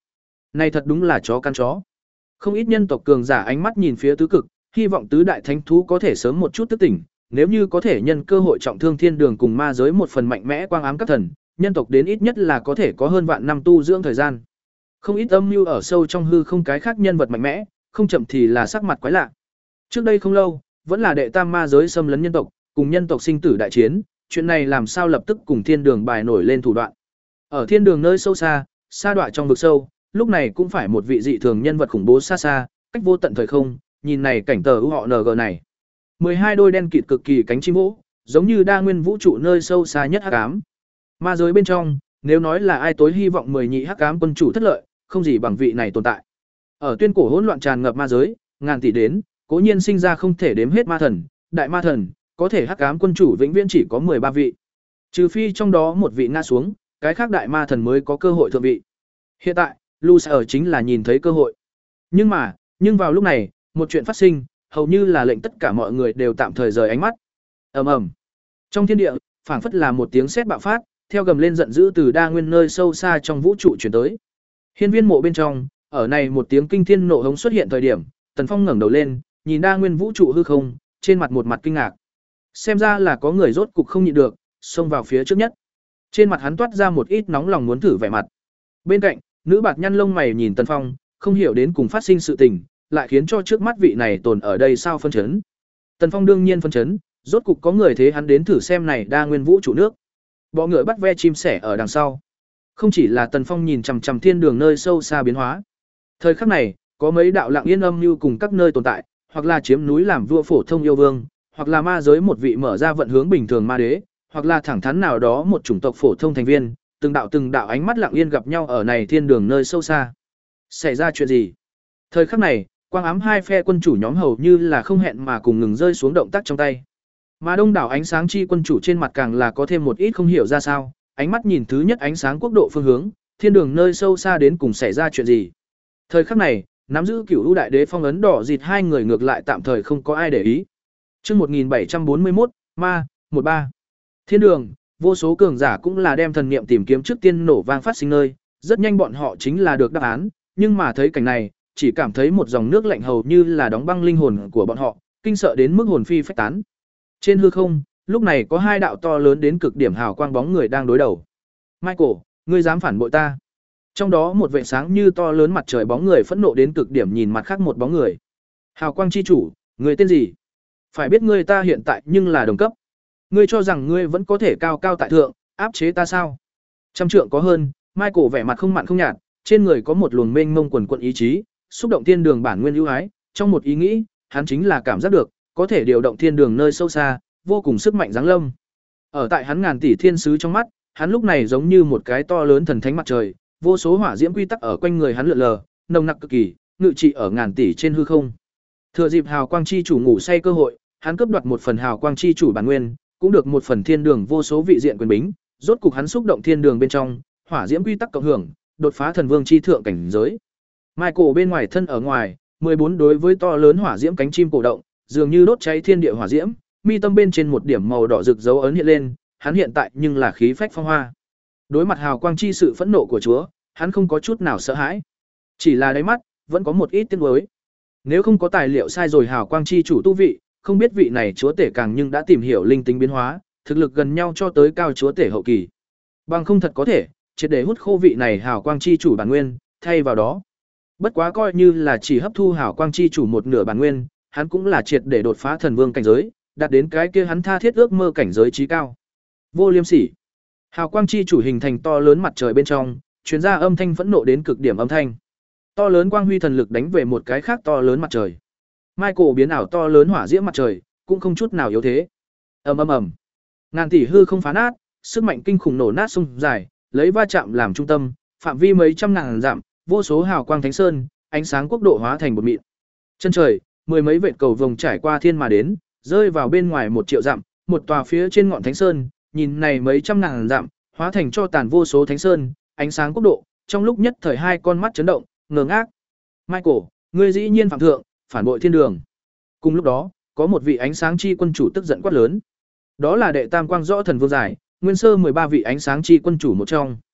S1: Này thật đúng là chó căn chó. Không ít nhân tộc cường giả ánh mắt nhìn phía tứ cực, hy vọng tứ đại thánh thú có thể sớm một chút thức tỉnh, nếu như có thể nhân cơ hội trọng thương thiên đường cùng ma giới một phần mạnh mẽ quang ám các thần, nhân tộc đến ít nhất là có thể có hơn vạn năm tu dưỡng thời gian. Không ít âm mưu ở sâu trong hư không cái khác nhân vật mạnh mẽ, không chậm thì là sắc mặt quái lạ. Trước đây không lâu, vẫn là đệ tam ma giới xâm lấn nhân tộc, cùng nhân tộc sinh tử đại chiến, chuyện này làm sao lập tức cùng thiên đường bài nổi lên thủ đoạn. Ở thiên đường nơi sâu xa, sa đọa trong vực sâu, lúc này cũng phải một vị dị thường nhân vật khủng bố xa xa, cách vô tận thời không, nhìn này cảnh tờ ưu họ en giê này. mười hai đôi đen kịt cực kỳ cánh chim vỗ, giống như đa nguyên vũ trụ nơi sâu xa nhất hắc ám. Ma giới bên trong, nếu nói là ai tối hy vọng mười nhị hắc ám quân chủ thất lợi, không gì bằng vị này tồn tại. Ở tuyên cổ hỗn loạn tràn ngập ma giới, ngàn tỷ đến, cố nhiên sinh ra không thể đếm hết ma thần, đại ma thần, có thể hắc ám quân chủ vĩnh viễn chỉ có mười ba vị. Trừ phi trong đó một vị ngã xuống, cái khác đại ma thần mới có cơ hội thượng vị. Hiện tại, Lucifer chính là nhìn thấy cơ hội. Nhưng mà, nhưng vào lúc này, một chuyện phát sinh, hầu như là lệnh tất cả mọi người đều tạm thời rời ánh mắt. Ầm ầm. Trong thiên địa, phảng phất là một tiếng sét bạo phát, theo gầm lên giận dữ từ đa nguyên nơi sâu xa trong vũ trụ truyền tới. Hiên viên mộ bên trong, ở này một tiếng kinh thiên nộ hống xuất hiện thời điểm, Tần Phong ngẩng đầu lên, nhìn đa nguyên vũ trụ hư không, trên mặt một mặt kinh ngạc. Xem ra là có người rốt cục không nhịn được, xông vào phía trước nhất. Trên mặt hắn toát ra một ít nóng lòng muốn thử vẻ mặt. Bên cạnh, nữ bạt nhăn lông mày nhìn Tần Phong, không hiểu đến cùng phát sinh sự tình, lại khiến cho trước mắt vị này tồn ở đây sao phân chấn. Tần Phong đương nhiên phân chấn, rốt cục có người thế hắn đến thử xem này đa nguyên vũ trụ nước. Bọ ngựa bắt ve chim sẻ ở đằng sau. Không chỉ là Tần Phong nhìn chằm chằm thiên đường nơi sâu xa biến hóa. Thời khắc này, có mấy đạo lặng yên âm như cùng các nơi tồn tại, hoặc là chiếm núi làm vua phổ thông yêu vương, hoặc là ma giới một vị mở ra vận hướng bình thường ma đế, hoặc là thẳng thắn nào đó một chủng tộc phổ thông thành viên, từng đạo từng đạo ánh mắt lặng yên gặp nhau ở này thiên đường nơi sâu xa. Xảy ra chuyện gì? Thời khắc này, quang ám hai phe quân chủ nhóm hầu như là không hẹn mà cùng ngừng rơi xuống động tác trong tay. Mà đông đảo ánh sáng chi quân chủ trên mặt càng là có thêm một ít không hiểu ra sao, ánh mắt nhìn thứ nhất ánh sáng quốc độ phương hướng, thiên đường nơi sâu xa đến cùng xảy ra chuyện gì. Thời khắc này, nắm giữ cửu ưu đại đế phong ấn đỏ dịt hai người ngược lại tạm thời không có ai để ý. Chương một nghìn bảy trăm bốn mươi mốt, ma, một ba. Thiên đường, vô số cường giả cũng là đem thần niệm tìm kiếm trước tiên nổ vang phát sinh nơi, rất nhanh bọn họ chính là được đáp án, nhưng mà thấy cảnh này, chỉ cảm thấy một dòng nước lạnh hầu như là đóng băng linh hồn của bọn họ, kinh sợ đến mức hồn phi phách tán. Trên hư không, lúc này có hai đạo to lớn đến cực điểm hào quang bóng người đang đối đầu. Michael, ngươi dám phản bội ta? Trong đó một vệt sáng như to lớn mặt trời bóng người phẫn nộ đến cực điểm nhìn mặt khác một bóng người. Hào quang chi chủ, người tên gì? Phải biết ngươi ta hiện tại nhưng là đồng cấp. Ngươi cho rằng ngươi vẫn có thể cao cao tại thượng, áp chế ta sao? Trăm trượng có hơn, Michael vẻ mặt không mặn không nhạt, trên người có một luồng mênh mông quần quận ý chí, xúc động thiên đường bản nguyên ưu ái, trong một ý nghĩ, hắn chính là cảm giác được, có thể điều động thiên đường nơi sâu xa, vô cùng sức mạnh giáng lâm. Ở tại hắn ngàn tỷ thiên sứ trong mắt, hắn lúc này giống như một cái to lớn thần thánh mặt trời, vô số hỏa diễm quy tắc ở quanh người hắn lượn lờ, nồng nặc cực kỳ, ngự trị ở ngàn tỷ trên hư không. Thừa dịp hào quang chi chủ ngủ say cơ hội, hắn cướp đoạt một phần hào quang chi chủ bản nguyên, cũng được một phần thiên đường vô số vị diện quyền bính, rốt cục hắn xúc động thiên đường bên trong, hỏa diễm quy tắc cộng hưởng, đột phá thần vương chi thượng cảnh giới. Michael bên ngoài thân ở ngoài, mười bốn đối với to lớn hỏa diễm cánh chim cổ động, dường như đốt cháy thiên địa hỏa diễm, mi tâm bên trên một điểm màu đỏ rực dấu ấn hiện lên, hắn hiện tại nhưng là khí phách phong hoa. Đối mặt hào quang chi sự phẫn nộ của Chúa, hắn không có chút nào sợ hãi, chỉ là đáy mắt vẫn có một ít tiếc nuối. Nếu không có tài liệu sai rồi hào quang chi chủ tu vị, không biết vị này chúa tể càng nhưng đã tìm hiểu linh tính biến hóa, thực lực gần nhau cho tới cao chúa tể hậu kỳ. Bằng không thật có thể, triệt để hút khô vị này hào quang chi chủ bản nguyên, thay vào đó. Bất quá coi như là chỉ hấp thu hào quang chi chủ một nửa bản nguyên, hắn cũng là triệt để đột phá thần vương cảnh giới, đạt đến cái kia hắn tha thiết ước mơ cảnh giới trí cao. Vô liêm sỉ. Hào quang chi chủ hình thành to lớn mặt trời bên trong, truyền ra âm thanh phẫn nộ đến cực điểm âm thanh. To lớn quang huy thần lực đánh về một cái khác to lớn mặt trời. Michael biến ảo to lớn hỏa diễm mặt trời, cũng không chút nào yếu thế. Ầm ầm ầm. Ngàn tỷ hư không phá nát, sức mạnh kinh khủng nổ nát sông dài, lấy va chạm làm trung tâm, phạm vi mấy trăm ngàn dặm, vô số hào quang thánh sơn, ánh sáng quốc độ hóa thành một mịn. Chân trời, mười mấy vệt cầu vồng trải qua thiên mà đến, rơi vào bên ngoài một triệu dặm, một tòa phía trên ngọn thánh sơn, nhìn này mấy trăm ngàn dặm, hóa thành cho tàn vô số thánh sơn, ánh sáng quốc độ, trong lúc nhất thời hai con mắt chấn động, ngơ ngác. Michael, ngươi dĩ nhiên phạm thượng, phản bội thiên đường. Cùng lúc đó, có một vị ánh sáng chi quân chủ tức giận quát lớn. Đó là đệ tam quang rõ thần vương giải, nguyên sơ mười ba vị ánh sáng chi quân chủ một trong.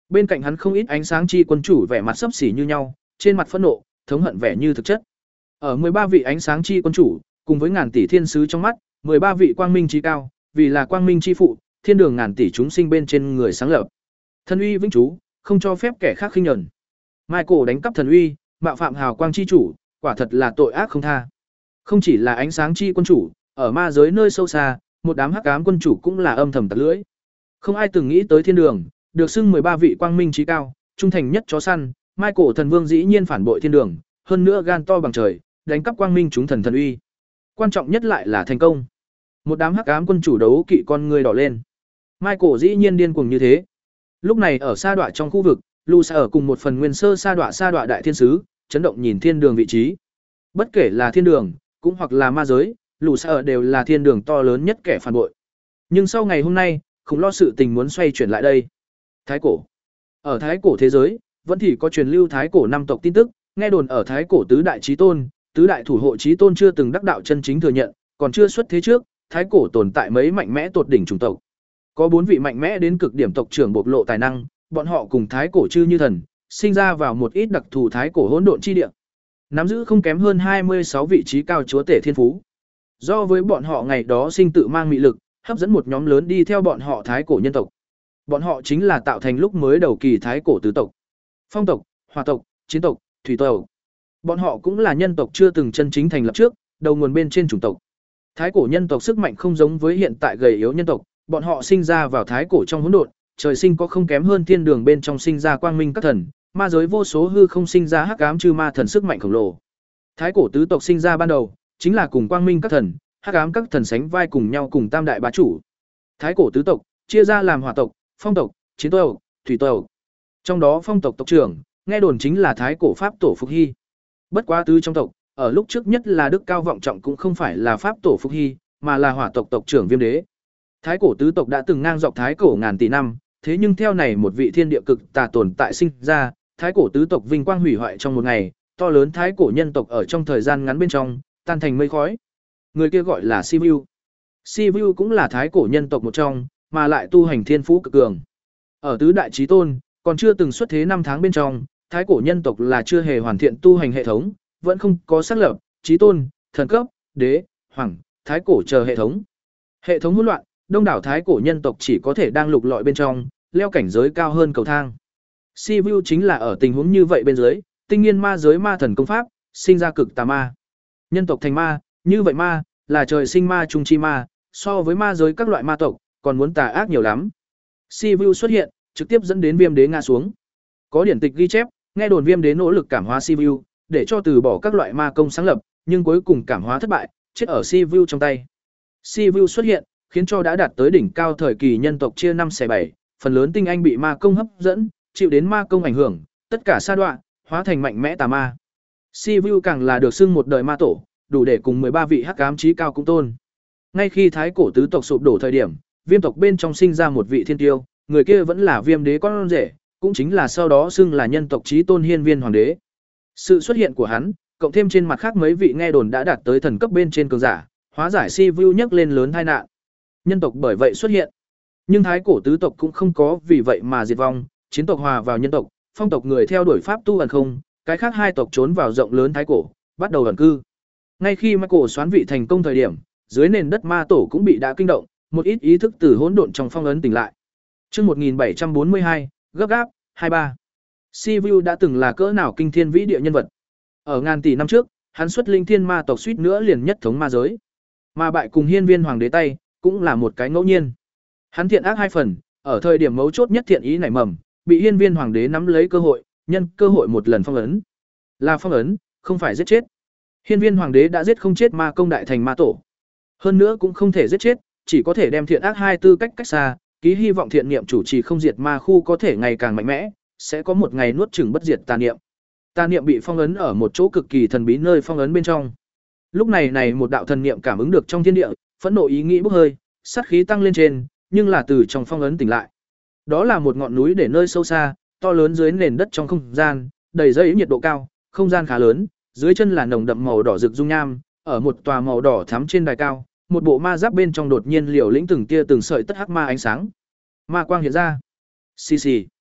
S1: bên cạnh hắn không ít ánh sáng chi quân chủ vẻ mặt xấp xỉ như nhau, trên mặt phẫn nộ, thống hận vẻ như thực chất. Ở mười ba vị ánh sáng chi quân chủ, cùng với ngàn tỷ thiên sứ trong mắt, mười ba vị quang minh chi cao, vì là quang minh chi phụ, thiên đường ngàn tỷ chúng sinh bên trên người sáng lập. Thần uy vĩnh chú, không cho phép kẻ khác khinh nhẫn. Michael đánh cắp thần uy, mạo phạm hào quang chi chủ, quả thật là tội ác không tha. Không chỉ là ánh sáng chi quân chủ, ở ma giới nơi sâu xa, một đám hắc ám quân chủ cũng là âm thầm tặc lưỡi. Không ai từng nghĩ tới thiên đường, được xưng mười ba vị quang minh chí cao, trung thành nhất chó săn, Michael thần vương dĩ nhiên phản bội thiên đường, hơn nữa gan to bằng trời, đánh cắp quang minh chúng thần thần uy. Quan trọng nhất lại là thành công. Một đám hắc ám quân chủ đấu kỵ con người đỏ lên. Michael dĩ nhiên điên cuồng như thế. Lúc này ở sa đọa trong khu vực, Lusa ở cùng một phần nguyên sơ sa đọa sa đọa đại thiên sứ, chấn động nhìn thiên đường vị trí. Bất kể là thiên đường, cũng hoặc là ma giới, Lusa ở đều là thiên đường to lớn nhất kẻ phản bội. Nhưng sau ngày hôm nay, không lo sự tình muốn xoay chuyển lại đây. Thái cổ. Ở thái cổ thế giới, vẫn thì có truyền lưu thái cổ năm tộc tin tức, nghe đồn ở thái cổ tứ đại chí tôn, tứ đại thủ hộ chí tôn chưa từng đắc đạo chân chính thừa nhận, còn chưa xuất thế trước, thái cổ tồn tại mấy mạnh mẽ tột đỉnh chủng tộc. Có bốn vị mạnh mẽ đến cực điểm tộc trưởng bộc lộ tài năng, bọn họ cùng thái cổ chư như thần, sinh ra vào một ít đặc thù thái cổ hỗn độn chi địa. Nắm giữ không kém hơn hai mươi sáu vị trí cao chúa tể thiên phú. Do với bọn họ ngày đó sinh tự mang mị lực, hấp dẫn một nhóm lớn đi theo bọn họ thái cổ nhân tộc. Bọn họ chính là tạo thành lúc mới đầu kỳ thái cổ tứ tộc. Phong tộc, hỏa tộc, chiến tộc, thủy tộc. Bọn họ cũng là nhân tộc chưa từng chân chính thành lập trước, đầu nguồn bên trên chủng tộc. Thái cổ nhân tộc sức mạnh không giống với hiện tại gầy yếu nhân tộc, bọn họ sinh ra vào thái cổ trong hỗn độn, trời sinh có không kém hơn thiên đường bên trong sinh ra quang minh các thần, ma giới vô số hư không sinh ra hắc ám chư ma thần sức mạnh khổng lồ. Thái cổ tứ tộc sinh ra ban đầu, chính là cùng quang minh các thần, hắc ám các thần sánh vai cùng nhau cùng tam đại bá chủ. Thái cổ tứ tộc chia ra làm hỏa tộc, phong tộc, chiến tộc, thủy tộc. Trong đó phong tộc tộc trưởng, nghe đồn chính là thái cổ pháp tổ Phục Hy. Bất quá tứ trong tộc, ở lúc trước nhất là đức cao vọng trọng cũng không phải là pháp tổ Phục Hy, mà là hỏa tộc tộc trưởng Viêm Đế. Thái cổ tứ tộc đã từng ngang dọc thái cổ ngàn tỷ năm, thế nhưng theo này một vị thiên địa cực tà tồn tại sinh ra, thái cổ tứ tộc vinh quang hủy hoại trong một ngày, to lớn thái cổ nhân tộc ở trong thời gian ngắn bên trong, tan thành mây khói. Người kia gọi là Sivu. Sivu cũng là thái cổ nhân tộc một trong, mà lại tu hành thiên phú cực cường. Ở tứ đại chí tôn, còn chưa từng xuất thế năm tháng bên trong, thái cổ nhân tộc là chưa hề hoàn thiện tu hành hệ thống, vẫn không có xác lập chí tôn, thần cấp, đế, hoàng, thái cổ chờ hệ thống. Hệ thống hỗn loạn, đông đảo thái cổ nhân tộc chỉ có thể đang lục lọi bên trong, leo cảnh giới cao hơn cầu thang. Sivu chính là ở tình huống như vậy bên dưới, tinh nghiên ma giới ma thần công pháp, sinh ra cực tà ma. Nhân tộc thành ma, như vậy ma, là trời sinh ma trung chi ma, so với ma giới các loại ma tộc, còn muốn tà ác nhiều lắm. Sivu xuất hiện, trực tiếp dẫn đến Viêm Đế ngã xuống. Có điển tịch ghi chép, nghe đồn Viêm Đế nỗ lực cảm hóa Sivu, để cho từ bỏ các loại ma công sáng lập, nhưng cuối cùng cảm hóa thất bại, chết ở Sivu trong tay. Sivu xuất hiện, khiến cho đã đạt tới đỉnh cao thời kỳ nhân tộc chia năm xẻ bảy, phần lớn tinh anh bị ma công hấp dẫn, chịu đến ma công ảnh hưởng, tất cả sa đọa, hóa thành mạnh mẽ tà ma. Sivu càng là được xưng một đời ma tổ, đủ để cùng mười ba vị hắc ám chí cao cũng tôn. Ngay khi thái cổ tứ tộc sụp đổ thời điểm, Viêm tộc bên trong sinh ra một vị thiên tiêu, người kia vẫn là Viêm Đế con rể, cũng chính là sau đó xưng là nhân tộc chí tôn Hiên Viên Hoàng đế. Sự xuất hiện của hắn, cộng thêm trên mặt khác mấy vị nghe đồn đã đạt tới thần cấp bên trên cường giả, hóa giải Sivu nhấc lên lớn tai nạn. Nhân tộc bởi vậy xuất hiện. Nhưng thái cổ tứ tộc cũng không có vì vậy mà diệt vong, chiến tộc hòa vào nhân tộc, phong tộc người theo đuổi pháp tu ẩn không, cái khác hai tộc trốn vào rộng lớn thái cổ, bắt đầu ẩn cư. Ngay khi Michael xoán vị thành công thời điểm, dưới nền đất ma tổ cũng bị đã kinh động, một ít ý thức từ hỗn độn trong phong ấn tỉnh lại. Chương một nghìn bảy trăm bốn mươi hai, gấp gáp, hai ba. Sivu đã từng là cỡ nào kinh thiên vĩ địa nhân vật. Ở ngàn tỷ năm trước, hắn xuất linh thiên ma tộc suýt nữa liền nhất thống ma giới. Mà bại cùng Hiên Viên Hoàng đế tay, cũng là một cái ngẫu nhiên. Hắn thiện ác hai phần, ở thời điểm mấu chốt nhất thiện ý nảy mầm, bị Hiên Viên Hoàng đế nắm lấy cơ hội, nhân cơ hội một lần phong ấn. Là phong ấn, không phải giết chết. Hiên Viên Hoàng đế đã giết không chết ma công đại thành ma tổ. Hơn nữa cũng không thể giết chết, chỉ có thể đem thiện ác hai tư cách cách xa, ký hy vọng thiện niệm chủ trì không diệt ma khu có thể ngày càng mạnh mẽ, sẽ có một ngày nuốt chửng bất diệt tà niệm. Tà niệm bị phong ấn ở một chỗ cực kỳ thần bí nơi phong ấn bên trong. Lúc này này một đạo thần niệm cảm ứng được trong thiên địa, phẫn nộ ý nghĩ bốc hơi, sát khí tăng lên trên, nhưng là từ trong phong ấn tỉnh lại. Đó là một ngọn núi để nơi sâu xa, to lớn dưới nền đất trong không gian, đầy dây nhiệt độ cao, không gian khá lớn, dưới chân là nồng đậm màu đỏ rực dung nham, ở một tòa màu đỏ thắm trên đài cao, một bộ ma giáp bên trong đột nhiên liều lĩnh từng tia từng sợi tất hắc ma ánh sáng. Ma quang hiện ra. Xì xì.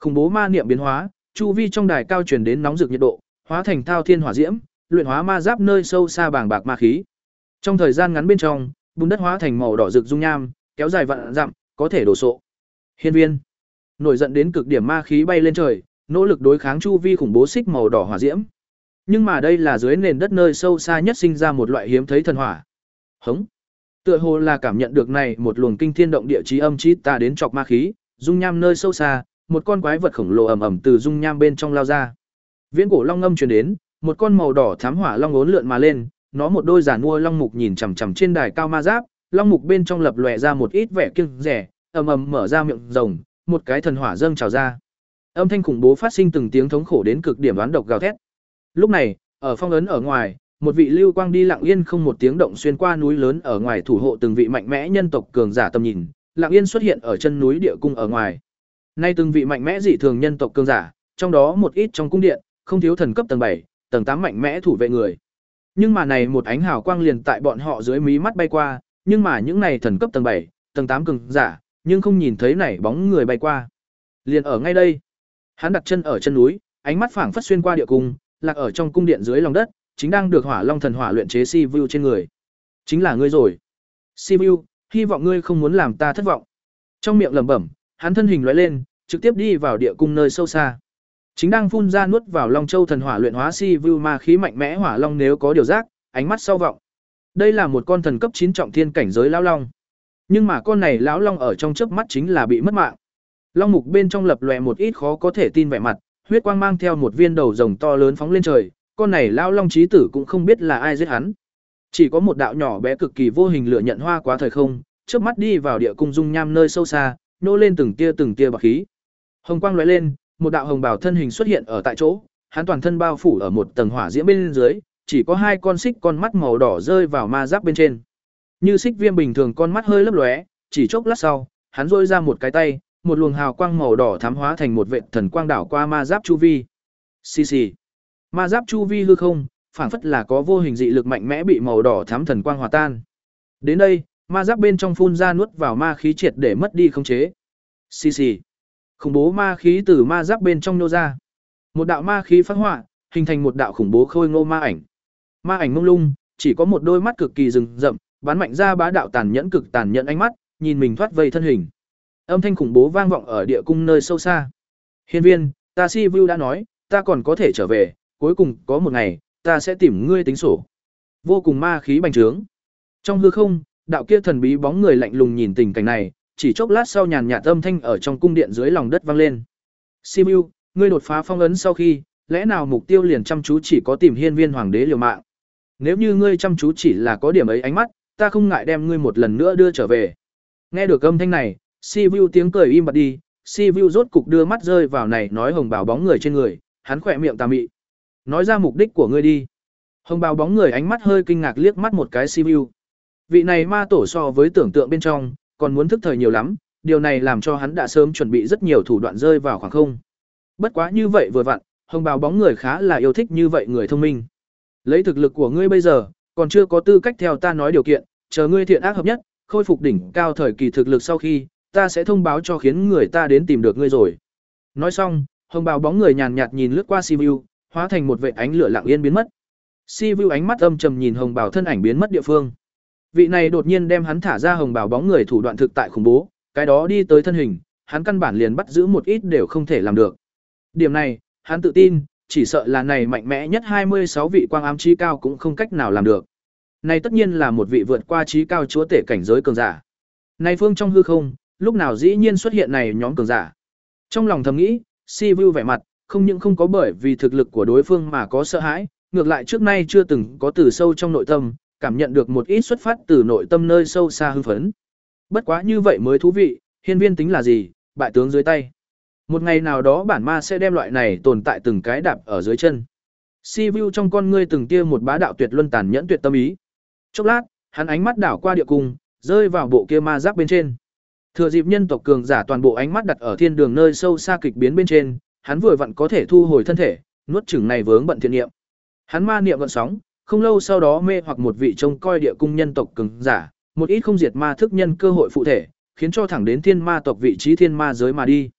S1: Khủng bố ma niệm biến hóa, chu vi trong đài cao truyền đến nóng rực nhiệt độ, hóa thành thao thiên hỏa diễm, luyện hóa ma giáp nơi sâu xa bàng bạc ma khí. Trong thời gian ngắn bên trong, bùn đất hóa thành màu đỏ rực dung nham, kéo dài vạn dặm, có thể đổ sộ. Hiên Viên nổi giận đến cực điểm, ma khí bay lên trời, nỗ lực đối kháng chu vi khủng bố xích màu đỏ hỏa diễm. Nhưng mà đây là dưới nền đất nơi sâu xa nhất sinh ra một loại hiếm thấy thần hỏa. Hống. Tựa hồ là cảm nhận được này một luồng kinh thiên động địa chí âm chí tà đến chọc ma khí, dung nham nơi sâu xa, một con quái vật khổng lồ ầm ầm từ dung nham bên trong lao ra. Viễn cổ long ngâm truyền đến, một con màu đỏ thám hỏa long uốn lượn mà lên, nó một đôi giản mua long mục nhìn chằm chằm trên đài cao ma giáp, long mục bên trong lập lòe ra một ít vẻ kiêng rẻ, ầm ầm mở ra miệng rồng, một cái thần hỏa dâng trào ra. Âm thanh khủng bố phát sinh từng tiếng thống khổ đến cực điểm đoán độc gào thét. Lúc này, ở phong ấn ở ngoài, một vị lưu quang đi lặng yên không một tiếng động xuyên qua núi lớn ở ngoài thủ hộ từng vị mạnh mẽ nhân tộc cường giả tầm nhìn, lặng yên xuất hiện ở chân núi địa cung ở ngoài. Nay từng vị mạnh mẽ dị thường nhân tộc cường giả, trong đó một ít trong cung điện, không thiếu thần cấp tầng bảy, tầng tám mạnh mẽ thủ vệ người. Nhưng mà này một ánh hào quang liền tại bọn họ dưới mí mắt bay qua, nhưng mà những này thần cấp tầng bảy, tầng tám cường giả, nhưng không nhìn thấy này bóng người bay qua. Liền ở ngay đây, hắn đặt chân ở chân núi, ánh mắt phảng phất xuyên qua địa cung, lạc ở trong cung điện dưới lòng đất, chính đang được Hỏa Long thần hỏa luyện chế Sivu trên người. Chính là ngươi rồi. Sivu, hy vọng ngươi không muốn làm ta thất vọng. Trong miệng lẩm bẩm, hắn thân hình lóe lên, trực tiếp đi vào địa cung nơi sâu xa. Chính đang phun ra nuốt vào Long Châu thần hỏa luyện hóa Sivu ma khí mạnh mẽ hỏa long nếu có điều giác, ánh mắt sau vọng. Đây là một con thần cấp chín trọng thiên cảnh giới lão long. Nhưng mà con này lão long ở trong chớp mắt chính là bị mất mạng. Long mục bên trong lập lòe một ít khó có thể tin vẻ mặt, huyết quang mang theo một viên đầu rồng to lớn phóng lên trời, con này lão long chí tử cũng không biết là ai giết hắn. Chỉ có một đạo nhỏ bé cực kỳ vô hình lửa nhận hoa quá thời không, chớp mắt đi vào địa cung dung nham nơi sâu xa, nô lên từng tia từng tia bạc khí. Hồng quang lóe lên, một đạo hồng bảo thân hình xuất hiện ở tại chỗ, hắn toàn thân bao phủ ở một tầng hỏa diễm bên dưới, chỉ có hai con xích con mắt màu đỏ rơi vào ma giáp bên trên. Như xích viêm bình thường con mắt hơi lấp lóe, chỉ chốc lát sau, hắn rôi ra một cái tay, một luồng hào quang màu đỏ thám hóa thành một vệt thần quang đảo qua ma giáp chu vi. Xì xì. Ma giáp chu vi hư không, phảng phất là có vô hình dị lực mạnh mẽ bị màu đỏ thám thần quang hòa tan. Đến đây, ma giáp bên trong phun ra nuốt vào ma khí triệt để mất đi khống chế. Xì xì. Khủng bố ma khí từ ma giáp bên trong nô ra. Một đạo ma khí phát họa, hình thành một đạo khủng bố khôi ngô ma ảnh. Ma ảnh mông lung, chỉ có một đôi mắt cực kỳ rừng rậm, bắn mạnh ra bá đạo tàn nhẫn cực tàn nhẫn ánh mắt, nhìn mình thoát vây thân hình. Âm thanh khủng bố vang vọng ở địa cung nơi sâu xa. Hiên Viên, ta Si Vu đã nói, ta còn có thể trở về, cuối cùng có một ngày, ta sẽ tìm ngươi tính sổ. Vô cùng ma khí bành trướng. Trong hư không, đạo kia thần bí bóng người lạnh lùng nhìn tình cảnh này, chỉ chốc lát sau nhàn nhạt âm thanh ở trong cung điện dưới lòng đất vang lên. Si Vu, ngươi đột phá phong ấn sau khi, lẽ nào mục tiêu liền chăm chú chỉ có tìm Hiên Viên hoàng đế liều mạng? Nếu như ngươi chăm chú chỉ là có điểm ấy ánh mắt, ta không ngại đem ngươi một lần nữa đưa trở về. Nghe được âm thanh này, Si Vu tiếng cười im bặt đi, Si Vu rốt cục đưa mắt rơi vào này nói hồng bào bóng người trên người, hắn khỏe miệng tà mị. Nói ra mục đích của ngươi đi. Hồng bào bóng người ánh mắt hơi kinh ngạc liếc mắt một cái Si Vu. Vị này ma tổ so với tưởng tượng bên trong, còn muốn thức thời nhiều lắm, điều này làm cho hắn đã sớm chuẩn bị rất nhiều thủ đoạn rơi vào khoảng không. Bất quá như vậy vừa vặn, hồng bào bóng người khá là yêu thích như vậy người thông minh. Lấy thực lực của ngươi bây giờ, còn chưa có tư cách theo ta nói điều kiện, chờ ngươi thiện ác hợp nhất, khôi phục đỉnh cao thời kỳ thực lực sau khi, ta sẽ thông báo cho khiến người ta đến tìm được ngươi rồi. Nói xong, hồng bào bóng người nhàn nhạt nhìn lướt qua Si Vu, hóa thành một vệt ánh lửa lặng yên biến mất. Si Vu ánh mắt âm trầm nhìn hồng bào thân ảnh biến mất địa phương. Vị này đột nhiên đem hắn thả ra hồng bào bóng người thủ đoạn thực tại khủng bố, cái đó đi tới thân hình, hắn căn bản liền bắt giữ một ít đều không thể làm được. Điểm này, hắn tự tin, chỉ sợ là này mạnh mẽ nhất hai mươi sáu vị quang ám chí cao cũng không cách nào làm được. Này tất nhiên là một vị vượt qua chí cao chúa tể cảnh giới cường giả. Này phương trong hư không, lúc nào dĩ nhiên xuất hiện này nhóm cường giả. Trong lòng thầm nghĩ, Si Vu vẻ mặt, không những không có bởi vì thực lực của đối phương mà có sợ hãi, ngược lại trước nay chưa từng có từ sâu trong nội tâm, cảm nhận được một ít xuất phát từ nội tâm nơi sâu xa hưng phấn. Bất quá như vậy mới thú vị, Hiên Viên tính là gì, bại tướng dưới tay. Một ngày nào đó bản ma sẽ đem loại này tồn tại từng cái đạp ở dưới chân. Si Vu trong con ngươi từng tia một bá đạo tuyệt luân tàn nhẫn tuyệt tâm ý. Chốc lát, hắn ánh mắt đảo qua địa cung, rơi vào bộ kia ma giáp bên trên. Thừa dịp nhân tộc cường giả toàn bộ ánh mắt đặt ở thiên đường nơi sâu xa kịch biến bên trên, hắn vừa vặn có thể thu hồi thân thể, nuốt chửng này vướng bận thiện niệm. Hắn ma niệm gợn sóng, không lâu sau đó mê hoặc một vị trông coi địa cung nhân tộc cường giả, một ít không diệt ma thức nhân cơ hội phụ thể, khiến cho thẳng đến thiên ma tộc vị trí thiên ma giới mà đi.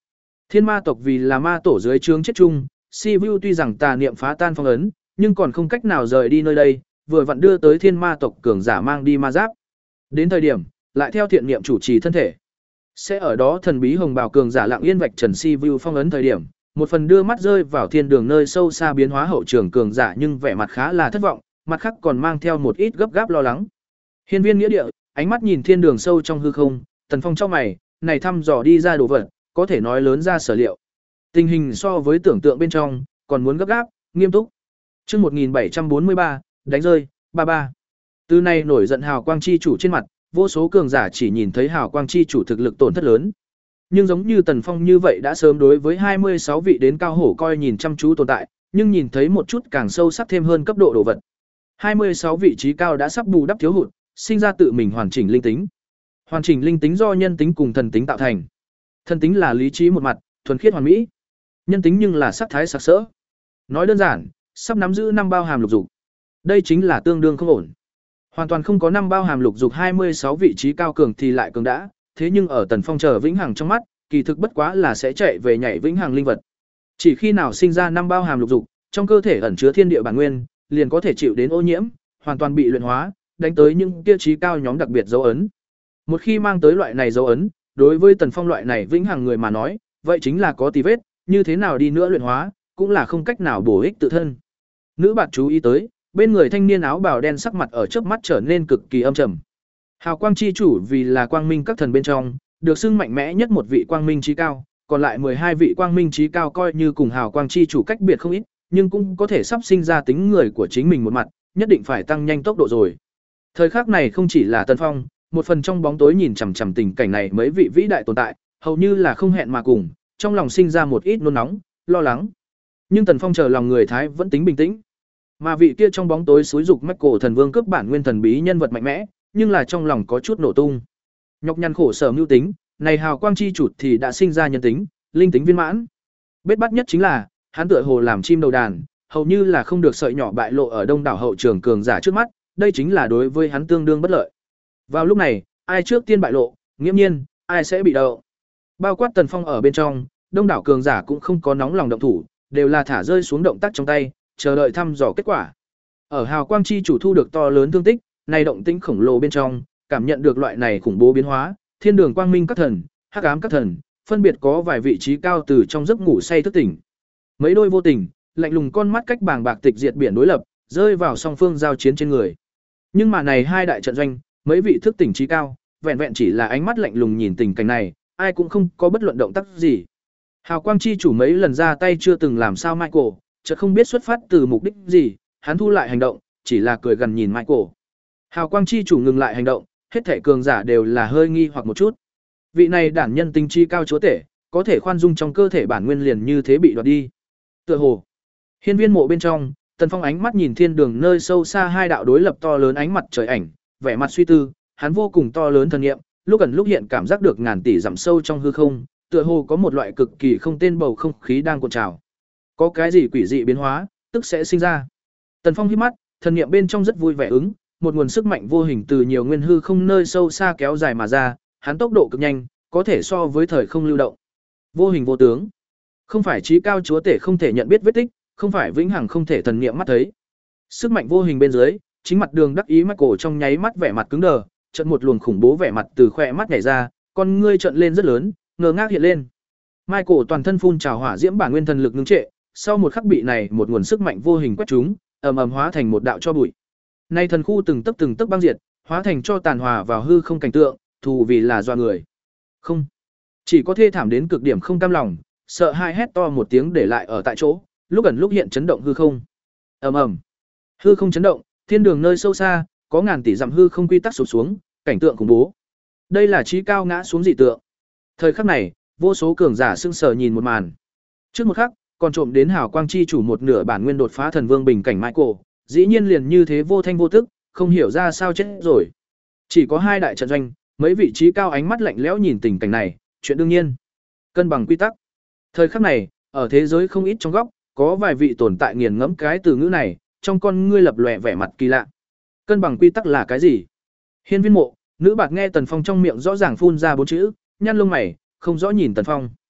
S1: Thiên ma tộc vì là ma tổ dưới trướng chết chung, Sivu tuy rằng tà niệm phá tan phong ấn, nhưng còn không cách nào rời đi nơi đây, vừa vặn đưa tới thiên ma tộc cường giả mang đi ma giáp. Đến thời điểm, lại theo thiện niệm chủ trì thân thể. Sẽ ở đó thần bí hồng bào cường giả lặng yên vạch trần Sivu phong ấn thời điểm, một phần đưa mắt rơi vào thiên đường nơi sâu xa biến hóa hậu trường cường giả nhưng vẻ mặt khá là thất vọng, mặt khác còn mang theo một ít gấp gáp lo lắng. Hiên viên nghĩa địa, ánh mắt nhìn thiên đường sâu trong hư không, Tần Phong trong mày, này thăm dò đi ra đồ vật, có thể nói lớn ra sở liệu. Tình hình so với tưởng tượng bên trong, còn muốn gấp gáp, nghiêm túc. Chương một nghìn bảy trăm bốn mươi ba, đánh rơi, ba ba. Từ này nổi giận hào quang chi chủ trên mặt, vô số cường giả chỉ nhìn thấy hào quang chi chủ thực lực tổn thất lớn. Nhưng giống như Tần Phong như vậy đã sớm đối với hai mươi sáu vị đến cao hổ coi nhìn chăm chú tồn tại, nhưng nhìn thấy một chút càng sâu sắc thêm hơn cấp độ đồ vật. hai mươi sáu vị trí cao đã sắp bù đắp thiếu hụt, sinh ra tự mình hoàn chỉnh linh tính. Hoàn chỉnh linh tính do nhân tính cùng thần tính tạo thành. Thần tính là lý trí một mặt, thuần khiết hoàn mỹ. Nhân tính nhưng là sắc thái sặc sỡ. Nói đơn giản, sắp nắm giữ năm bao hàm lục dục. Đây chính là tương đương không ổn. Hoàn toàn không có năm bao hàm lục dục hai mươi sáu vị trí cao cường thì lại cường đã, thế nhưng ở Tần Phong chờ vĩnh hằng trong mắt, kỳ thực bất quá là sẽ chạy về nhảy vĩnh hằng linh vật. Chỉ khi nào sinh ra năm bao hàm lục dục, trong cơ thể ẩn chứa thiên địa bản nguyên, liền có thể chịu đến ô nhiễm, hoàn toàn bị luyện hóa, đánh tới những kia trí cao nhóm đặc biệt dấu ấn. Một khi mang tới loại này dấu ấn, đối với Tần Phong loại này vĩnh hằng người mà nói, vậy chính là có tì vết, như thế nào đi nữa luyện hóa, cũng là không cách nào bổ ích tự thân. Nữ bạn chú ý tới, bên người thanh niên áo bào đen sắc mặt ở chớp mắt trở nên cực kỳ âm trầm. Hào quang chi chủ vì là quang minh các thần bên trong, được xưng mạnh mẽ nhất một vị quang minh trí cao, còn lại mười hai vị quang minh trí cao coi như cùng hào quang chi chủ cách biệt không ít, nhưng cũng có thể sắp sinh ra tính người của chính mình một mặt, nhất định phải tăng nhanh tốc độ rồi. Thời khắc này không chỉ là Tần Phong, một phần trong bóng tối nhìn chằm chằm tình cảnh này mấy vị vĩ đại tồn tại, hầu như là không hẹn mà cùng, trong lòng sinh ra một ít nôn nóng, lo lắng. Nhưng Tần Phong chờ lòng người Thái vẫn tính bình tĩnh. Mà vị kia trong bóng tối xúi dục Michael thần vương cướp bản nguyên thần bí nhân vật mạnh mẽ, nhưng là trong lòng có chút nổ tung. Nhọc nhằn khổ sở mưu tính, này hào quang chi chủ thì đã sinh ra nhân tính, linh tính viên mãn. Bết bát nhất chính là, hắn tựa hồ làm chim đầu đàn, hầu như là không được sợi nhỏ bại lộ ở đông đảo hậu trường cường giả trước mắt, đây chính là đối với hắn tương đương bất lợi. Vào lúc này, ai trước tiên bại lộ, nghiễm nhiên, ai sẽ bị đậu. Bao quát Tần Phong ở bên trong, đông đảo cường giả cũng không có nóng lòng động thủ, đều là thả rơi xuống động tác trong tay, chờ đợi thăm dò kết quả. Ở hào quang chi chủ thu được to lớn thương tích, này động tĩnh khổng lồ bên trong, cảm nhận được loại này khủng bố biến hóa, thiên đường quang minh các thần, hắc ám các thần, phân biệt có vài vị trí cao từ trong giấc ngủ say thức tỉnh. Mấy đôi vô tình, lạnh lùng con mắt cách bàng bạc tịch diệt biển đối lập, rơi vào song phương giao chiến trên người. Nhưng mà này hai đại trận doanh, mấy vị thức tỉnh trí cao, vẹn vẹn chỉ là ánh mắt lạnh lùng nhìn tình cảnh này, ai cũng không có bất luận động tác gì. Hào quang chi chủ mấy lần ra tay chưa từng làm sao Michael, chợt không biết xuất phát từ mục đích gì, hắn thu lại hành động, chỉ là cười gần nhìn Michael. Hào quang chi chủ ngừng lại hành động, hết thể cường giả đều là hơi nghi hoặc một chút. Vị này đản nhân tinh chi cao chúa tể, có thể khoan dung trong cơ thể bản nguyên liền như thế bị đoạt đi. Tựa hồ, hiên viên mộ bên trong, Tần Phong ánh mắt nhìn thiên đường nơi sâu xa hai đạo đối lập to lớn ánh mặt trời ảnh, vẻ mặt suy tư, hắn vô cùng to lớn thần niệm, lúc ẩn lúc hiện cảm giác được ngàn tỷ dặm sâu trong hư không, tựa hồ có một loại cực kỳ không tên bầu không khí đang cuộn trào. Có cái gì quỷ dị biến hóa, tức sẽ sinh ra. Tần Phong hít mắt, thần niệm bên trong rất vui vẻ ứng, một nguồn sức mạnh vô hình từ nhiều nguyên hư không nơi sâu xa kéo dài mà ra, hắn tốc độ cực nhanh, có thể so với thời không lưu động. Vô hình vô tướng, không phải trí cao chúa tể không thể nhận biết vết tích, không phải vĩnh hằng không thể thần niệm mắt thấy. Sức mạnh vô hình bên dưới, chính mặt đường đắc ý Michael trong nháy mắt vẻ mặt cứng đờ, chợt một luồng khủng bố vẻ mặt từ khóe mắt nhảy ra, con ngươi trợn lên rất lớn, ngơ ngác hiện lên. Michael toàn thân phun trào hỏa diễm bản nguyên thần lực ngưng trệ, sau một khắc bị này một nguồn sức mạnh vô hình quét trúng, ầm ầm hóa thành một đạo cho bụi. Nay thần khu từng tấc từng tấc băng diệt, hóa thành cho tàn hòa vào hư không cảnh tượng, thù vì là doa người. Không, chỉ có thê thảm đến cực điểm không cam lòng, sợ hai hét to một tiếng để lại ở tại chỗ, lúc ẩn lúc hiện chấn động hư không. Ầm ầm. Hư không chấn động, thiên đường nơi sâu xa, có ngàn tỷ dặm hư không quy tắc sụp xuống, cảnh tượng khủng bố. Đây là trí cao ngã xuống dị tượng. Thời khắc này, vô số cường giả sững sờ nhìn một màn. Trước một khắc, còn trộm đến hào quang chi chủ một nửa bản nguyên đột phá thần vương bình cảnh Michael, dĩ nhiên liền như thế vô thanh vô tức, không hiểu ra sao chết rồi. Chỉ có hai đại trận doanh, mấy vị trí cao ánh mắt lạnh lẽo nhìn tình cảnh này, chuyện đương nhiên. Cân bằng quy tắc. Thời khắc này, ở thế giới không ít trong góc, có vài vị tồn tại nghiền ngẫm cái từ ngữ này, trong con ngươi lập lòe vẻ mặt kỳ lạ. Cân bằng quy tắc là cái gì? Hiên viên mộ, nữ bạt nghe Tần Phong trong miệng rõ ràng phun ra bốn chữ, nhăn lông mày, không rõ nhìn Tần Phong.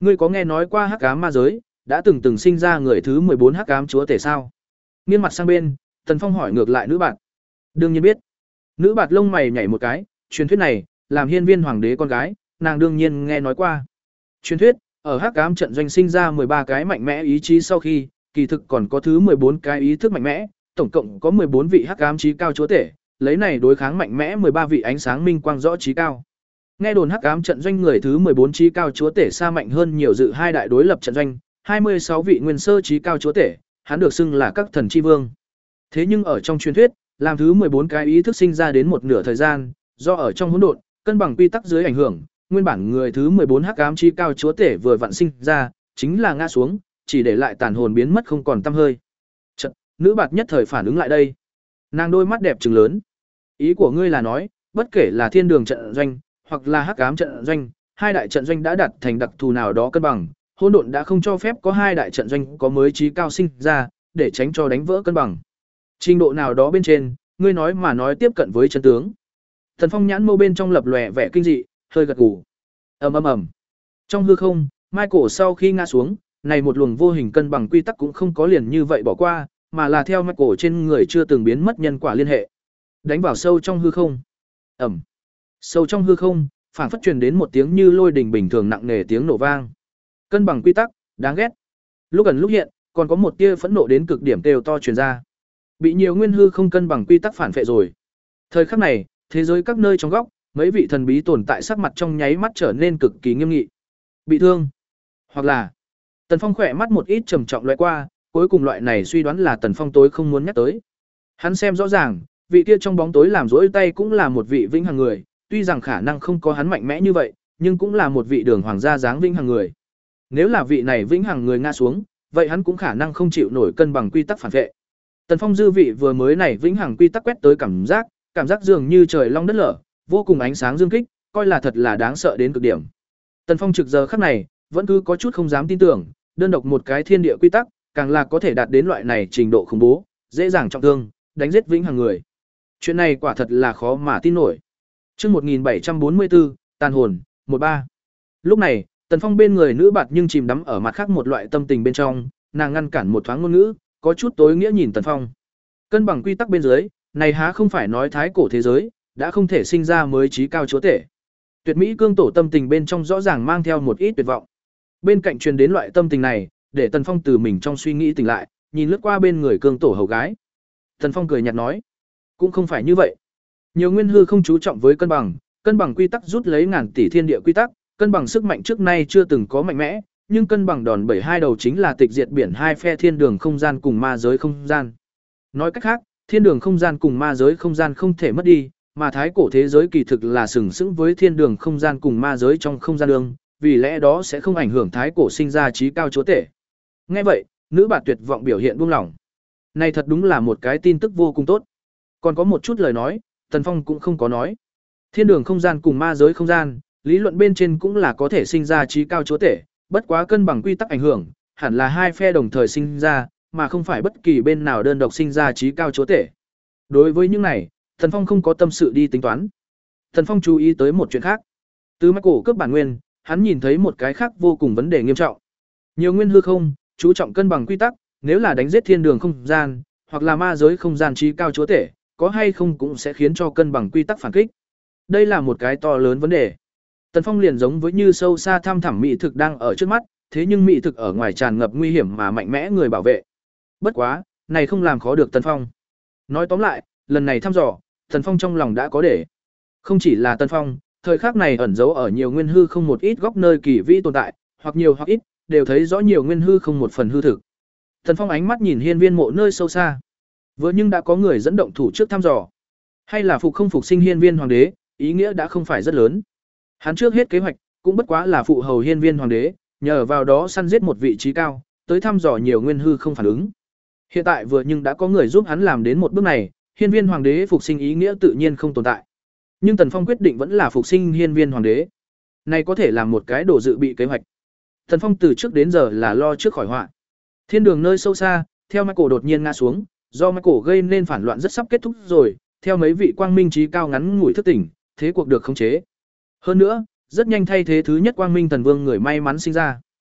S1: Ngươi có nghe nói qua hắc ám ma giới đã từng từng sinh ra người thứ mười bốn hắc ám chúa tể sao? Nghiêng mặt sang bên, Tần Phong hỏi ngược lại nữ bạn. Đương nhiên biết. Nữ bạt lông mày nhảy một cái, truyền thuyết này, làm hiên viên hoàng đế con gái, nàng đương nhiên nghe nói qua. Truyền thuyết, ở hắc ám trận doanh sinh ra mười ba cái mạnh mẽ ý chí sau khi, kỳ thực còn có thứ mười bốn cái ý thức mạnh mẽ, tổng cộng có mười bốn vị hắc ám chí cao chúa tể, lấy này đối kháng mạnh mẽ mười ba vị ánh sáng minh quang rõ chí cao. Nghe đồn hắc ám trận doanh người thứ mười bốn chí cao chúa tể xa mạnh hơn nhiều dự hai đại đối lập trận doanh, hai mươi sáu vị nguyên sơ chí cao chúa tể, hắn được xưng là các thần chi vương. Thế nhưng ở trong truyền thuyết, làm thứ mười bốn cái ý thức sinh ra đến một nửa thời gian, do ở trong hỗn độn, cân bằng quy tắc dưới ảnh hưởng, nguyên bản người thứ mười bốn hắc ám chí cao chúa tể vừa vặn sinh ra, chính là ngã xuống, chỉ để lại tàn hồn biến mất không còn tăm hơi. Chợt, nữ bạt nhất thời phản ứng lại đây. Nàng đôi mắt đẹp trừng lớn. Ý của ngươi là nói, bất kể là thiên đường trận doanh, hoặc là hắc ám trận doanh, hai đại trận doanh đã đạt thành đặc thù nào đó cân bằng, hỗn độn đã không cho phép có hai đại trận doanh có mới chí cao sinh ra, để tránh cho đánh vỡ cân bằng. Trình độ nào đó bên trên, ngươi nói mà nói tiếp cận với chân tướng. Thần Phong nhãn mâu bên trong lập lòe vẻ kinh dị, hơi gật gù. Ầm ầm ầm. Trong hư không, Michael sau khi ngã xuống, này một luồng vô hình cân bằng quy tắc cũng không có liền như vậy bỏ qua, mà là theo Michael trên người chưa từng biến mất nhân quả liên hệ. Đánh vào sâu trong hư không. Ầm. Sâu trong hư không, phảng phất truyền đến một tiếng như lôi đình bình thường nặng nề tiếng nổ vang. Cân bằng quy tắc, đáng ghét. Lúc gần lúc hiện, còn có một tia phẫn nộ đến cực điểm kêu to truyền ra. Bị nhiều nguyên hư không cân bằng quy tắc phản phệ rồi. Thời khắc này, thế giới các nơi trong góc, mấy vị thần bí tồn tại sắc mặt trong nháy mắt trở nên cực kỳ nghiêm nghị. Bị thương, hoặc là Tần Phong khỏe mắt một ít trầm trọng loại qua, cuối cùng loại này suy đoán là Tần Phong tối không muốn nhắc tới. Hắn xem rõ ràng, vị kia trong bóng tối làm rỗi tay cũng là một vị vĩnh hằng người, tuy rằng khả năng không có hắn mạnh mẽ như vậy, nhưng cũng là một vị đường hoàng gia dáng vĩnh hằng người. Nếu là vị này vĩnh hằng người ngã xuống, vậy hắn cũng khả năng không chịu nổi cân bằng quy tắc phản vệ. Tần Phong dư vị vừa mới này vĩnh hằng quy tắc quét tới cảm giác, cảm giác dường như trời long đất lở, vô cùng ánh sáng dương kích, coi là thật là đáng sợ đến cực điểm. Tần Phong trực giờ khắc này, vẫn cứ có chút không dám tin tưởng, đơn độc một cái thiên địa quy tắc, càng là có thể đạt đến loại này trình độ khủng bố, dễ dàng trọng thương, đánh giết vĩnh hằng người. Chuyện này quả thật là khó mà tin nổi. Chương một nghìn bảy trăm bốn mươi tư, tàn hồn, một ba. Lúc này, Tần Phong bên người nữ bạt nhưng chìm đắm ở mặt khác một loại tâm tình bên trong, nàng ngăn cản một thoáng ngôn ngữ, có chút tối nghĩa nhìn Tần Phong. Cân bằng quy tắc bên dưới, này há không phải nói thái cổ thế giới đã không thể sinh ra mới trí cao chúa tể. Tuyệt mỹ cương tổ tâm tình bên trong rõ ràng mang theo một ít tuyệt vọng. Bên cạnh truyền đến loại tâm tình này, để Tần Phong từ mình trong suy nghĩ tỉnh lại, nhìn lướt qua bên người cương tổ hầu gái. Tần Phong cười nhạt nói, cũng không phải như vậy. Nhiều nguyên hư không chú trọng với cân bằng, cân bằng quy tắc rút lấy ngàn tỷ thiên địa quy tắc, cân bằng sức mạnh trước nay chưa từng có mạnh mẽ, nhưng cân bằng đòn bẩy hai đầu chính là tịch diệt biển hai phe thiên đường không gian cùng ma giới không gian. Nói cách khác, thiên đường không gian cùng ma giới không gian không thể mất đi, mà thái cổ thế giới kỳ thực là sừng sững với thiên đường không gian cùng ma giới trong không gian đường, vì lẽ đó sẽ không ảnh hưởng thái cổ sinh ra trí cao chúa tể. Nghe vậy, nữ bạt tuyệt vọng biểu hiện buông lỏng. Này thật đúng là một cái tin tức vô cùng tốt. Còn có một chút lời nói, Tần Phong cũng không có nói. Thiên đường không gian cùng ma giới không gian, lý luận bên trên cũng là có thể sinh ra trí cao chúa tể, bất quá cân bằng quy tắc ảnh hưởng, hẳn là hai phe đồng thời sinh ra, mà không phải bất kỳ bên nào đơn độc sinh ra trí cao chúa tể. Đối với những này, Tần Phong không có tâm sự đi tính toán. Tần Phong chú ý tới một chuyện khác. Từ Michael cướp bản nguyên, hắn nhìn thấy một cái khác vô cùng vấn đề nghiêm trọng. Nhiều nguyên hư không, chú trọng cân bằng quy tắc, nếu là đánh giết thiên đường không gian, hoặc là ma giới không gian trí cao chúa tể, có hay không cũng sẽ khiến cho cân bằng quy tắc phản kích. Đây là một cái to lớn vấn đề. Tần Phong liền giống với như sâu xa thăm thẳm mỹ thực đang ở trước mắt, thế nhưng mỹ thực ở ngoài tràn ngập nguy hiểm mà mạnh mẽ người bảo vệ. Bất quá, này không làm khó được Tần Phong. Nói tóm lại, lần này thăm dò, Tần Phong trong lòng đã có để. Không chỉ là Tần Phong, thời khắc này ẩn giấu ở nhiều nguyên hư không một ít góc nơi kỳ vĩ tồn tại, hoặc nhiều hoặc ít, đều thấy rõ nhiều nguyên hư không một phần hư thực. Tần Phong ánh mắt nhìn hiên viên mộ nơi sâu xa. Vừa nhưng đã có người dẫn động thủ trước thăm dò. Hay là phục không phục sinh hiên viên hoàng đế, ý nghĩa đã không phải rất lớn. Hắn trước hết kế hoạch, cũng bất quá là phụ hầu hiên viên hoàng đế, nhờ vào đó săn giết một vị trí cao, tới thăm dò nhiều nguyên hư không phản ứng. Hiện tại vừa nhưng đã có người giúp hắn làm đến một bước này, hiên viên hoàng đế phục sinh ý nghĩa tự nhiên không tồn tại. Nhưng Tần Phong quyết định vẫn là phục sinh hiên viên hoàng đế. Này có thể là một cái đồ dự bị kế hoạch. Tần Phong từ trước đến giờ là lo trước khỏi họa. Thiên đường nơi sâu xa, theo Michael đột nhiên ngã xuống, do Michael gây nên phản loạn rất sắp kết thúc rồi, theo mấy vị quang minh trí cao ngắn ngủi thức tỉnh, thế cuộc được khống chế. Hơn nữa, rất nhanh thay thế thứ nhất quang minh thần vương người may mắn sinh ra.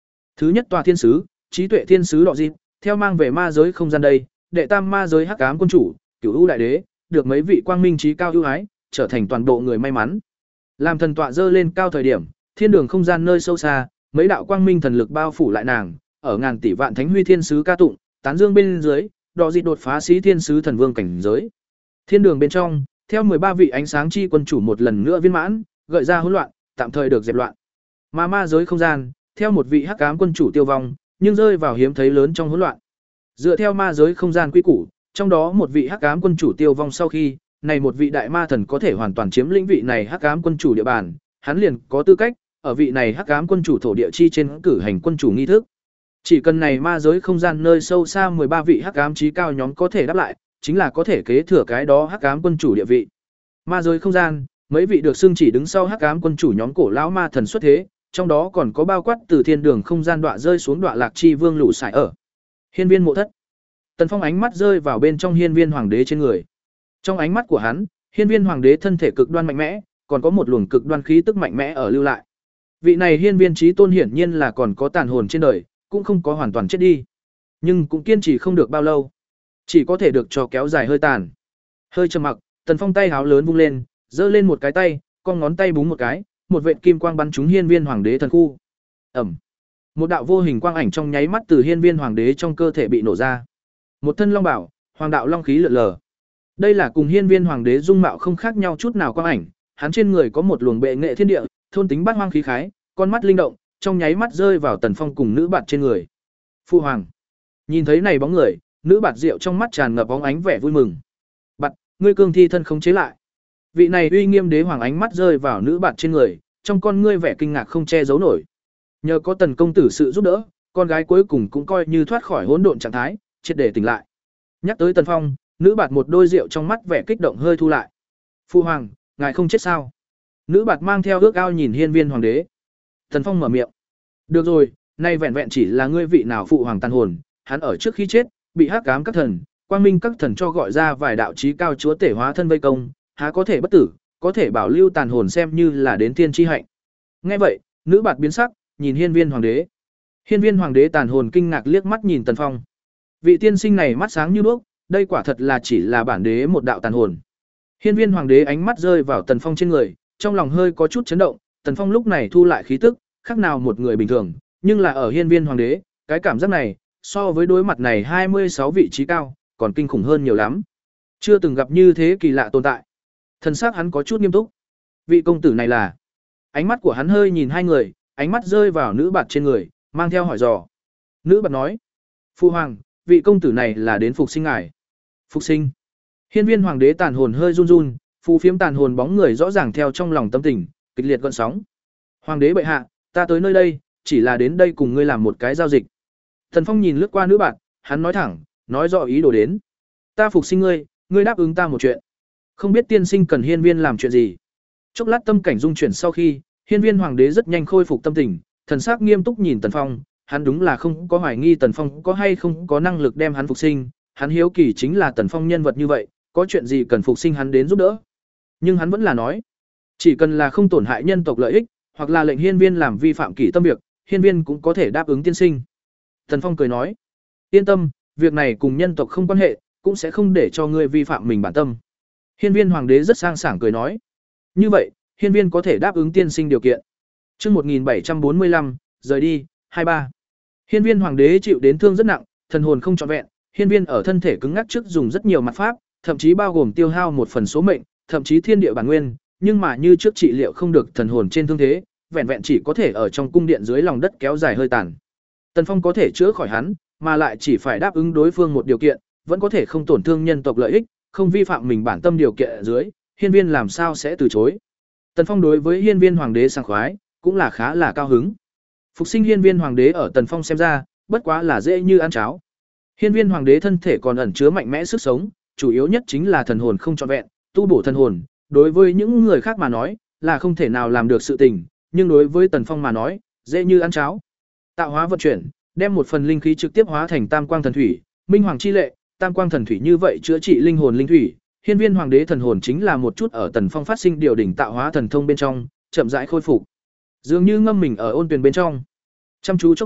S1: Thứ nhất tòa thiên sứ, trí tuệ thiên sứ Đọ Dịt, theo mang về ma giới không gian đây, đệ tam ma giới hắc ám quân chủ, Cửu U đại đế, được mấy vị quang minh trí cao ưu ái, trở thành toàn bộ người may mắn. Làm thần tọa dơ lên cao thời điểm, thiên đường không gian nơi sâu xa, mấy đạo quang minh thần lực bao phủ lại nàng, ở ngàn tỷ vạn thánh huy thiên sứ ca tụng, tán dương bên dưới, Đọ Dịt đột phá sĩ thiên sứ thần vương cảnh giới. Thiên đường bên trong, theo mười ba vị ánh sáng chi quân chủ một lần nữa viên mãn, gợi ra hỗn loạn, tạm thời được dẹp loạn. Mà ma giới không gian, theo một vị hắc ám quân chủ tiêu vong, nhưng rơi vào hiếm thấy lớn trong hỗn loạn. Dựa theo ma giới không gian quy củ, trong đó một vị hắc ám quân chủ tiêu vong sau khi, này một vị đại ma thần có thể hoàn toàn chiếm lĩnh vị này hắc ám quân chủ địa bàn, hắn liền có tư cách ở vị này hắc ám quân chủ thổ địa chi trên cử hành quân chủ nghi thức. Chỉ cần này ma giới không gian nơi sâu xa mười ba vị hắc ám chí cao nhóm có thể đáp lại, chính là có thể kế thừa cái đó hắc ám quân chủ địa vị. Ma giới không gian, mấy vị được xưng chỉ đứng sau hắc ám quân chủ nhóm cổ lão ma thần xuất thế, trong đó còn có bao quát từ thiên đường không gian đọa rơi xuống đọa lạc chi vương lũ sải ở. Hiên viên mộ thất. Tần Phong ánh mắt rơi vào bên trong hiên viên hoàng đế trên người. Trong ánh mắt của hắn, hiên viên hoàng đế thân thể cực đoan mạnh mẽ, còn có một luồng cực đoan khí tức mạnh mẽ ở lưu lại. Vị này hiên viên chí tôn hiển nhiên là còn có tàn hồn trên đời, cũng không có hoàn toàn chết đi, nhưng cũng kiên trì không được bao lâu, chỉ có thể được cho kéo dài hơi tàn. Hơi trầm mặc, Tần Phong tay háo lớn vung lên, giơ lên một cái tay, con ngón tay búng một cái, một vệt kim quang bắn trúng hiên viên hoàng đế thần khu. Ầm. Một đạo vô hình quang ảnh trong nháy mắt từ hiên viên hoàng đế trong cơ thể bị nổ ra. Một thân long bảo, hoàng đạo long khí lượn lờ. Đây là cùng hiên viên hoàng đế dung mạo không khác nhau chút nào quang ảnh, hắn trên người có một luồng bệ nghệ thiên địa, thôn tính bát hoang khí khái, con mắt linh động, trong nháy mắt rơi vào Tần Phong cùng nữ bạn trên người. Phu hoàng. Nhìn thấy này bóng người, nữ bạn rượu trong mắt tràn ngập bóng ánh vẻ vui mừng. "Bạn, ngươi cương thi thân khống chế lại." Vị này uy nghiêm đế hoàng ánh mắt rơi vào nữ bạn trên người, trong con ngươi vẻ kinh ngạc không che giấu nổi. Nhờ có Tần công tử sự giúp đỡ, con gái cuối cùng cũng coi như thoát khỏi hỗn độn trạng thái, triệt để tỉnh lại. Nhắc tới Tần Phong, nữ bạt một đôi rượu trong mắt vẻ kích động hơi thu lại. "Phu hoàng, ngài không chết sao?" Nữ bạt mang theo ước ao nhìn hiên viên hoàng đế. Tần Phong mở miệng. "Được rồi, nay vẹn vẹn chỉ là ngươi vị nào phụ hoàng tàn hồn, hắn ở trước khi chết, bị hắc ám các thần, quang minh các thần cho gọi ra vài đạo chí cao chúa tể hóa thân vây công, há có thể bất tử, có thể bảo lưu tàn hồn xem như là đến tiên chi hạnh." Nghe vậy, nữ bạt biến sắc, nhìn hiên viên hoàng đế. Hiên viên hoàng đế tàn hồn kinh ngạc liếc mắt nhìn Tần Phong. Vị tiên sinh này mắt sáng như đuốc, đây quả thật là chỉ là bản đế một đạo tàn hồn. Hiên viên hoàng đế ánh mắt rơi vào Tần Phong trên người, trong lòng hơi có chút chấn động, Tần Phong lúc này thu lại khí tức, khác nào một người bình thường, nhưng là ở hiên viên hoàng đế, cái cảm giác này, so với đối mặt này hai mươi sáu vị trí cao, còn kinh khủng hơn nhiều lắm. Chưa từng gặp như thế kỳ lạ tồn tại. Thần sắc hắn có chút nghiêm túc. Vị công tử này là? Ánh mắt của hắn hơi nhìn hai người, ánh mắt rơi vào nữ bạt trên người, mang theo hỏi dò. Nữ bạt nói: "Phu hoàng, vị công tử này là đến phục sinh ngài." Phục sinh? Hiên viên hoàng đế tàn hồn hơi run run, phù phiếm tàn hồn bóng người rõ ràng theo trong lòng tâm tình, kịch liệt gợn sóng. "Hoàng đế bệ hạ, ta tới nơi đây, chỉ là đến đây cùng ngươi làm một cái giao dịch." Thần Phong nhìn lướt qua nữ bạn, hắn nói thẳng, nói rõ ý đồ đến. "Ta phục sinh ngươi, ngươi đáp ứng ta một chuyện. Không biết tiên sinh cần hiên viên làm chuyện gì?" Chốc lát tâm cảnh dung chuyển sau khi, hiên viên hoàng đế rất nhanh khôi phục tâm tình, thần sắc nghiêm túc nhìn Tần Phong, hắn đúng là không có hoài nghi Tần Phong có hay không có năng lực đem hắn phục sinh, hắn hiếu kỳ chính là Tần Phong nhân vật như vậy, có chuyện gì cần phục sinh hắn đến giúp đỡ. Nhưng hắn vẫn là nói, chỉ cần là không tổn hại nhân tộc lợi ích, hoặc là lệnh hiên viên làm vi phạm kỷ tâm việc, hiên viên cũng có thể đáp ứng tiên sinh. Tần Phong cười nói, "Yên tâm, việc này cùng nhân tộc không quan hệ, cũng sẽ không để cho ngươi vi phạm mình bản tâm." Hiên viên hoàng đế rất sang sảng cười nói, "Như vậy, hiên viên có thể đáp ứng tiên sinh điều kiện." Chương một nghìn bảy trăm bốn mươi lăm, rời đi, hai ba. Hiên viên hoàng đế chịu đến thương rất nặng, thần hồn không trọn vẹn, hiên viên ở thân thể cứng ngắc trước dùng rất nhiều mặt pháp, thậm chí bao gồm tiêu hao một phần số mệnh, thậm chí thiên địa bản nguyên, nhưng mà như trước trị liệu không được thần hồn trên thương thế, vẹn vẹn chỉ có thể ở trong cung điện dưới lòng đất kéo dài hơi tàn. Tần Phong có thể chữa khỏi hắn, mà lại chỉ phải đáp ứng đối phương một điều kiện, vẫn có thể không tổn thương nhân tộc lợi ích, không vi phạm mình bản tâm điều kiện ở dưới, hiên viên làm sao sẽ từ chối. Tần Phong đối với hiên viên hoàng đế sảng khoái, cũng là khá là cao hứng. Phục sinh hiên viên hoàng đế ở Tần Phong xem ra, bất quá là dễ như ăn cháo. Hiên viên hoàng đế thân thể còn ẩn chứa mạnh mẽ sức sống, chủ yếu nhất chính là thần hồn không trọn vẹn, tu bổ thần hồn, đối với những người khác mà nói, là không thể nào làm được sự tình, nhưng đối với Tần Phong mà nói, dễ như ăn cháo. Tạo hóa vận chuyển, đem một phần linh khí trực tiếp hóa thành Tam Quang Thần Thủy, Minh Hoàng chi lệ, Tam Quang Thần Thủy như vậy chữa trị linh hồn linh thủy, hiên viên hoàng đế thần hồn chính là một chút ở Tần Phong phát sinh điều đỉnh tạo hóa thần thông bên trong, chậm rãi khôi phục. Dường như ngâm mình ở ôn tuyền bên trong. Chăm chú chốc lát,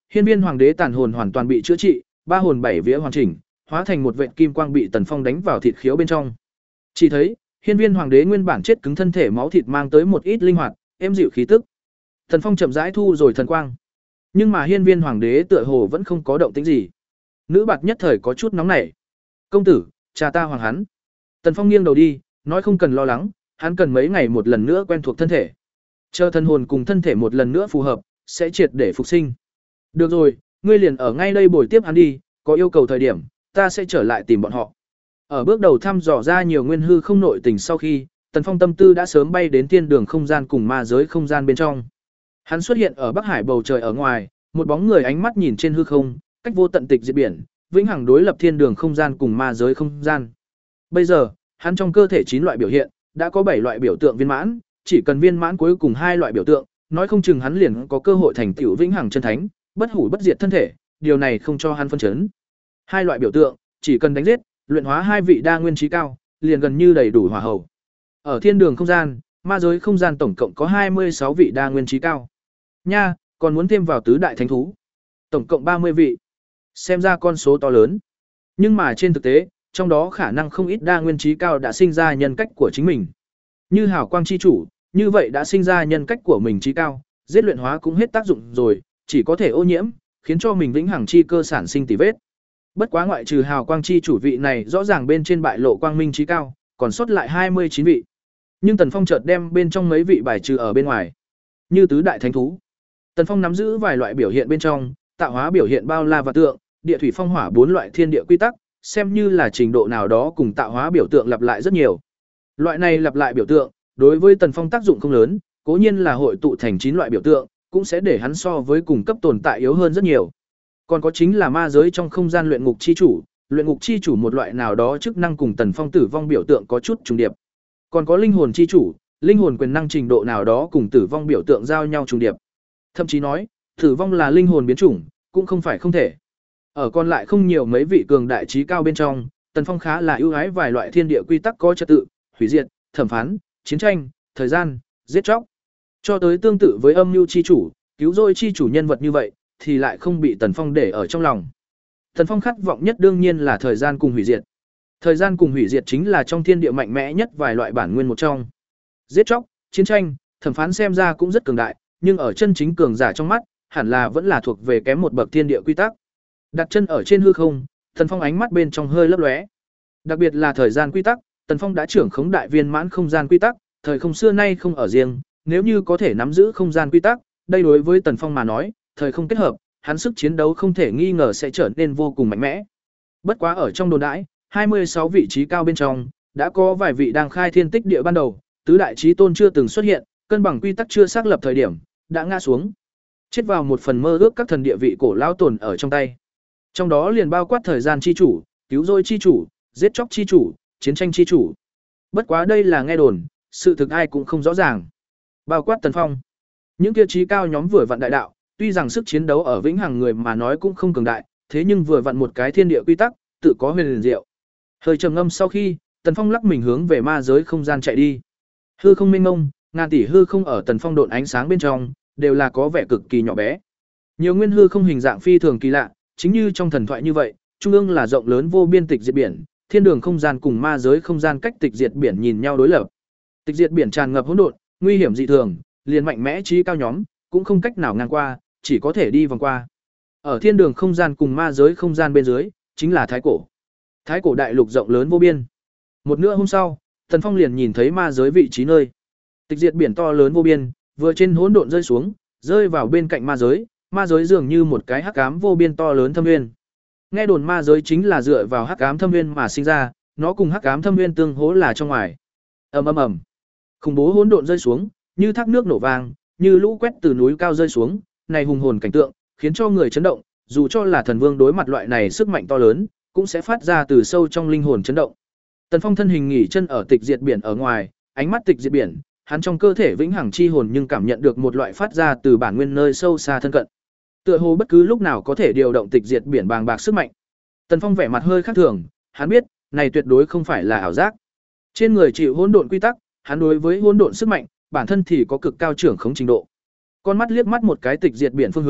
S1: hiên viên hoàng đế tàn hồn hoàn toàn bị chữa trị, ba hồn bảy vía hoàn chỉnh, hóa thành một vệt kim quang bị Tần Phong đánh vào thịt khiếu bên trong. Chỉ thấy, hiên viên hoàng đế nguyên bản chết cứng thân thể máu thịt mang tới một ít linh hoạt, êm dịu khí tức. Tần Phong chậm rãi thu rồi thần quang. Nhưng mà hiên viên hoàng đế tựa hồ vẫn không có động tĩnh gì. Nữ bạt nhất thời có chút nóng nảy. "Công tử, cha ta hoàng hắn." Tần Phong nghiêng đầu đi, nói không cần lo lắng, hắn cần mấy ngày một lần nữa quen thuộc thân thể. Chờ thân hồn cùng thân thể một lần nữa phù hợp, sẽ triệt để phục sinh. "Được rồi, ngươi liền ở ngay đây bồi tiếp hắn đi, có yêu cầu thời điểm, ta sẽ trở lại tìm bọn họ." Ở bước đầu thăm dò ra nhiều nguyên hư không nội tình sau khi, Tần Phong tâm tư đã sớm bay đến thiên đường không gian cùng ma giới không gian bên trong. Hắn xuất hiện ở Bắc Hải bầu trời ở ngoài, một bóng người ánh mắt nhìn trên hư không, cách vô tận tịch diệt biển, vĩnh hằng đối lập thiên đường không gian cùng ma giới không gian. Bây giờ, hắn trong cơ thể chín loại biểu hiện, đã có bảy loại biểu tượng viên mãn, chỉ cần viên mãn cuối cùng hai loại biểu tượng, nói không chừng hắn liền có cơ hội thành tựu vĩnh hằng chân thánh, bất hủ bất diệt thân thể, điều này không cho hắn phân chấn. Hai loại biểu tượng, chỉ cần đánh giết, luyện hóa hai vị đa nguyên trí cao, liền gần như đầy đủ hỏa hầu. Ở thiên đường không gian, ma giới không gian tổng cộng có hai mươi sáu vị đa nguyên trí cao. Nha, còn muốn thêm vào tứ đại thánh thú. Tổng cộng ba mươi vị. Xem ra con số to lớn. Nhưng mà trên thực tế, trong đó khả năng không ít đa nguyên trí cao đã sinh ra nhân cách của chính mình. Như hào quang chi chủ, như vậy đã sinh ra nhân cách của mình trí cao, giết luyện hóa cũng hết tác dụng rồi, chỉ có thể ô nhiễm, khiến cho mình vĩnh hằng chi cơ sản sinh tỉ vết. Bất quá ngoại trừ hào quang chi chủ vị này rõ ràng bên trên bại lộ quang minh trí cao, còn sót lại hai mươi chín vị. Nhưng Tần Phong chợt đem bên trong mấy vị bài trừ ở bên ngoài. Như tứ đại thánh thú. Tần Phong nắm giữ vài loại biểu hiện bên trong, tạo hóa biểu hiện bao la và tượng, địa thủy phong hỏa bốn loại thiên địa quy tắc, xem như là trình độ nào đó cùng tạo hóa biểu tượng lặp lại rất nhiều. Loại này lặp lại biểu tượng, đối với Tần Phong tác dụng không lớn, cố nhiên là hội tụ thành chín loại biểu tượng, cũng sẽ để hắn so với cùng cấp tồn tại yếu hơn rất nhiều. Còn có chính là ma giới trong không gian luyện ngục chi chủ, luyện ngục chi chủ một loại nào đó chức năng cùng Tần Phong tử vong biểu tượng có chút trùng điệp. Còn có linh hồn chi chủ, linh hồn quyền năng trình độ nào đó cùng tử vong biểu tượng giao nhau trùng điệp. Thậm chí nói, tử vong là linh hồn biến chủng, cũng không phải không thể. Ở còn lại không nhiều mấy vị cường đại trí cao bên trong, Tần Phong khá là ưu ái vài loại thiên địa quy tắc có trật tự, hủy diệt, thẩm phán, chiến tranh, thời gian, giết chóc. Cho tới tương tự với âm mưu chi chủ, cứu rỗi chi chủ nhân vật như vậy, thì lại không bị Tần Phong để ở trong lòng. Tần Phong khát vọng nhất đương nhiên là thời gian cùng hủy diệt. Thời gian cùng hủy diệt chính là trong thiên địa mạnh mẽ nhất vài loại bản nguyên một trong. Giết chóc, chiến tranh, thẩm phán xem ra cũng rất cường đại, nhưng ở chân chính cường giả trong mắt, hẳn là vẫn là thuộc về kém một bậc thiên địa quy tắc. Đặt chân ở trên hư không, Tần Phong ánh mắt bên trong hơi lấp lóe. Đặc biệt là thời gian quy tắc, Tần Phong đã trưởng khống đại viên mãn không gian quy tắc, thời không xưa nay không ở riêng, nếu như có thể nắm giữ không gian quy tắc, đây đối với Tần Phong mà nói, thời không kết hợp, hắn sức chiến đấu không thể nghi ngờ sẽ trở nên vô cùng mạnh mẽ. Bất quá ở trong đồn đãi, hai mươi sáu vị trí cao bên trong, đã có vài vị đang khai thiên tích địa ban đầu, tứ đại chí tôn chưa từng xuất hiện, cân bằng quy tắc chưa xác lập thời điểm, đã ngã xuống. Chết vào một phần mơ ước các thần địa vị cổ lão tồn ở trong tay. Trong đó liền bao quát thời gian chi chủ, cứu rỗi chi chủ, giết chóc chi chủ, chiến tranh chi chủ. Bất quá đây là nghe đồn, sự thực ai cũng không rõ ràng. Bao quát Tần Phong. Những kia chí cao nhóm vừa vặn đại đạo, tuy rằng sức chiến đấu ở vĩnh hằng người mà nói cũng không cường đại, thế nhưng vừa vặn một cái thiên địa quy tắc, tự có huyền liền diệu. Hơi trầm ngâm sau khi, Tần Phong lắc mình hướng về ma giới không gian chạy đi. Hư không mênh mông, ngàn tỷ hư không ở Tần Phong độn ánh sáng bên trong, đều là có vẻ cực kỳ nhỏ bé. Nhiều nguyên hư không hình dạng phi thường kỳ lạ, chính như trong thần thoại như vậy, trung ương là rộng lớn vô biên tịch diệt biển, thiên đường không gian cùng ma giới không gian cách tịch diệt biển nhìn nhau đối lập. Tịch diệt biển tràn ngập hỗn độn, nguy hiểm dị thường, liền mạnh mẽ trí cao nhóm cũng không cách nào ngang qua, chỉ có thể đi vòng qua. Ở thiên đường không gian cùng ma giới không gian bên dưới, chính là Thái cổ. Thái cổ đại lục rộng lớn vô biên. Một nửa hôm sau, Tần Phong liền nhìn thấy ma giới vị trí nơi. Tịch diệt biển to lớn vô biên, vừa trên hỗn độn rơi xuống, rơi vào bên cạnh ma giới, ma giới dường như một cái hắc ám vô biên to lớn thâm nguyên. Nghe đồn ma giới chính là dựa vào hắc ám thâm nguyên mà sinh ra, nó cùng hắc ám thâm nguyên tương hỗ là trong ngoài. Ầm ầm ầm. Khủng bố hỗn độn rơi xuống, như thác nước nổ vang, như lũ quét từ núi cao rơi xuống, này hùng hồn cảnh tượng, khiến cho người chấn động, dù cho là thần vương đối mặt loại này sức mạnh to lớn, cũng sẽ phát ra từ sâu trong linh hồn chấn động. Tần Phong thân hình nghỉ chân ở tịch diệt biển ở ngoài, ánh mắt tịch diệt biển, hắn trong cơ thể vĩnh hằng chi hồn nhưng cảm nhận được một loại phát ra từ bản nguyên nơi sâu xa thân cận. Tựa hồ bất cứ lúc nào có thể điều động tịch diệt biển bàng bạc sức mạnh. Tần Phong vẻ mặt hơi khác thường, hắn biết, này tuyệt đối không phải là ảo giác. Trên người chịu hỗn độn quy tắc, hắn đối với hỗn độn sức mạnh, bản thân thì có cực cao trưởng khống trình độ. Con mắt liếc mắt một cái tịch diệt biển phương hướng,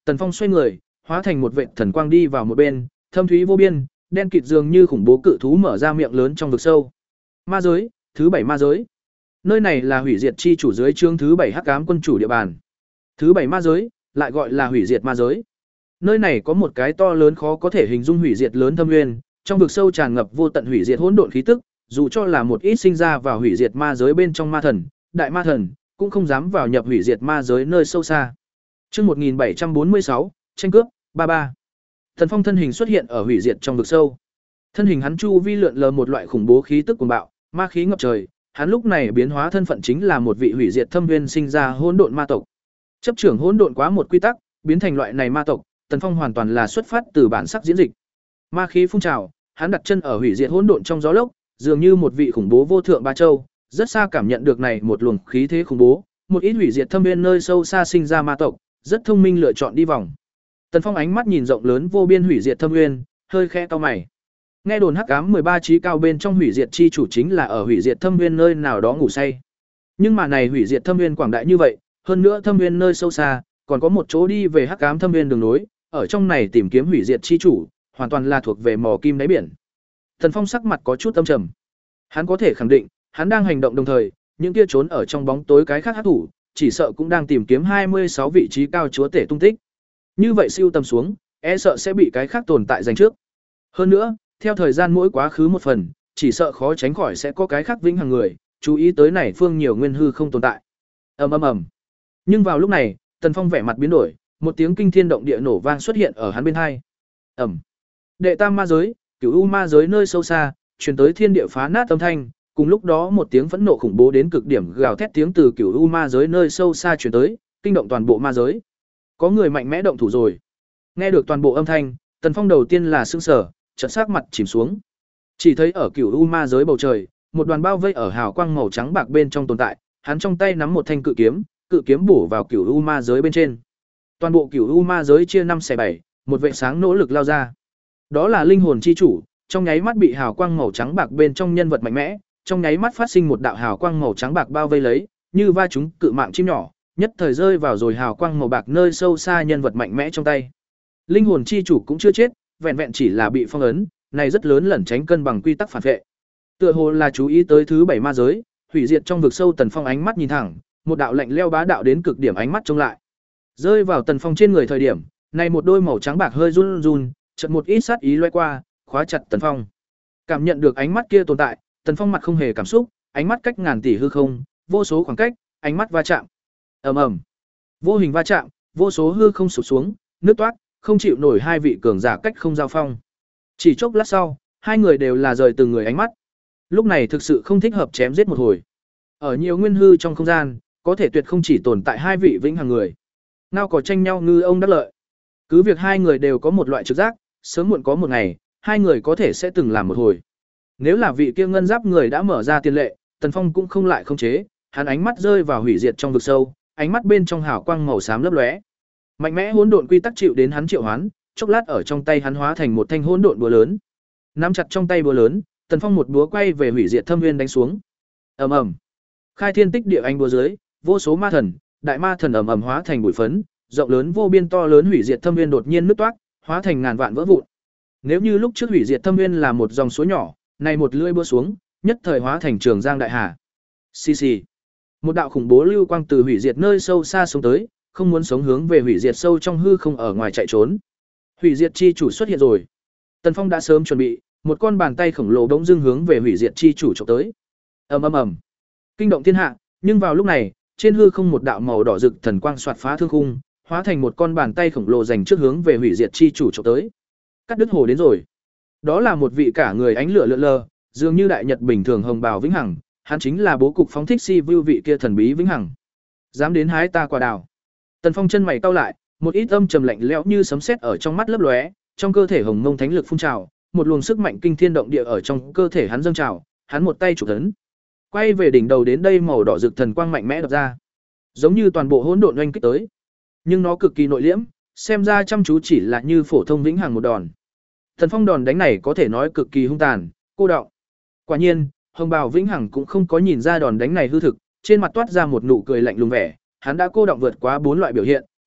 S1: Tần Phong xoay người, hóa thành một vệt thần quang đi vào một bên, thâm thúy vô biên, đen kịt dường như khủng bố cự thú mở ra miệng lớn trong vực sâu. Ma giới, thứ bảy ma giới. Nơi này là hủy diệt chi chủ dưới trướng thứ bảy hắc ám quân chủ địa bàn. Thứ bảy ma giới, lại gọi là hủy diệt ma giới. Nơi này có một cái to lớn khó có thể hình dung hủy diệt lớn thâm nguyên, trong vực sâu tràn ngập vô tận hủy diệt hỗn độn khí tức, dù cho là một ít sinh ra vào hủy diệt ma giới bên trong ma thần, đại ma thần, cũng không dám vào nhập hủy diệt ma giới nơi sâu xa. Chương một nghìn bảy trăm bốn mươi sáu, tranh cướp, ba ba. Thần Phong thân hình xuất hiện ở hủy diệt trong vực sâu. Thân hình hắn chu vi lượn lờ một loại khủng bố khí tức cuồng bạo, ma khí ngập trời, hắn lúc này biến hóa thân phận chính là một vị hủy diệt thâm viên sinh ra hỗn độn ma tộc. Chấp trưởng hỗn độn quá một quy tắc, biến thành loại này ma tộc, Tần Phong hoàn toàn là xuất phát từ bản sắc diễn dịch. Ma khí phun trào, hắn đặt chân ở hủy diệt hỗn độn trong gió lốc, dường như một vị khủng bố vô thượng ba châu, rất xa cảm nhận được này một luồng khí thế khủng bố, một ít hủy diệt thâm viên nơi sâu xa sinh ra ma tộc, rất thông minh lựa chọn đi vòng. Tần Phong ánh mắt nhìn rộng lớn vô biên hủy diệt thâm nguyên, hơi khẽ cau mày. Nghe đồn hắc ám mười ba trí cao bên trong hủy diệt chi chủ chính là ở hủy diệt thâm nguyên nơi nào đó ngủ say. Nhưng mà này hủy diệt thâm nguyên quảng đại như vậy, hơn nữa thâm nguyên nơi sâu xa, còn có một chỗ đi về hắc ám thâm nguyên đường nối, ở trong này tìm kiếm hủy diệt chi chủ, hoàn toàn là thuộc về mò kim đáy biển. Tần Phong sắc mặt có chút âm trầm. Hắn có thể khẳng định, hắn đang hành động đồng thời, những kia trốn ở trong bóng tối cái khác hắc thủ, chỉ sợ cũng đang tìm kiếm hai mươi sáu vị trí cao chúa tể tung tích. Như vậy siêu tầm xuống, e sợ sẽ bị cái khác tồn tại giành trước. Hơn nữa, theo thời gian mỗi quá khứ một phần, chỉ sợ khó tránh khỏi sẽ có cái khác vĩnh hằng người, chú ý tới này phương nhiều nguyên hư không tồn tại. Ầm ầm ầm. Nhưng vào lúc này, Tần Phong vẻ mặt biến đổi, một tiếng kinh thiên động địa nổ vang xuất hiện ở hắn bên hai. Ầm. Đệ tam ma giới, Cửu U ma giới nơi sâu xa, truyền tới thiên địa phá nát âm thanh, cùng lúc đó một tiếng phẫn nộ khủng bố đến cực điểm gào thét tiếng từ Cửu U ma giới nơi sâu xa truyền tới, kinh động toàn bộ ma giới. Có người mạnh mẽ động thủ rồi. Nghe được toàn bộ âm thanh, Tần Phong đầu tiên là sững sờ, chợt sắc mặt chìm xuống. Chỉ thấy ở Cửu U ma giới bầu trời, một đoàn bao vây ở hào quang màu trắng bạc bên trong tồn tại, hắn trong tay nắm một thanh cự kiếm, cự kiếm bổ vào Cửu U ma giới bên trên. Toàn bộ Cửu U ma giới chia năm xẻ bảy, một vệ sáng nỗ lực lao ra. Đó là linh hồn chi chủ, trong nháy mắt bị hào quang màu trắng bạc bên trong nhân vật mạnh mẽ, trong nháy mắt phát sinh một đạo hào quang màu trắng bạc bao vây lấy, như va trúng cự mạng chim nhỏ, nhất thời rơi vào rồi hào quang màu bạc nơi sâu xa nhân vật mạnh mẽ trong tay. Linh hồn chi chủ cũng chưa chết, vẹn vẹn chỉ là bị phong ấn, này rất lớn lẩn tránh cân bằng quy tắc phản vệ. Tựa hồ là chú ý tới thứ bảy ma giới, hủy diệt trong vực sâu Tần Phong ánh mắt nhìn thẳng, một đạo lạnh lẽo bá đạo đến cực điểm ánh mắt trông lại. Rơi vào Tần Phong trên người thời điểm, này một đôi màu trắng bạc hơi run run, chợt một ít sát ý lóe qua, khóa chặt Tần Phong. Cảm nhận được ánh mắt kia tồn tại, Tần Phong mặt không hề cảm xúc, ánh mắt cách ngàn tỷ hư không, vô số khoảng cách, ánh mắt va chạm. Ầm ầm. Vô hình va chạm, vô số hư không sụp xuống, nước toát, không chịu nổi hai vị cường giả cách không giao phong. Chỉ chốc lát sau, hai người đều là rời từng người ánh mắt. Lúc này thực sự không thích hợp chém giết một hồi. Ở nhiều nguyên hư trong không gian, có thể tuyệt không chỉ tồn tại hai vị vĩnh hằng người. Nào có tranh nhau ngư ông đắc lợi. Cứ việc hai người đều có một loại trực giác, sớm muộn có một ngày, hai người có thể sẽ từng làm một hồi. Nếu là vị kia ngân giáp người đã mở ra tiền lệ, Tần Phong cũng không lại không chế, hắn ánh mắt rơi vào hủy diệt trong vực sâu, ánh mắt bên trong hào quang màu xám lấp lóe. Mạnh mẽ hỗn độn quy tắc chịu đến hắn triệu hoán, chốc lát ở trong tay hắn hóa thành một thanh hỗn độn búa lớn. Nắm chặt trong tay búa lớn, Tần Phong một búa quay về hủy diệt thâm nguyên đánh xuống. Ầm ầm. Khai thiên tích địa anh búa dưới, vô số ma thần, đại ma thần ầm ầm hóa thành bụi phấn, rộng lớn vô biên to lớn hủy diệt thâm nguyên đột nhiên nứt toác, hóa thành ngàn vạn vỡ vụn. Nếu như lúc trước hủy diệt thâm nguyên là một dòng suối nhỏ, này một lưỡi búa xuống, nhất thời hóa thành trường giang đại hà. Xì xì. Một đạo khủng bố lưu quang từ hủy diệt nơi sâu xa xuống tới, không muốn sống hướng về hủy diệt sâu trong hư không ở ngoài chạy trốn. Hủy diệt chi chủ xuất hiện rồi. Tần Phong đã sớm chuẩn bị, một con bàn tay khổng lồ bỗng dưng hướng về hủy diệt chi chủ chụp tới. Ầm ầm ầm. Kinh động thiên hạ, nhưng vào lúc này, trên hư không một đạo màu đỏ rực thần quang xoạt phá thương khung, hóa thành một con bàn tay khổng lồ dành trước hướng về hủy diệt chi chủ chụp tới. Cắt đứt hồ đến rồi. Đó là một vị cả người ánh lửa lượn lờ, dường như đại nhật bình thường hồng bào vĩnh hằng, hắn chính là bố cục phóng thích si view vị kia thần bí vĩnh hằng. Dám đến hái ta quả đào. Tần Phong chân mày cau lại, một ít âm trầm lạnh lẽo như sấm sét ở trong mắt lấp lóe, trong cơ thể hồng mông thánh lực phun trào, một luồng sức mạnh kinh thiên động địa ở trong cơ thể hắn dâng trào, hắn một tay chụp ấn, quay về đỉnh đầu đến đây màu đỏ rực thần quang mạnh mẽ đập ra, giống như toàn bộ hỗn độn oanh kích tới. Nhưng nó cực kỳ nội liễm, xem ra chăm chú chỉ là như phổ thông vĩnh hằng một đòn. Thần Phong đòn đánh này có thể nói cực kỳ hung tàn, cô đọng. Quả nhiên, hồng bào vĩnh hằng cũng không có nhìn ra đòn đánh này hư thực, trên mặt toát ra một nụ cười lạnh lùng vẻ, hắn đã cô đọng vượt quá bốn loại biểu hiện,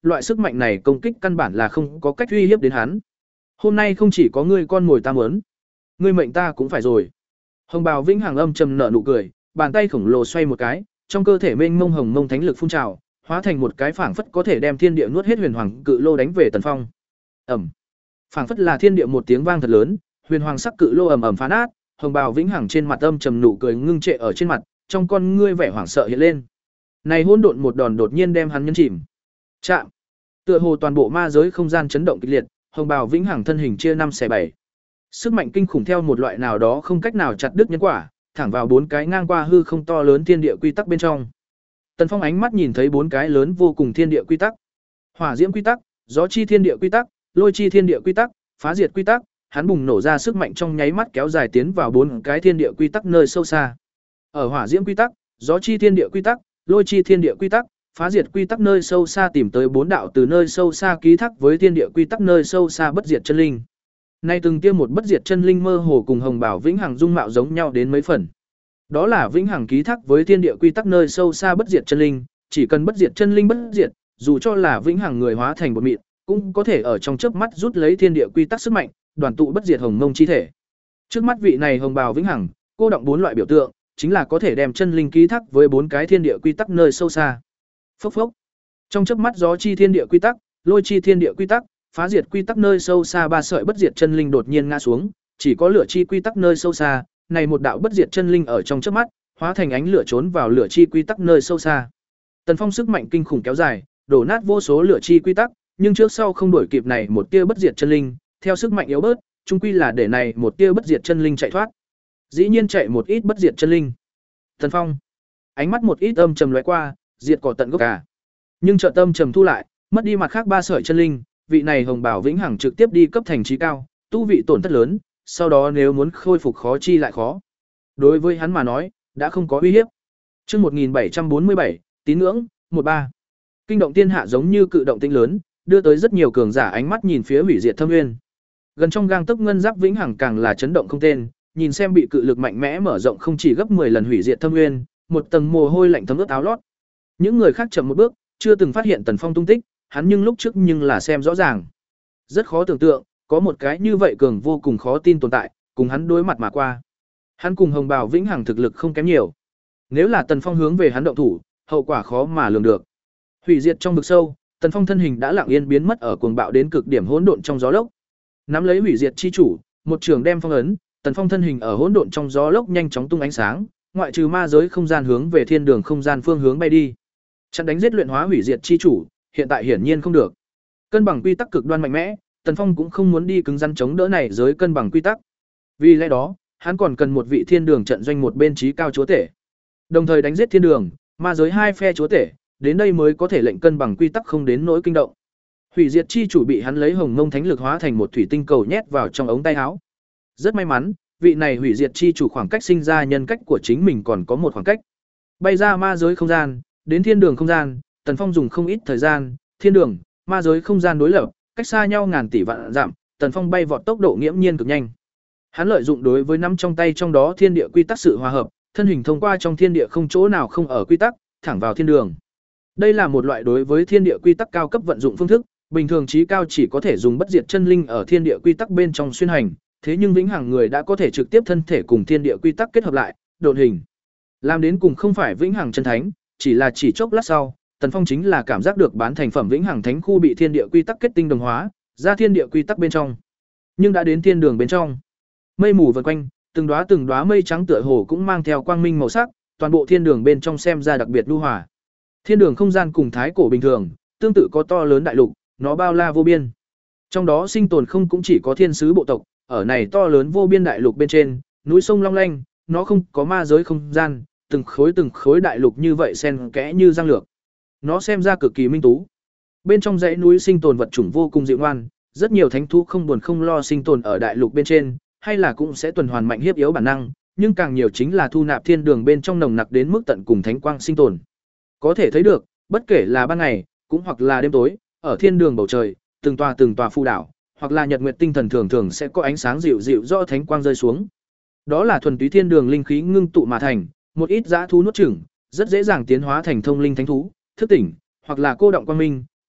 S1: loại sức mạnh này công kích căn bản là không có cách uy hiếp đến hắn. Hôm nay không chỉ có ngươi con ngồi ta muốn, ngươi mệnh ta cũng phải rồi. Hồng Bào Vĩnh Hằng âm trầm nở nụ cười, bàn tay khổng lồ xoay một cái, trong cơ thể mênh mông hồng mông thánh lực phun trào, hóa thành một cái phảng phất có thể đem thiên địa nuốt hết huyền hoàng cự lô đánh về Tần Phong. Ầm. Phảng phất là thiên địa một tiếng vang thật lớn, huyền hoàng sắc cự lô ầm ầm phá nát, Hồng Bào Vĩnh Hằng trên mặt âm trầm nụ cười ngưng trệ ở trên mặt, trong con ngươi vẻ hoảng sợ hiện lên. Này hỗn độn một đòn đột nhiên đem hắn nhấn chìm. Chạm. Tựa hồ toàn bộ ma giới không gian chấn động kịch liệt, Hồng Bào Vĩnh Hằng thân hình chia năm xẻ bảy. Sức mạnh kinh khủng theo một loại nào đó không cách nào chặt đứt nhân quả, thẳng vào bốn cái ngang qua hư không to lớn thiên địa quy tắc bên trong. Tần Phong ánh mắt nhìn thấy bốn cái lớn vô cùng thiên địa quy tắc. Hỏa diễm quy tắc, gió chi thiên địa quy tắc, lôi chi thiên địa quy tắc, phá diệt quy tắc, hắn bùng nổ ra sức mạnh trong nháy mắt kéo dài tiến vào bốn cái thiên địa quy tắc nơi sâu xa. Ở hỏa diễm quy tắc, gió chi thiên địa quy tắc, lôi chi thiên địa quy tắc, phá diệt quy tắc nơi sâu xa tìm tới bốn đạo từ nơi sâu xa ký thác với thiên địa quy tắc nơi sâu xa bất diệt chân linh. Nay từng kia một bất diệt chân linh mơ hồ cùng Hồng Bảo Vĩnh Hằng dung mạo giống nhau đến mấy phần. Đó là Vĩnh Hằng ký thác với thiên địa quy tắc nơi sâu xa bất diệt chân linh, chỉ cần bất diệt chân linh bất diệt, dù cho là Vĩnh Hằng người hóa thành bột mịn, cũng có thể ở trong chớp mắt rút lấy thiên địa quy tắc sức mạnh, đoàn tụ bất diệt hồng mông chi thể. Trước mắt vị này Hồng Bào Vĩnh Hằng, cô động bốn loại biểu tượng, chính là có thể đem chân linh ký thác với bốn cái thiên địa quy tắc nơi sâu xa. Phốc phốc. Trong chớp mắt gió chi thiên địa quy tắc, lôi chi thiên địa quy tắc, phá diệt quy tắc nơi sâu xa ba sợi bất diệt chân linh đột nhiên ngã xuống, chỉ có lửa chi quy tắc nơi sâu xa, này một đạo bất diệt chân linh ở trong chớp mắt, hóa thành ánh lửa trốn vào lửa chi quy tắc nơi sâu xa. Tần Phong sức mạnh kinh khủng kéo dài, đổ nát vô số lửa chi quy tắc, nhưng trước sau không đổi kịp này một tia bất diệt chân linh, theo sức mạnh yếu bớt, chung quy là để này một tia bất diệt chân linh chạy thoát. Dĩ nhiên chạy một ít bất diệt chân linh. Tần Phong, ánh mắt một ít âm trầm lóe qua, diệt cỏ tận gốc cả. Nhưng chợt tâm trầm thu lại, mất đi mặt khác ba sợi chân linh, vị này Hồng Bảo Vĩnh Hằng trực tiếp đi cấp thành trí cao, tu vị tổn thất lớn, sau đó nếu muốn khôi phục khó chi lại khó. Đối với hắn mà nói, đã không có uy hiếp. Chương một nghìn bảy trăm bốn mươi bảy, tín ngưỡng, một ba. Kinh động thiên hạ giống như cự động tĩnh lớn, đưa tới rất nhiều cường giả ánh mắt nhìn phía hủy diệt thâm nguyên. Gần trong gang tấc ngân giáp Vĩnh Hằng càng là chấn động không tên, nhìn xem bị cự lực mạnh mẽ mở rộng không chỉ gấp mười lần hủy diệt thâm nguyên, một tầng mồ hôi lạnh thấm ướt áo lót. Những người khác chậm một bước, chưa từng phát hiện Tần Phong tung tích, hắn nhưng lúc trước nhưng là xem rõ ràng. Rất khó tưởng tượng, có một cái như vậy cường vô cùng khó tin tồn tại, cùng hắn đối mặt mà qua. Hắn cùng Hồng Bào Vĩnh Hằng thực lực không kém nhiều. Nếu là Tần Phong hướng về hắn động thủ, hậu quả khó mà lường được. Hủy diệt trong vực sâu, Tần Phong thân hình đã lặng yên biến mất ở cuồng bạo đến cực điểm hỗn độn trong gió lốc. Nắm lấy hủy diệt chi chủ, một trường đem phong ấn, Tần Phong thân hình ở hỗn độn trong gió lốc nhanh chóng tung ánh sáng, ngoại trừ ma giới không gian hướng về thiên đường không gian phương hướng bay đi. Chặn đánh giết luyện hóa hủy diệt chi chủ, hiện tại hiển nhiên không được. Cân bằng quy tắc cực đoan mạnh mẽ, Tần Phong cũng không muốn đi cứng rắn chống đỡ này giới cân bằng quy tắc. Vì lẽ đó, hắn còn cần một vị thiên đường trận doanh một bên trí cao chúa tể. Đồng thời đánh giết thiên đường, ma giới hai phe chúa tể, đến đây mới có thể lệnh cân bằng quy tắc không đến nỗi kinh động. Hủy diệt chi chủ bị hắn lấy hồng mông thánh lực hóa thành một thủy tinh cầu nhét vào trong ống tay áo. Rất may mắn, vị này hủy diệt chi chủ khoảng cách sinh ra nhân cách của chính mình còn có một khoảng cách. Bay ra ma giới không gian, đến thiên đường không gian, Tần Phong dùng không ít thời gian, thiên đường, ma giới không gian đối lập, cách xa nhau ngàn tỷ vạn dặm, Tần Phong bay vọt tốc độ nghiễm nhiên cực nhanh. Hắn lợi dụng đối với năm trong tay trong đó thiên địa quy tắc sự hòa hợp, thân hình thông qua trong thiên địa không chỗ nào không ở quy tắc, thẳng vào thiên đường. Đây là một loại đối với thiên địa quy tắc cao cấp vận dụng phương thức, bình thường trí cao chỉ có thể dùng bất diệt chân linh ở thiên địa quy tắc bên trong xuyên hành, thế nhưng vĩnh hằng người đã có thể trực tiếp thân thể cùng thiên địa quy tắc kết hợp lại, độn hình. Làm đến cùng không phải vĩnh hằng chân thánh, chỉ là chỉ chốc lát sau, Tần Phong chính là cảm giác được bán thành phẩm vĩnh hằng thánh khu bị thiên địa quy tắc kết tinh đồng hóa, ra thiên địa quy tắc bên trong. Nhưng đã đến thiên đường bên trong, mây mù vần quanh, từng đóa từng đóa mây trắng tựa hồ cũng mang theo quang minh màu sắc, toàn bộ thiên đường bên trong xem ra đặc biệt nhu hòa. Thiên đường không gian cùng thái cổ bình thường, tương tự có to lớn đại lục, nó bao la vô biên. Trong đó sinh tồn không cũng chỉ có thiên sứ bộ tộc, ở này to lớn vô biên đại lục bên trên, núi sông long lanh, nó không có ma giới không gian, từng khối từng khối đại lục như vậy xen kẽ như răng lược. Nó xem ra cực kỳ minh tú. Bên trong dãy núi sinh tồn vật chủng vô cùng dịu ngoan, rất nhiều thánh thú không buồn không lo sinh tồn ở đại lục bên trên, hay là cũng sẽ tuần hoàn mạnh hiếp yếu bản năng, nhưng càng nhiều chính là thu nạp thiên đường bên trong nồng nặc đến mức tận cùng thánh quang sinh tồn. Có thể thấy được, bất kể là ban ngày, cũng hoặc là đêm tối, ở thiên đường bầu trời, từng tòa từng tòa phù đảo, hoặc là nhật nguyệt tinh thần thường thường sẽ có ánh sáng dịu dịu do thánh quang rơi xuống. Đó là thuần túy thiên đường linh khí ngưng tụ mà thành, một ít dã thú nuốt chửng, rất dễ dàng tiến hóa thành thông linh thánh thú, thức tỉnh, hoặc là cô động quang minh,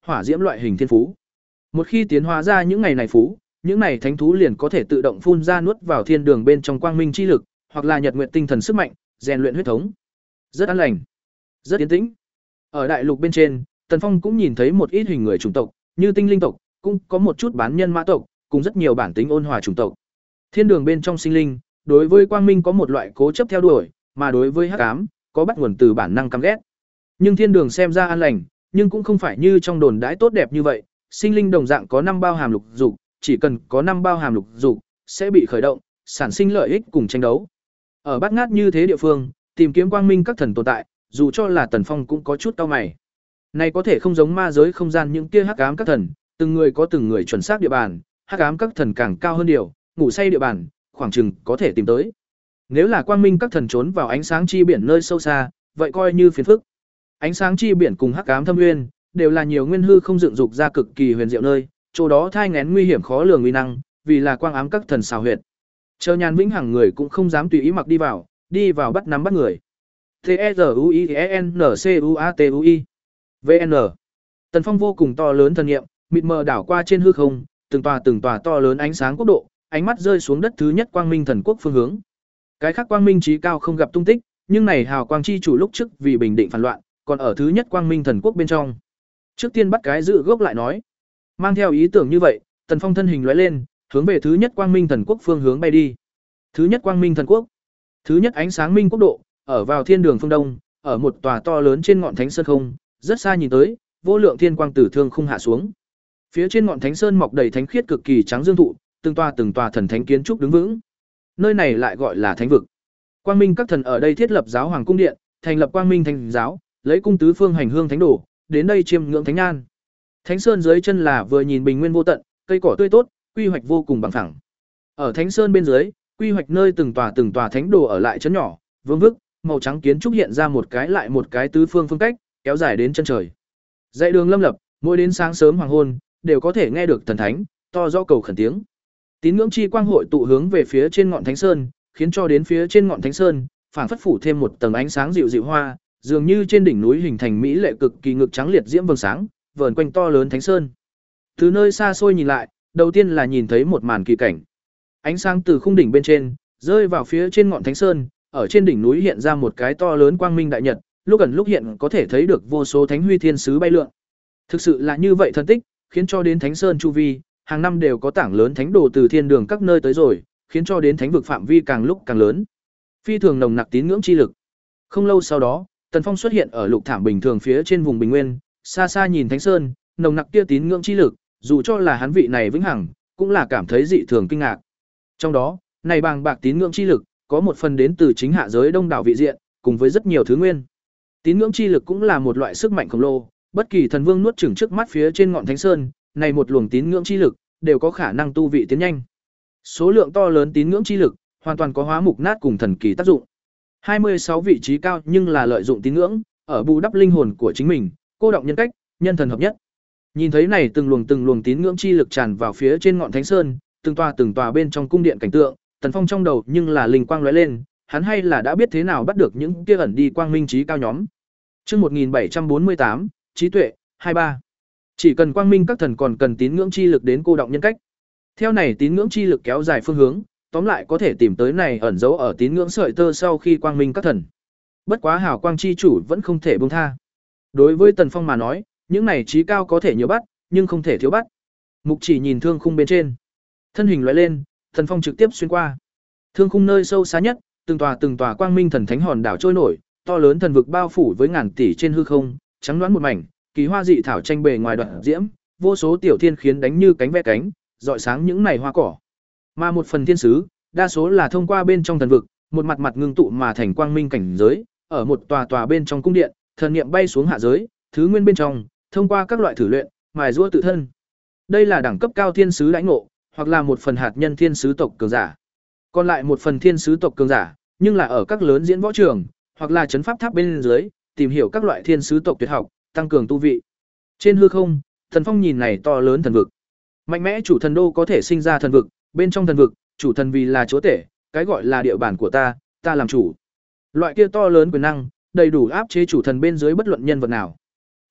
S1: hỏa diễm loại hình thiên phú. Một khi tiến hóa ra những ngày này phú, những này thánh thú liền có thể tự động phun ra nuốt vào thiên đường bên trong quang minh chi lực, hoặc là nhật nguyệt tinh thần sức mạnh, rèn luyện huyết thống. Rất an lành, rất yên tĩnh. Ở đại lục bên trên, Tần Phong cũng nhìn thấy một ít hình người chủng tộc, như tinh linh tộc, cũng có một chút bán nhân mã tộc, cùng rất nhiều bản tính ôn hòa chủng tộc. Thiên đường bên trong sinh linh, đối với quang minh có một loại cố chấp theo đuổi, mà đối với hắc ám, có bắt nguồn từ bản năng căm ghét. Nhưng thiên đường xem ra an lành, nhưng cũng không phải như trong đồn đãi tốt đẹp như vậy, sinh linh đồng dạng có năm bao hàm lục dục, chỉ cần có năm bao hàm lục dục, sẽ bị khởi động, sản sinh lợi ích cùng tranh đấu. Ở bát ngát như thế địa phương, tìm kiếm quang minh các thần tồn tại, dù cho là Tần Phong cũng có chút cau mày. Này có thể không giống ma giới không gian những kia hắc ám các thần, từng người có từng người chuẩn xác địa bàn, hắc ám các thần càng cao hơn điều, ngủ say địa bàn, khoảng chừng có thể tìm tới. Nếu là quang minh các thần trốn vào ánh sáng chi biển nơi sâu xa, vậy coi như phiền phức. Ánh sáng chi biển cùng hắc ám thâm nguyên, đều là nhiều nguyên hư không dựng dục ra cực kỳ huyền diệu nơi, chỗ đó thai nghén nguy hiểm khó lường uy năng, vì là quang ám các thần xào huyệt. Chờ Nhàn Vĩnh Hằng người cũng không dám tùy ý mặc đi vào, đi vào bắt nắm bắt người. T E R U I E N C U A T U I V N. Tần Phong vô cùng to lớn thần niệm, mịt mờ đảo qua trên hư không, từng tòa từng tòa to lớn ánh sáng quốc độ, ánh mắt rơi xuống đất thứ nhất quang minh thần quốc phương hướng. Cái khác quang minh chí cao không gặp tung tích, nhưng này hào quang chi chủ lúc trước vì bình định phản loạn, còn ở thứ nhất quang minh thần quốc bên trong. Trước tiên bắt cái dự gốc lại nói. Mang theo ý tưởng như vậy, Tần Phong thân hình lóe lên, hướng về thứ nhất quang minh thần quốc phương hướng bay đi. Thứ nhất quang minh thần quốc, thứ nhất ánh sáng minh quốc độ, ở vào thiên đường phương đông, ở một tòa to lớn trên ngọn thánh sơn không, rất xa nhìn tới, vô lượng thiên quang tử thương khung hạ xuống. Phía trên ngọn thánh sơn mọc đầy thánh khiết cực kỳ trắng dương thụ, từng tòa từng tòa thần thánh kiến trúc đứng vững. Nơi này lại gọi là thánh vực. Quang minh các thần ở đây thiết lập giáo hoàng cung điện, thành lập quang minh thánh giáo, lấy cung tứ phương hành hương thánh đồ, đến đây chiêm ngưỡng thánh an. Thánh sơn dưới chân là vừa nhìn bình nguyên vô tận, cây cỏ tươi tốt, quy hoạch vô cùng bằng phẳng. Ở thánh sơn bên dưới, quy hoạch nơi từng tòa từng tòa thánh đồ ở lại chấn nhỏ, vương vức, màu trắng kiến trúc hiện ra một cái lại một cái tứ phương phương cách, kéo dài đến chân trời. Dãy đường lâm lập, mỗi đến sáng sớm hoàng hôn, đều có thể nghe được thần thánh to rõ cầu khẩn tiếng. Tín ngưỡng chi quang hội tụ hướng về phía trên ngọn thánh sơn, khiến cho đến phía trên ngọn thánh sơn, phảng phất phủ thêm một tầng ánh sáng dịu dịu hoa, dường như trên đỉnh núi hình thành mỹ lệ cực kỳ ngực trắng liệt diễm vầng sáng, vờn quanh to lớn thánh sơn. Từ nơi xa xôi nhìn lại, đầu tiên là nhìn thấy một màn kỳ cảnh. Ánh sáng từ khung đỉnh bên trên rơi vào phía trên ngọn thánh sơn, ở trên đỉnh núi hiện ra một cái to lớn quang minh đại nhật, lúc gần lúc hiện có thể thấy được vô số thánh huy thiên sứ bay lượn. Thực sự là như vậy thần tích, khiến cho đến thánh sơn chu vi, hàng năm đều có tảng lớn thánh đồ từ thiên đường các nơi tới rồi, khiến cho đến thánh vực phạm vi càng lúc càng lớn. Phi thường nồng nặc tín ngưỡng chi lực. Không lâu sau đó, Tần Phong xuất hiện ở lục thảm bình thường phía trên vùng bình nguyên, xa xa nhìn thánh sơn, nồng nặc kia tín ngưỡng chi lực, dù cho là hắn vị này vĩnh hằng, cũng là cảm thấy dị thường kinh ngạc. Trong đó, này bàng bạc tín ngưỡng chi lực, có một phần đến từ chính hạ giới đông đảo vị diện, cùng với rất nhiều thứ nguyên. Tín ngưỡng chi lực cũng là một loại sức mạnh khổng lồ, bất kỳ thần vương nuốt chửng trước mắt phía trên ngọn thánh sơn, này một luồng tín ngưỡng chi lực, đều có khả năng tu vị tiến nhanh. Số lượng to lớn tín ngưỡng chi lực, hoàn toàn có hóa mục nát cùng thần kỳ tác dụng. hai mươi sáu vị trí cao nhưng là lợi dụng tín ngưỡng, ở bù đắp linh hồn của chính mình, cô động nhân cách, nhân thần hợp nhất. Nhìn thấy này từng luồng từng luồng tín ngưỡng chi lực tràn vào phía trên ngọn thánh sơn, từng tòa từng tòa bên trong cung điện cảnh tượng, Tần Phong trong đầu nhưng là linh quang lóe lên, hắn hay là đã biết thế nào bắt được những kia ẩn đi quang minh trí cao nhóm. Chương một nghìn bảy trăm bốn mươi tám, trí tuệ hai mươi ba. Chỉ cần quang minh các thần còn cần tín ngưỡng chi lực đến cô động nhân cách. Theo này tín ngưỡng chi lực kéo dài phương hướng, tóm lại có thể tìm tới này ẩn dấu ở tín ngưỡng sợi tơ sau khi quang minh các thần. Bất quá hào quang chi chủ vẫn không thể buông tha. Đối với Tần Phong mà nói, những này trí cao có thể nhiều bắt, nhưng không thể thiếu bắt. Mục chỉ nhìn thương khung bên trên, thân hình lóe lên, Tần Phong trực tiếp xuyên qua. Thương khung nơi sâu xa nhất, từng tòa từng tòa quang minh thần thánh hòn đảo trôi nổi, to lớn thần vực bao phủ với ngàn tỷ trên hư không, trắng đoán một mảnh, kỳ hoa dị thảo tranh bề ngoài đoạn diễm, vô số tiểu thiên khiến đánh như cánh ve cánh, rọi sáng những này hoa cỏ. Mà một phần thiên sứ, đa số là thông qua bên trong thần vực, một mặt mặt ngưng tụ mà thành quang minh cảnh giới, ở một tòa tòa bên trong cung điện, thần niệm bay xuống hạ giới, thứ nguyên bên trong, thông qua các loại thử luyện, mài giũa tự thân. Đây là đẳng cấp cao thiên sứ lãnh ngộ, hoặc là một phần hạt nhân thiên sứ tộc cường giả. Còn lại một phần thiên sứ tộc cường giả, nhưng là ở các lớn diễn võ trường, hoặc là trấn pháp tháp bên dưới, tìm hiểu các loại thiên sứ tộc tuyệt học, tăng cường tu vị. Trên hư không, Thần Phong nhìn này to lớn thần vực. Mạnh mẽ chủ thần đô có thể sinh ra thần vực, bên trong thần vực, chủ thần vì là chúa tể, cái gọi là địa bàn của ta, ta làm chủ. Loại kia to lớn quyền năng, đầy đủ áp chế chủ thần bên dưới bất luận nhân vật nào.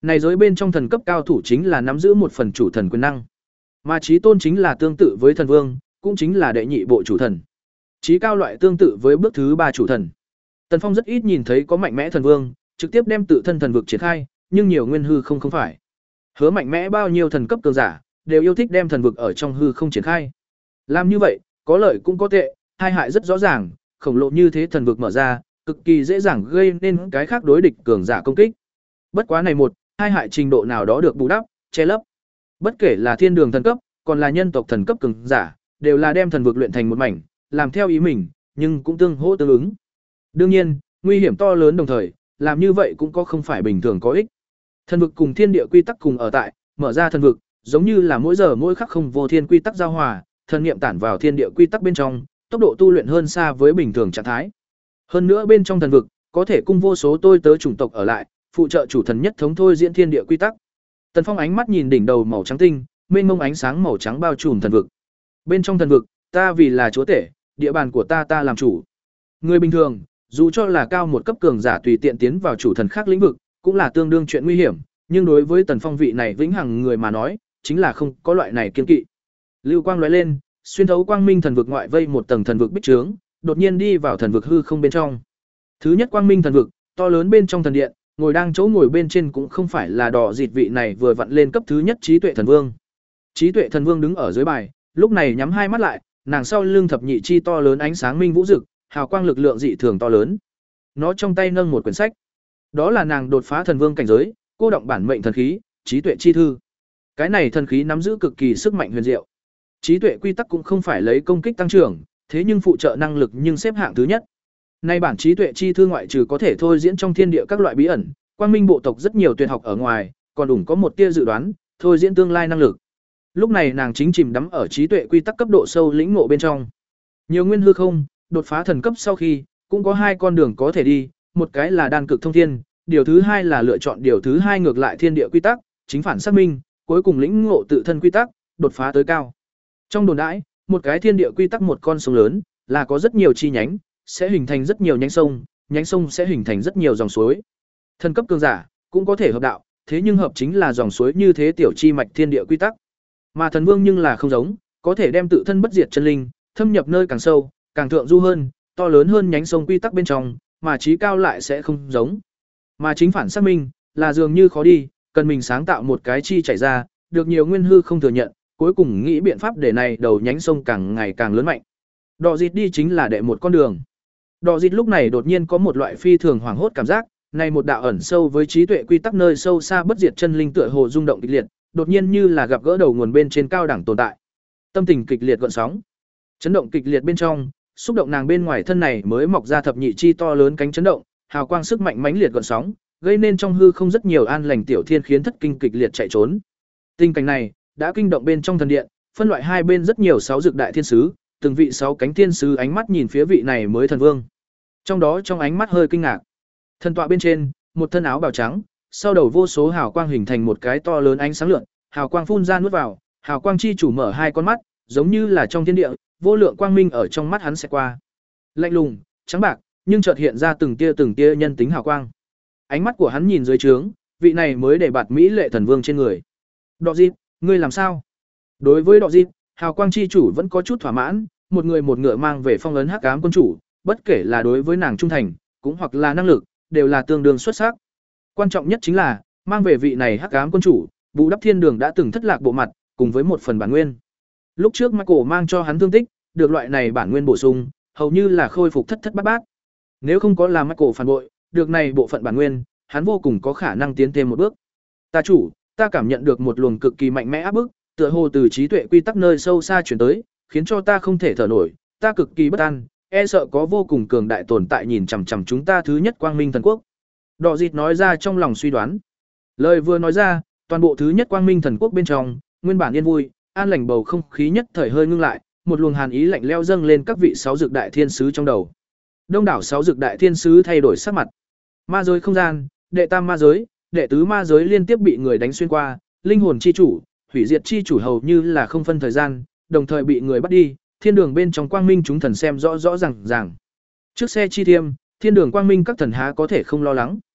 S1: Này giới bên trong thần cấp cao thủ chính là nắm giữ một phần chủ thần quyền năng. Mà Chí Tôn chính là tương tự với thần vương, cũng chính là đệ nhị bộ chủ thần. Chí Cao loại tương tự với bước thứ ba chủ thần. Tần Phong rất ít nhìn thấy có mạnh mẽ thần vương trực tiếp đem tự thân thần vực triển khai, nhưng nhiều nguyên hư không không phải. Hứa mạnh mẽ bao nhiêu thần cấp cường giả đều yêu thích đem thần vực ở trong hư không triển khai. Làm như vậy, có lợi cũng có tệ, hai hại rất rõ ràng, khổng lồ như thế thần vực mở ra, cực kỳ dễ dàng gây nên cái khác đối địch cường giả công kích. Bất quá này một, hai hại trình độ nào đó được bù đắp, che lấp. Bất kể là thiên đường thần cấp, còn là nhân tộc thần cấp cường giả, đều là đem thần vực luyện thành một mảnh, làm theo ý mình, nhưng cũng tương hỗ tương ứng. Đương nhiên, nguy hiểm to lớn đồng thời, làm như vậy cũng có không phải bình thường có ích. Thần vực cùng thiên địa quy tắc cùng ở tại, mở ra thần vực, giống như là mỗi giờ mỗi khắc không vô thiên quy tắc giao hòa, thần niệm tản vào thiên địa quy tắc bên trong, tốc độ tu luyện hơn xa với bình thường trạng thái. Hơn nữa bên trong thần vực, có thể cung vô số tôi tớ chủng tộc ở lại, phụ trợ chủ thần nhất thống thôi diễn thiên địa quy tắc. Tần Phong ánh mắt nhìn đỉnh đầu màu trắng tinh, mênh mông ánh sáng màu trắng bao trùm thần vực. Bên trong thần vực, ta vì là chúa tể, địa bàn của ta ta làm chủ. Người bình thường, dù cho là cao một cấp cường giả tùy tiện tiến vào chủ thần khác lĩnh vực, cũng là tương đương chuyện nguy hiểm, nhưng đối với Tần Phong vị này vĩnh hằng người mà nói, chính là không có loại này kiên kỵ. Lưu quang lóe lên, xuyên thấu quang minh thần vực ngoại vây một tầng thần vực bích trướng, đột nhiên đi vào thần vực hư không bên trong. Thứ nhất quang minh thần vực, to lớn bên trong thần điện, ngồi đang chỗ ngồi bên trên cũng không phải là đỏ dịt vị này vừa vặn lên cấp thứ nhất trí tuệ thần vương. Trí tuệ thần vương đứng ở dưới bài, lúc này nhắm hai mắt lại, nàng sau lưng thập nhị chi to lớn ánh sáng minh vũ rực, hào quang lực lượng dị thường to lớn. Nó trong tay nâng một quyển sách. Đó là nàng đột phá thần vương cảnh giới, cô động bản mệnh thần khí, trí tuệ chi thư. Cái này thần khí nắm giữ cực kỳ sức mạnh huyền diệu. Trí tuệ quy tắc cũng không phải lấy công kích tăng trưởng, thế nhưng phụ trợ năng lực nhưng xếp hạng thứ nhất. Nay bản trí tuệ chi thư ngoại trừ có thể thôi diễn trong thiên địa các loại bí ẩn, quang minh bộ tộc rất nhiều tuyệt học ở ngoài, còn đủ có một tia dự đoán, thôi diễn tương lai năng lực. Lúc này nàng chính chìm đắm ở trí tuệ quy tắc cấp độ sâu lĩnh ngộ bên trong. Nhiều nguyên hư không, đột phá thần cấp sau khi, cũng có hai con đường có thể đi, một cái là đan cực thông thiên, điều thứ hai là lựa chọn điều thứ hai ngược lại thiên địa quy tắc, chính phản xác minh, cuối cùng lĩnh ngộ tự thân quy tắc, đột phá tới cao. Trong đồn đãi, một cái thiên địa quy tắc một con sông lớn, là có rất nhiều chi nhánh, sẽ hình thành rất nhiều nhánh sông, nhánh sông sẽ hình thành rất nhiều dòng suối. Thần cấp cường giả cũng có thể hợp đạo, thế nhưng hợp chính là dòng suối như thế tiểu chi mạch thiên địa quy tắc. Mà thần vương nhưng là không giống, có thể đem tự thân bất diệt chân linh, thâm nhập nơi càng sâu, càng thượng du hơn, to lớn hơn nhánh sông quy tắc bên trong, mà trí cao lại sẽ không giống. Mà chính phản xác minh, là dường như khó đi, cần mình sáng tạo một cái chi chảy ra, được nhiều nguyên hư không thừa nhận, cuối cùng nghĩ biện pháp để này đầu nhánh sông càng ngày càng lớn mạnh. Đọ dịt đi chính là đệ một con đường. Đọ dịt lúc này đột nhiên có một loại phi thường hoảng hốt cảm giác, này một đạo ẩn sâu với trí tuệ quy tắc nơi sâu xa bất diệt chân linh tựa hồ rung động kịch liệt, đột nhiên như là gặp gỡ đầu nguồn bên trên cao đẳng tồn tại. Tâm tình kịch liệt gợn sóng, chấn động kịch liệt bên trong, xúc động nàng bên ngoài thân này mới mọc ra thập nhị chi to lớn cánh chấn động, hào quang sức mạnh mãnh liệt gợn sóng, gây nên trong hư không rất nhiều an lành tiểu thiên khiến thất kinh kịch liệt chạy trốn. Tình cảnh này đã kinh động bên trong thần điện, phân loại hai bên rất nhiều sáu dược đại thiên sứ, từng vị sáu cánh thiên sứ ánh mắt nhìn phía vị này mới thần vương. Trong đó trong ánh mắt hơi kinh ngạc. Thần tọa bên trên, một thân áo bào trắng, sau đầu vô số hào quang hình thành một cái to lớn ánh sáng lượn, hào quang phun ra nuốt vào, hào quang chi chủ mở hai con mắt, giống như là trong thiên địa, vô lượng quang minh ở trong mắt hắn sẽ qua. Lạnh lùng, trắng bạc, nhưng chợt hiện ra từng tia từng tia nhân tính hào quang. Ánh mắt của hắn nhìn dưới trướng, vị này mới để bạt mỹ lệ thần vương trên người. Đọ dịp, ngươi làm sao? Đối với Đọ dịp, hào quang chi chủ vẫn có chút thỏa mãn, một người một ngựa mang về phong ấn hắc ám quân chủ, bất kể là đối với nàng trung thành, cũng hoặc là năng lực, đều là tương đương xuất sắc. Quan trọng nhất chính là, mang về vị này hắc ám quân chủ, bù đắp thiên đường đã từng thất lạc bộ mặt, cùng với một phần bản nguyên. Lúc trước Michael mang cho hắn thương tích, được loại này bản nguyên bổ sung, hầu như là khôi phục thất thất bát bát. Nếu không có là Michael phản bội, được này bộ phận bản nguyên, hắn vô cùng có khả năng tiến thêm một bước. Ta chủ, ta cảm nhận được một luồng cực kỳ mạnh mẽ áp bức, tựa hồ từ trí tuệ quy tắc nơi sâu xa chuyển tới, khiến cho ta không thể thở nổi, ta cực kỳ bất an, e sợ có vô cùng cường đại tồn tại nhìn chằm chằm chúng ta thứ nhất quang minh thần quốc. Đọ dịt nói ra trong lòng suy đoán. Lời vừa nói ra, toàn bộ thứ nhất quang minh thần quốc bên trong, nguyên bản yên vui, an lành bầu không khí nhất thời hơi ngưng lại, một luồng hàn ý lạnh lẽo dâng lên các vị sáu dược đại thiên sứ trong đầu. Đông đảo sáu dược đại thiên sứ thay đổi sắc mặt. Ma giới không gian, đệ tam ma giới, đệ tứ ma giới liên tiếp bị người đánh xuyên qua, linh hồn chi chủ, hủy diệt chi chủ hầu như là không phân thời gian, đồng thời bị người bắt đi, thiên đường bên trong quang minh chúng thần xem rõ rõ ràng ràng. Trước xe chi thiêm, thiên đường quang minh các thần há có thể không lo lắng.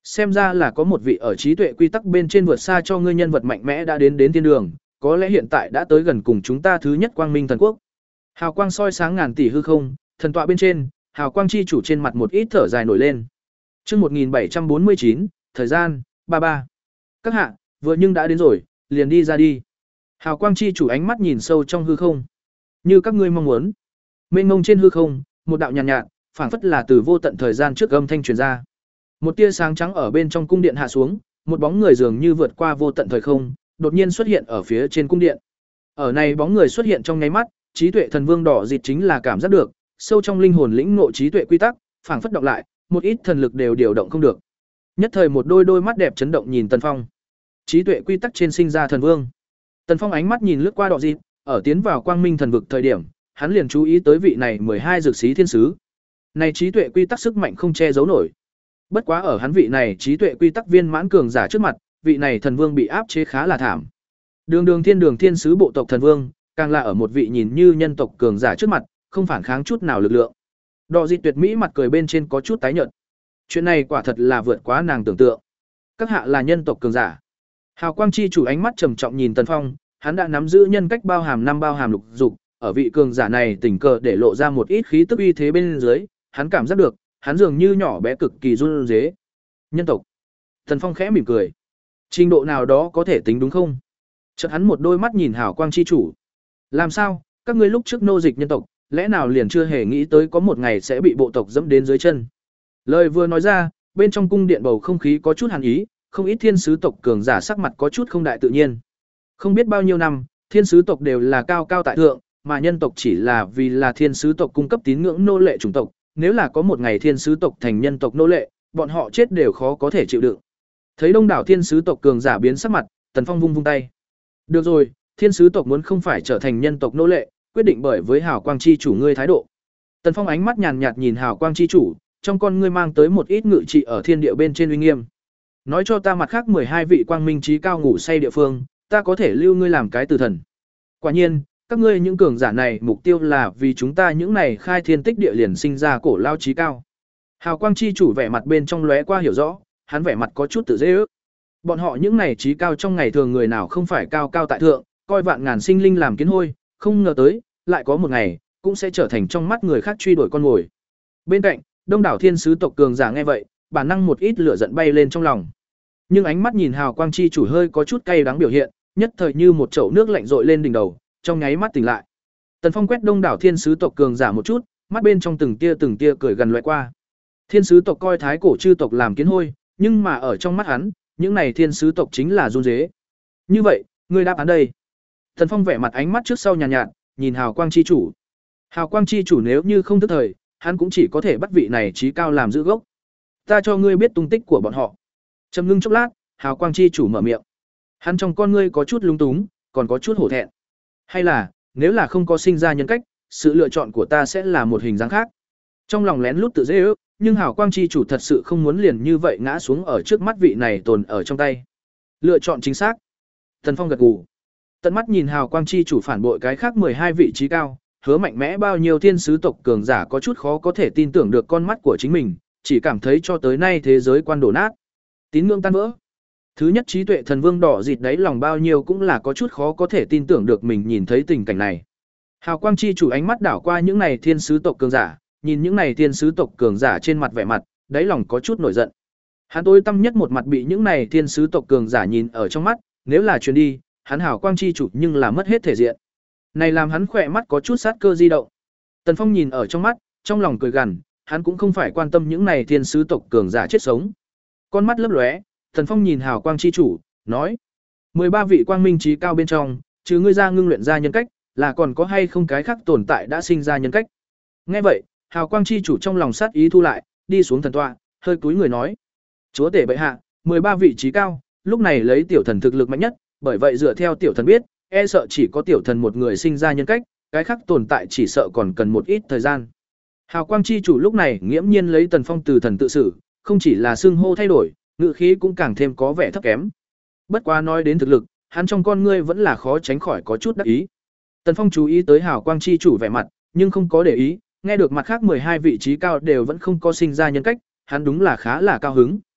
S1: Xem ra là có một vị ở trí tuệ quy tắc bên trên vượt xa cho ngươi nhân vật mạnh mẽ đã đến đến thiên đường, có lẽ hiện tại đã tới gần cùng chúng ta thứ nhất quang minh thần quốc. Hào quang soi sáng ngàn tỷ hư không, thần tọa bên trên, hào quang chi chủ trên mặt một ít thở dài nổi lên. Chương một nghìn bảy trăm bốn mươi chín, thời gian, ba ba. Các hạ, vừa nhưng đã đến rồi, liền đi ra đi. Hào quang chi chủ ánh mắt nhìn sâu trong hư không. Như các ngươi mong muốn. Mênh mông trên hư không, một đạo nhàn nhạt, nhạt, phảng phất là từ vô tận thời gian trước âm thanh truyền ra. Một tia sáng trắng ở bên trong cung điện hạ xuống, một bóng người dường như vượt qua vô tận thời không, đột nhiên xuất hiện ở phía trên cung điện. Ở này bóng người xuất hiện trong nháy mắt, trí tuệ thần vương đỏ dịt chính là cảm giác được, sâu trong linh hồn lĩnh ngộ trí tuệ quy tắc, phảng phất đọc lại, một ít thần lực đều điều động không được. Nhất thời một đôi đôi mắt đẹp chấn động nhìn Tần Phong. Trí tuệ quy tắc trên sinh ra thần vương. Tần Phong ánh mắt nhìn lướt qua đỏ dịt, ở tiến vào quang minh thần vực thời điểm, hắn liền chú ý tới vị này mười hai dược sĩ thiên sứ. Này trí tuệ quy tắc sức mạnh không che giấu nổi. Bất quá ở hắn vị này trí tuệ quy tắc viên mãn cường giả trước mặt, vị này thần vương bị áp chế khá là thảm. Đường Đường Thiên Đường Thiên sứ bộ tộc thần vương, càng là ở một vị nhìn như nhân tộc cường giả trước mặt, không phản kháng chút nào lực lượng. Đọ Dị Tuyệt mỹ mặt cười bên trên có chút tái nhợt. Chuyện này quả thật là vượt quá nàng tưởng tượng. Các hạ là nhân tộc cường giả. Hào Quang chi chủ ánh mắt trầm trọng nhìn Tần Phong, hắn đã nắm giữ nhân cách bao hàm năm bao hàm lục dục, ở vị cường giả này tình cờ để lộ ra một ít khí tức uy thế bên dưới, hắn cảm giác được, hắn dường như nhỏ bé cực kỳ run rế. Nhân tộc. Tần Phong khẽ mỉm cười. Trình độ nào đó có thể tính đúng không? Chợt hắn một đôi mắt nhìn Hào Quang chi chủ. Làm sao, các ngươi lúc trước nô dịch nhân tộc, lẽ nào liền chưa hề nghĩ tới có một ngày sẽ bị bộ tộc dẫm đến dưới chân? Lời vừa nói ra, bên trong cung điện bầu không khí có chút hàn ý, không ít thiên sứ tộc cường giả sắc mặt có chút không đại tự nhiên. Không biết bao nhiêu năm, thiên sứ tộc đều là cao cao tại thượng, mà nhân tộc chỉ là vì là thiên sứ tộc cung cấp tín ngưỡng nô lệ chủng tộc, nếu là có một ngày thiên sứ tộc thành nhân tộc nô lệ, bọn họ chết đều khó có thể chịu đựng. Thấy đông đảo thiên sứ tộc cường giả biến sắc mặt, Tần Phong vung vung tay. Được rồi, thiên sứ tộc muốn không phải trở thành nhân tộc nô lệ, quyết định bởi với Hào Quang chi chủ ngươi thái độ. Tần Phong ánh mắt nhàn nhạt nhìn Hào Quang chi chủ, trong con ngươi mang tới một ít ngự trị ở thiên địa bên trên uy nghiêm. Nói cho ta mặt khác mười hai vị quang minh trí cao ngủ say địa phương, ta có thể lưu ngươi làm cái tử thần. Quả nhiên, các ngươi những cường giả này mục tiêu là vì chúng ta những này khai thiên tích địa liền sinh ra cổ lao trí cao. Hào Quang chi chủ vẻ mặt bên trong lóe qua hiểu rõ, hắn vẻ mặt có chút tự dễ ước. Bọn họ những này trí cao trong ngày thường người nào không phải cao cao tại thượng, coi vạn ngàn sinh linh làm kiến hôi, không ngờ tới, lại có một ngày, cũng sẽ trở thành trong mắt người khác truy đuổi con mồi. Bên cạnh, đông đảo thiên sứ tộc cường giả nghe vậy, bản năng một ít lửa giận bay lên trong lòng. Nhưng ánh mắt nhìn Hào Quang chi chủ hơi có chút cay đắng biểu hiện, nhất thời như một chậu nước lạnh rội lên đỉnh đầu, trong nháy mắt tỉnh lại. Tần Phong quét đông đảo thiên sứ tộc cường giả một chút, mắt bên trong từng tia từng tia cười gần loại qua. Thiên sứ tộc coi thái cổ chư tộc làm kiến hôi, nhưng mà ở trong mắt hắn, những này thiên sứ tộc chính là run rế. Như vậy, ngươi đáp án đây. Tần Phong vẻ mặt ánh mắt trước sau nhàn nhạt, nhạt, nhìn Hào Quang chi chủ. Hào Quang chi chủ nếu như không thức thời, hắn cũng chỉ có thể bắt vị này trí cao làm giữ gốc. Ta cho ngươi biết tung tích của bọn họ. Trầm ngưng chốc lát, Hào Quang chi chủ mở miệng. Hắn trong con ngươi có chút lung túng, còn có chút hổ thẹn. Hay là, nếu là không có sinh ra nhân cách, sự lựa chọn của ta sẽ là một hình dáng khác. Trong lòng lén lút tự dễ ước, nhưng Hào Quang chi chủ thật sự không muốn liền như vậy ngã xuống ở trước mắt vị này tồn ở trong tay. Lựa chọn chính xác. Tần Phong gật gù. Tận mắt nhìn Hào Quang chi chủ phản bội cái khác mười hai vị trí cao, hứa mạnh mẽ bao nhiêu thiên sứ tộc cường giả có chút khó có thể tin tưởng được con mắt của chính mình, chỉ cảm thấy cho tới nay thế giới quan đổ nát, tín ngưỡng tan vỡ. Thứ nhất trí tuệ thần vương đỏ dịt đáy lòng bao nhiêu cũng là có chút khó có thể tin tưởng được mình nhìn thấy tình cảnh này. Hào Quang chi chủ ánh mắt đảo qua những này thiên sứ tộc cường giả, nhìn những này thiên sứ tộc cường giả trên mặt vẻ mặt, đáy lòng có chút nổi giận. Hắn tối tâm nhất một mặt bị những này thiên sứ tộc cường giả nhìn ở trong mắt, nếu là truyền đi, hắn Hào Quang chi chủ nhưng là mất hết thể diện. Này làm hắn khỏe mắt có chút sát cơ di động. Tần Phong nhìn ở trong mắt, trong lòng cười gằn, hắn cũng không phải quan tâm những này thiên sứ tộc cường giả chết sống. Con mắt lấp lóe, Tần Phong nhìn Hào Quang chi chủ, nói: mười ba vị quang minh trí cao bên trong, trừ ngươi ra ngưng luyện ra nhân cách, là còn có hay không cái khác tồn tại đã sinh ra nhân cách? Nghe vậy, Hào Quang chi chủ trong lòng sát ý thu lại, đi xuống thần tọa, hơi cúi người nói: chúa tể bệ hạ, mười ba vị trí cao, lúc này lấy tiểu thần thực lực mạnh nhất, bởi vậy dựa theo tiểu thần biết, e sợ chỉ có tiểu thần một người sinh ra nhân cách, cái khác tồn tại chỉ sợ còn cần một ít thời gian. Hào Quang chi chủ lúc này nghiễm nhiên lấy Tần Phong từ thần tự xử, không chỉ là xưng hô thay đổi, ngữ khí cũng càng thêm có vẻ thấp kém. Bất quá nói đến thực lực, hắn trong con ngươi vẫn là khó tránh khỏi có chút đắc ý. Tần Phong chú ý tới Hào Quang chi chủ vẻ mặt, nhưng không có để ý, nghe được mặt khác mười hai vị trí cao đều vẫn không có sinh ra nhân cách, hắn đúng là khá là cao hứng.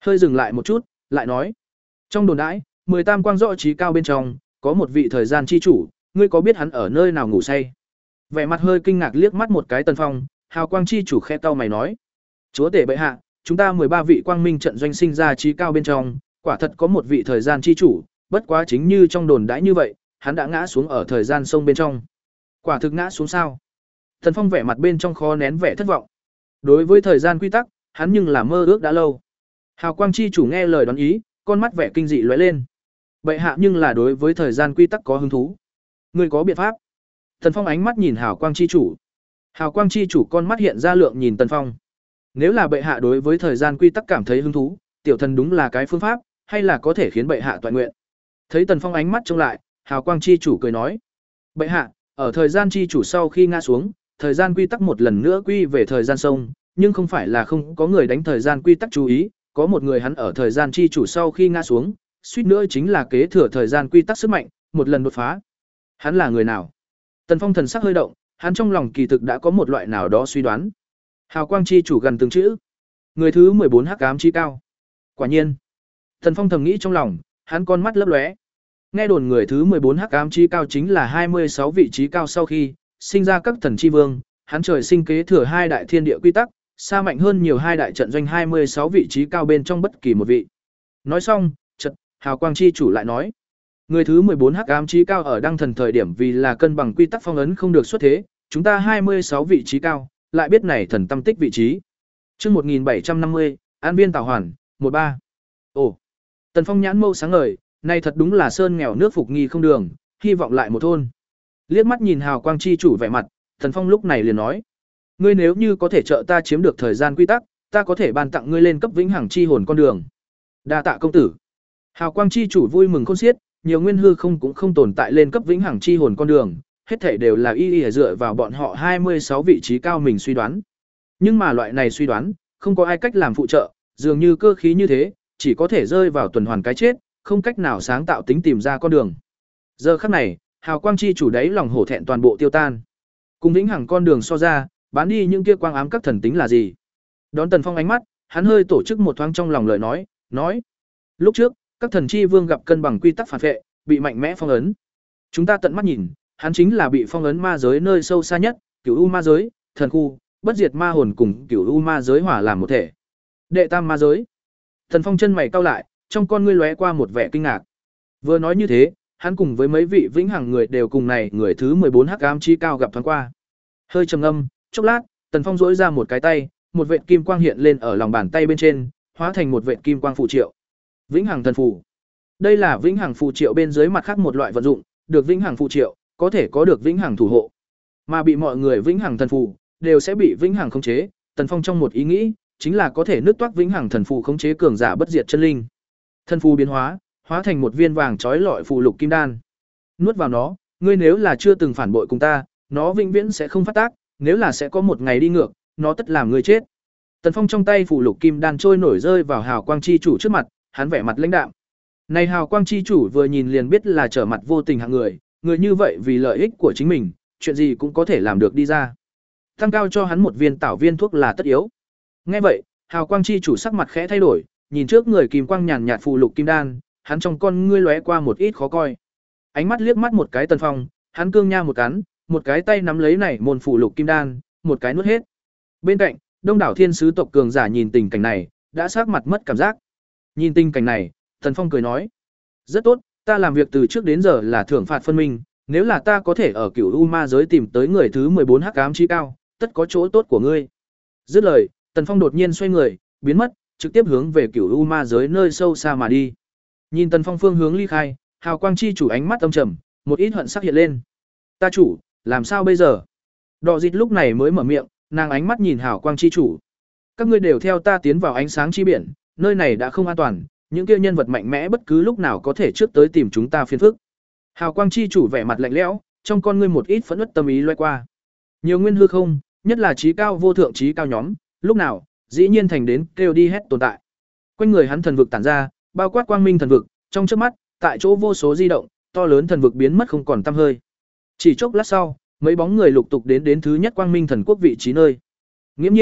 S1: Hơi dừng lại một chút, lại nói: "Trong đồn đãi, mười tam quang rõ trí cao bên trong, có một vị thời gian chi chủ, ngươi có biết hắn ở nơi nào ngủ say?" Vẻ mặt hơi kinh ngạc liếc mắt một cái Tần Phong, hào quang chi chủ khẽ cau mày nói: "Chúa tể bệ hạ, chúng ta mười ba vị quang minh trận doanh sinh ra trí cao bên trong, quả thật có một vị thời gian chi chủ, bất quá chính như trong đồn đãi như vậy, hắn đã ngã xuống ở thời gian sông bên trong." Quả thực ngã xuống sao? Tần Phong vẻ mặt bên trong khó nén vẻ thất vọng. Đối với thời gian quy tắc, hắn nhưng là mơ ước đã lâu. Hào quang chi chủ nghe lời đoán ý, con mắt vẻ kinh dị lóe lên. Bệ hạ nhưng là đối với thời gian quy tắc có hứng thú. Ngươi có biện pháp? Tần Phong ánh mắt nhìn Hào quang chi chủ. Hào quang chi chủ con mắt hiện ra lượng nhìn Tần Phong. Nếu là bệ hạ đối với thời gian quy tắc cảm thấy hứng thú, tiểu thần đúng là cái phương pháp, hay là có thể khiến bệ hạ toàn nguyện. Thấy Tần Phong ánh mắt trông lại, Hào quang chi chủ cười nói: "Bệ hạ, ở thời gian chi chủ sau khi ngã xuống, thời gian quy tắc một lần nữa quy về thời gian sông, nhưng không phải là không có người đánh thời gian quy tắc chú ý, có một người hắn ở thời gian chi chủ sau khi ngã xuống, suýt nữa chính là kế thừa thời gian quy tắc sức mạnh, một lần đột phá. Hắn là người nào?" Tần Phong thần sắc hơi động, hắn trong lòng kỳ thực đã có một loại nào đó suy đoán. Hào quang chi chủ gần từng chữ: "Người thứ mười bốn hắc ám chi cao." Quả nhiên, Tần Phong thầm nghĩ trong lòng, hắn con mắt lấp lóe. Nghe đồn người thứ mười bốn hắc ám chi cao chính là hai mươi sáu vị trí cao sau khi sinh ra các thần chi vương, hắn trời sinh kế thừa hai đại thiên địa quy tắc, xa mạnh hơn nhiều hai đại trận doanh hai mươi sáu vị trí cao bên trong bất kỳ một vị. Nói xong, chợt Hào quang chi chủ lại nói: "Người thứ mười bốn hắc ám chi cao ở đăng thần thời điểm vì là cân bằng quy tắc phong ấn không được xuất thế, chúng ta hai mươi sáu vị trí cao, lại biết này thần tâm tích vị trí." Chương một nghìn bảy trăm năm mươi, An viên Tào Hoàn, một ba. Ồ. Tần Phong nhãn mâu sáng ngời, này thật đúng là sơn nghèo nước phục nghi không đường, hy vọng lại một thôn. Liếc mắt nhìn Hào quang chi chủ vẻ mặt, Tần Phong lúc này liền nói: "Ngươi nếu như có thể trợ ta chiếm được thời gian quy tắc, ta có thể ban tặng ngươi lên cấp vĩnh hằng chi hồn con đường." Đa tạ công tử. Hào quang chi chủ vui mừng khôn xiết, nhiều nguyên hư không cũng không tồn tại lên cấp vĩnh hằng chi hồn con đường, hết thảy đều là y y dựa vào bọn họ hai mươi sáu vị trí cao mình suy đoán. Nhưng mà loại này suy đoán, không có ai cách làm phụ trợ, dường như cơ khí như thế, chỉ có thể rơi vào tuần hoàn cái chết, không cách nào sáng tạo tính tìm ra con đường. Giờ khắc này, Hào quang chi chủ đáy lòng hổ thẹn toàn bộ tiêu tan. Cùng vĩnh hằng con đường so ra, bán đi những kia quang ám các thần tính là gì? Đón Tần Phong ánh mắt, hắn hơi tổ chức một thoáng trong lòng lời nói, nói: "Lúc trước, các thần chi vương gặp cân bằng quy tắc phản vệ, bị mạnh mẽ phong ấn. Chúng ta tận mắt nhìn, hắn chính là bị phong ấn ma giới nơi sâu xa nhất, Cửu U ma giới, thần khu, bất diệt ma hồn cùng Cửu U ma giới hòa làm một thể. Đệ tam ma giới." Tần Phong chân mày cau lại, trong con ngươi lóe qua một vẻ kinh ngạc. Vừa nói như thế, hắn cùng với mấy vị vĩnh hằng người đều cùng này người thứ mười bốn hắc ám chi cao gặp thoáng qua. Hơi trầm ngâm, chốc lát, Tần Phong duỗi ra một cái tay, một vệt kim quang hiện lên ở lòng bàn tay bên trên, hóa thành một vệt kim quang phù triệu. Vĩnh hằng thần phù. Đây là vĩnh hằng phù triệu bên dưới mặt khác một loại vận dụng, được vĩnh hằng phù triệu, có thể có được vĩnh hằng thủ hộ. Mà bị mọi người vĩnh hằng thần phù đều sẽ bị vĩnh hằng khống chế, Tần Phong trong một ý nghĩ, chính là có thể nứt toác vĩnh hằng thần phù khống chế cường giả bất diệt chân linh. Thần phù biến hóa, hóa thành một viên vàng trói lọi phù lục kim đan. Nuốt vào nó, ngươi nếu là chưa từng phản bội cùng ta, nó vĩnh viễn sẽ không phát tác, nếu là sẽ có một ngày đi ngược, nó tất làm ngươi chết. Tần Phong trong tay phù lục kim đan trôi nổi rơi vào Hào quang chi chủ trước mặt, hắn vẻ mặt lãnh đạm. Này Hào quang chi chủ vừa nhìn liền biết là trở mặt vô tình hạng người, người như vậy vì lợi ích của chính mình, chuyện gì cũng có thể làm được đi ra. Tăng cao cho hắn một viên tảo viên thuốc là tất yếu. Nghe vậy, Hào quang chi chủ sắc mặt khẽ thay đổi, nhìn trước người kim quang nhàn nhạt phù lục kim đan, hắn trong con ngươi lóe qua một ít khó coi. Ánh mắt liếc mắt một cái Tần Phong, hắn cương nha một cắn, một cái tay nắm lấy này môn phù lục kim đan, một cái nuốt hết. Bên cạnh, đông đảo thiên sứ tộc cường giả nhìn tình cảnh này, đã sắc mặt mất cảm giác. Nhìn tình cảnh này, Tần Phong cười nói: "Rất tốt, ta làm việc từ trước đến giờ là thưởng phạt phân minh, nếu là ta có thể ở Cửu U ma giới tìm tới người thứ mười bốn hắc ám chi cao, tất có chỗ tốt của ngươi." Dứt lời, Tần Phong đột nhiên xoay người, biến mất, trực tiếp hướng về Cửu U ma giới nơi sâu xa mà đi. Nhìn Tần Phong phương hướng ly khai, Hào quang chi chủ ánh mắt âm trầm, một ít hận sắc hiện lên. "Ta chủ, làm sao bây giờ?" Đọ Dịch lúc này mới mở miệng, nàng ánh mắt nhìn Hào quang chi chủ. "Các ngươi đều theo ta tiến vào ánh sáng chi biển, nơi này đã không an toàn, những kia nhân vật mạnh mẽ bất cứ lúc nào có thể trước tới tìm chúng ta phiền phức." Hào quang chi chủ vẻ mặt lạnh lẽo, trong con ngươi một ít phẫn uất tâm ý lóe qua. Nhiều nguyên hư không, nhất là trí cao vô thượng trí cao nhóm, lúc nào dĩ nhiên thành đến kêu đi hết tồn tại. Quanh người hắn thần vực tản ra, bao quát quang minh thần vực, trong chớp mắt, tại chỗ vô số di động, to lớn thần vực biến mất không còn tăm hơi. Chỉ chốc lát sau, mấy bóng người lục tục đến đến thứ nhất quang minh thần quốc vị trí nơi. Nghiễm nhiên,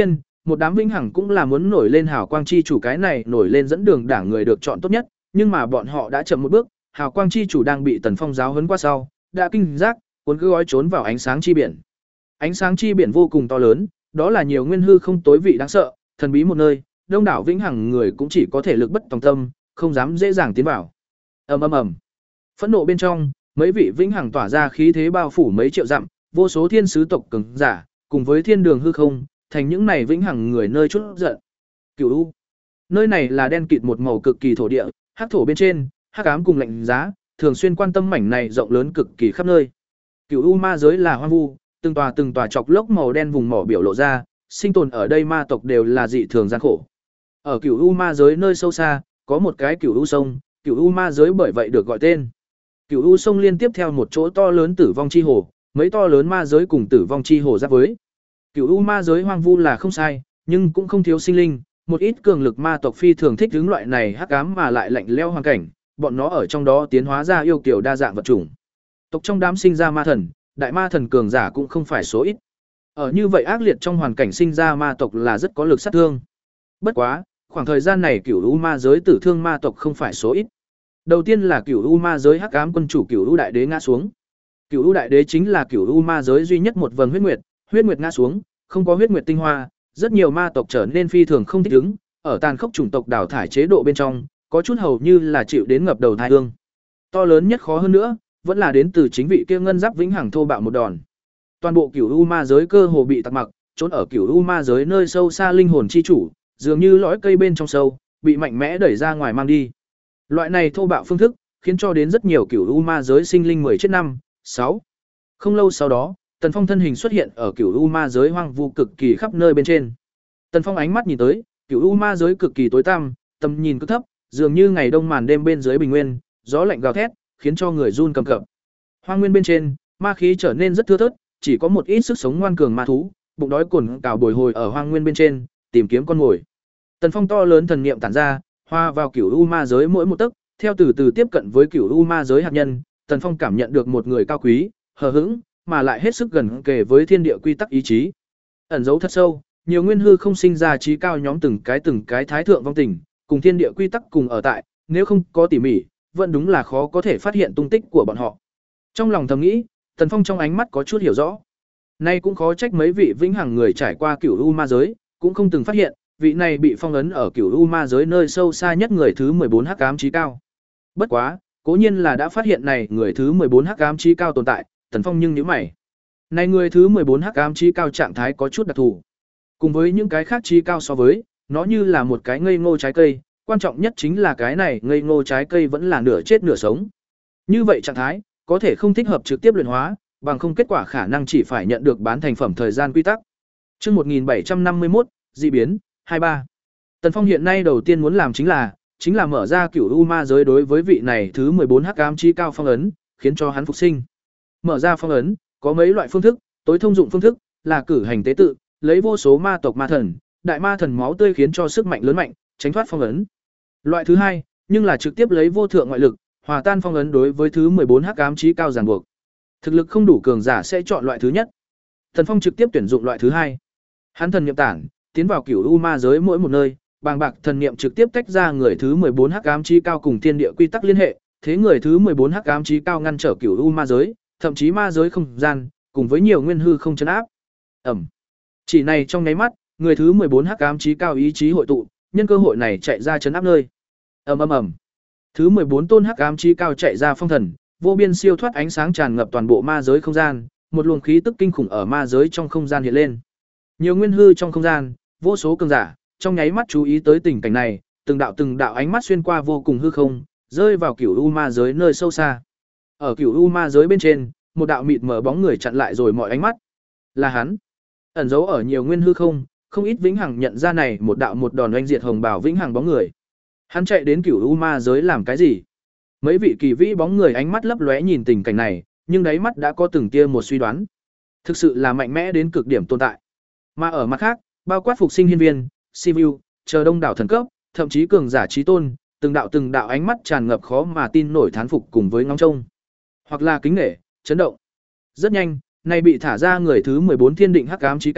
S1: một đám vĩnh hằng cũng là muốn nổi lên hào quang chi chủ, cái này nổi lên dẫn đường đảng người được chọn tốt nhất, nhưng mà bọn họ đã chậm một bước, hào quang chi chủ đang bị Tần Phong giáo huấn qua sau, đã kinh giác, cuốn cứ gói trốn vào ánh sáng chi biển. Ánh sáng chi biển vô cùng to lớn, đó là nhiều nguyên hư không tối vị đáng sợ, thần bí một nơi, đông đảo vĩnh hằng người cũng chỉ có thể lực bất tòng tâm, không dám dễ dàng tiến vào. Ầm ầm ầm. Phẫn nộ bên trong, mấy vị vĩnh hằng tỏa ra khí thế bao phủ mấy triệu dặm, vô số thiên sứ tộc cường giả, cùng với thiên đường hư không, thành những này vĩnh hằng người nơi chút giận. Cửu U. Nơi này là đen kịt một màu cực kỳ thổ địa, hắc thổ bên trên, hắc ám cùng lạnh giá, thường xuyên quan tâm mảnh này rộng lớn cực kỳ khắp nơi. Cửu U ma giới là hoang vu, từng tòa từng tòa chọc lốc màu đen vùng mỏ biểu lộ ra, sinh tồn ở đây ma tộc đều là dị thường gian khổ. Ở Cửu U ma giới nơi sâu xa, có một cái Cửu U sông, Cửu U ma giới bởi vậy được gọi tên. Cửu U sông liên tiếp theo một chỗ to lớn tử vong chi hồ, mấy to lớn ma giới cùng tử vong chi hồ giáp với. Cửu U ma giới hoang vu là không sai, nhưng cũng không thiếu sinh linh, một ít cường lực ma tộc phi thường thích hướng loại này hắc ám mà lại lạnh lẽo hoàn cảnh, bọn nó ở trong đó tiến hóa ra yêu kiều đa dạng vật chủng. Tộc trong đám sinh ra ma thần, đại ma thần cường giả cũng không phải số ít. Ở như vậy ác liệt trong hoàn cảnh sinh ra ma tộc là rất có lực sát thương. Bất quá, khoảng thời gian này Cửu U ma giới tử thương ma tộc không phải số ít. Đầu tiên là Cửu U ma giới hắc ám quân chủ Cửu U đại đế ngã xuống. Cửu U đại đế chính là Cửu U ma giới duy nhất một vầng huyết nguyệt, huyết nguyệt ngã xuống, không có huyết nguyệt tinh hoa, rất nhiều ma tộc trở nên phi thường không thích ứng, ở tàn khốc chủng tộc đào thải chế độ bên trong, có chút hầu như là chịu đến ngập đầu thai hương. To lớn nhất khó hơn nữa, vẫn là đến từ chính vị kia ngân giáp vĩnh hằng thô bạo một đòn. Toàn bộ Cửu U ma giới cơ hồ bị tạc mặc, trốn ở Cửu U ma giới nơi sâu xa linh hồn chi chủ, dường như lõi cây bên trong sâu, bị mạnh mẽ đẩy ra ngoài mang đi. Loại này thô bạo phương thức, khiến cho đến rất nhiều Cửu U ma giới sinh linh mười chết năm, sáu. Không lâu sau đó, Tần Phong thân hình xuất hiện ở Cửu U ma giới hoang vu cực kỳ khắp nơi bên trên. Tần Phong ánh mắt nhìn tới, Cửu U ma giới cực kỳ tối tăm, tầm nhìn cực thấp, dường như ngày đông màn đêm bên dưới bình nguyên, gió lạnh gào thét, khiến cho người run cầm cập. Hoang nguyên bên trên, ma khí trở nên rất thưa thớt, chỉ có một ít sức sống ngoan cường ma thú, bụng đói cồn cào bồi hồi ở hoang nguyên bên trên, tìm kiếm con mồi. Tần Phong to lớn thần niệm tản ra, hòa vào Cửu U ma giới mỗi một tấc, theo từ từ tiếp cận với Cửu U ma giới hạt nhân, Tần Phong cảm nhận được một người cao quý, hờ hững, mà lại hết sức gần kề với thiên địa quy tắc ý chí. Ẩn dấu thật sâu, nhiều nguyên hư không sinh ra trí cao nhóm từng cái từng cái thái thượng vong tình, cùng thiên địa quy tắc cùng ở tại, nếu không có tỉ mỉ, vẫn đúng là khó có thể phát hiện tung tích của bọn họ. Trong lòng thầm nghĩ, Tần Phong trong ánh mắt có chút hiểu rõ. Nay cũng khó trách mấy vị vĩnh hằng người trải qua Cửu U ma giới, cũng không từng phát hiện, vị này bị phong ấn ở Cửu U ma giới nơi sâu xa nhất người thứ mười bốn hắc ám chí cao. Bất quá, cố nhiên là đã phát hiện này người thứ mười bốn hắc ám chí cao tồn tại, Tần Phong nhưng nhíu mày. Này người thứ mười bốn hắc ám chí cao trạng thái có chút đặc thù. Cùng với những cái khác chí cao so với, nó như là một cái ngây ngô trái cây, quan trọng nhất chính là cái này ngây ngô trái cây vẫn là nửa chết nửa sống. Như vậy trạng thái, có thể không thích hợp trực tiếp luyện hóa, bằng không kết quả khả năng chỉ phải nhận được bán thành phẩm thời gian quy tắc. Chương một nghìn bảy trăm năm mươi mốt, dị biến, hai ba. Tần Phong hiện nay đầu tiên muốn làm chính là, chính là mở ra Cửu U ma giới đối với vị này thứ mười bốn hắc ám chí cao phong ấn, khiến cho hắn phục sinh. Mở ra phong ấn, có mấy loại phương thức, tối thông dụng phương thức là cử hành tế tự, lấy vô số ma tộc ma thần, đại ma thần máu tươi khiến cho sức mạnh lớn mạnh, tránh thoát phong ấn. Loại thứ hai, nhưng là trực tiếp lấy vô thượng ngoại lực, hòa tan phong ấn đối với thứ mười bốn hắc ám chí cao ràng buộc. Thực lực không đủ cường giả sẽ chọn loại thứ nhất. Thần Phong trực tiếp tuyển dụng loại thứ hai. Hắn thần niệm tản, tiến vào Cửu U ma giới mỗi một nơi, bàng bạc thần niệm trực tiếp tách ra người thứ mười bốn hắc ám chí cao cùng thiên địa quy tắc liên hệ, thế người thứ mười bốn hắc ám chí cao ngăn trở Cửu U ma giới, thậm chí ma giới không gian, cùng với nhiều nguyên hư không chấn áp. Ẩm. Chỉ này trong nháy mắt, người thứ mười bốn hắc ám chí cao ý chí hội tụ, nhân cơ hội này chạy ra chấn áp nơi. Ầm ầm ầm. Thứ mười bốn tôn hắc ám chí cao chạy ra phong thần, vô biên siêu thoát ánh sáng tràn ngập toàn bộ ma giới không gian, một luồng khí tức kinh khủng ở ma giới trong không gian hiện lên. Nhiều nguyên hư trong không gian, vô số cường giả, trong nháy mắt chú ý tới tình cảnh này, từng đạo từng đạo ánh mắt xuyên qua vô cùng hư không, rơi vào Cửu U ma giới nơi sâu xa. Ở Cửu U ma giới bên trên, một đạo mịt mờ bóng người chặn lại rồi mọi ánh mắt. Là hắn. Ẩn giấu ở nhiều nguyên hư không, không ít vĩnh hằng nhận ra này một đạo một đòn oanh diệt hồng bảo vĩnh hằng bóng người. Hắn chạy đến Cửu U ma giới làm cái gì? Mấy vị kỳ vĩ bóng người ánh mắt lấp lóe nhìn tình cảnh này, nhưng đáy mắt đã có từng tia một suy đoán. Thực sự là mạnh mẽ đến cực điểm tồn tại. Mà ở mặt khác, bao quát phục sinh hiên viên, Sivu, chờ đông đảo thần cấp, thậm chí cường giả chí tôn, từng đạo từng đạo ánh mắt tràn ngập khó mà tin nổi thán phục cùng với ngóng trông, hoặc là kính nể, chấn động. Rất nhanh, này bị thả ra người thứ mười bốn thiên định hắc ám chí cao,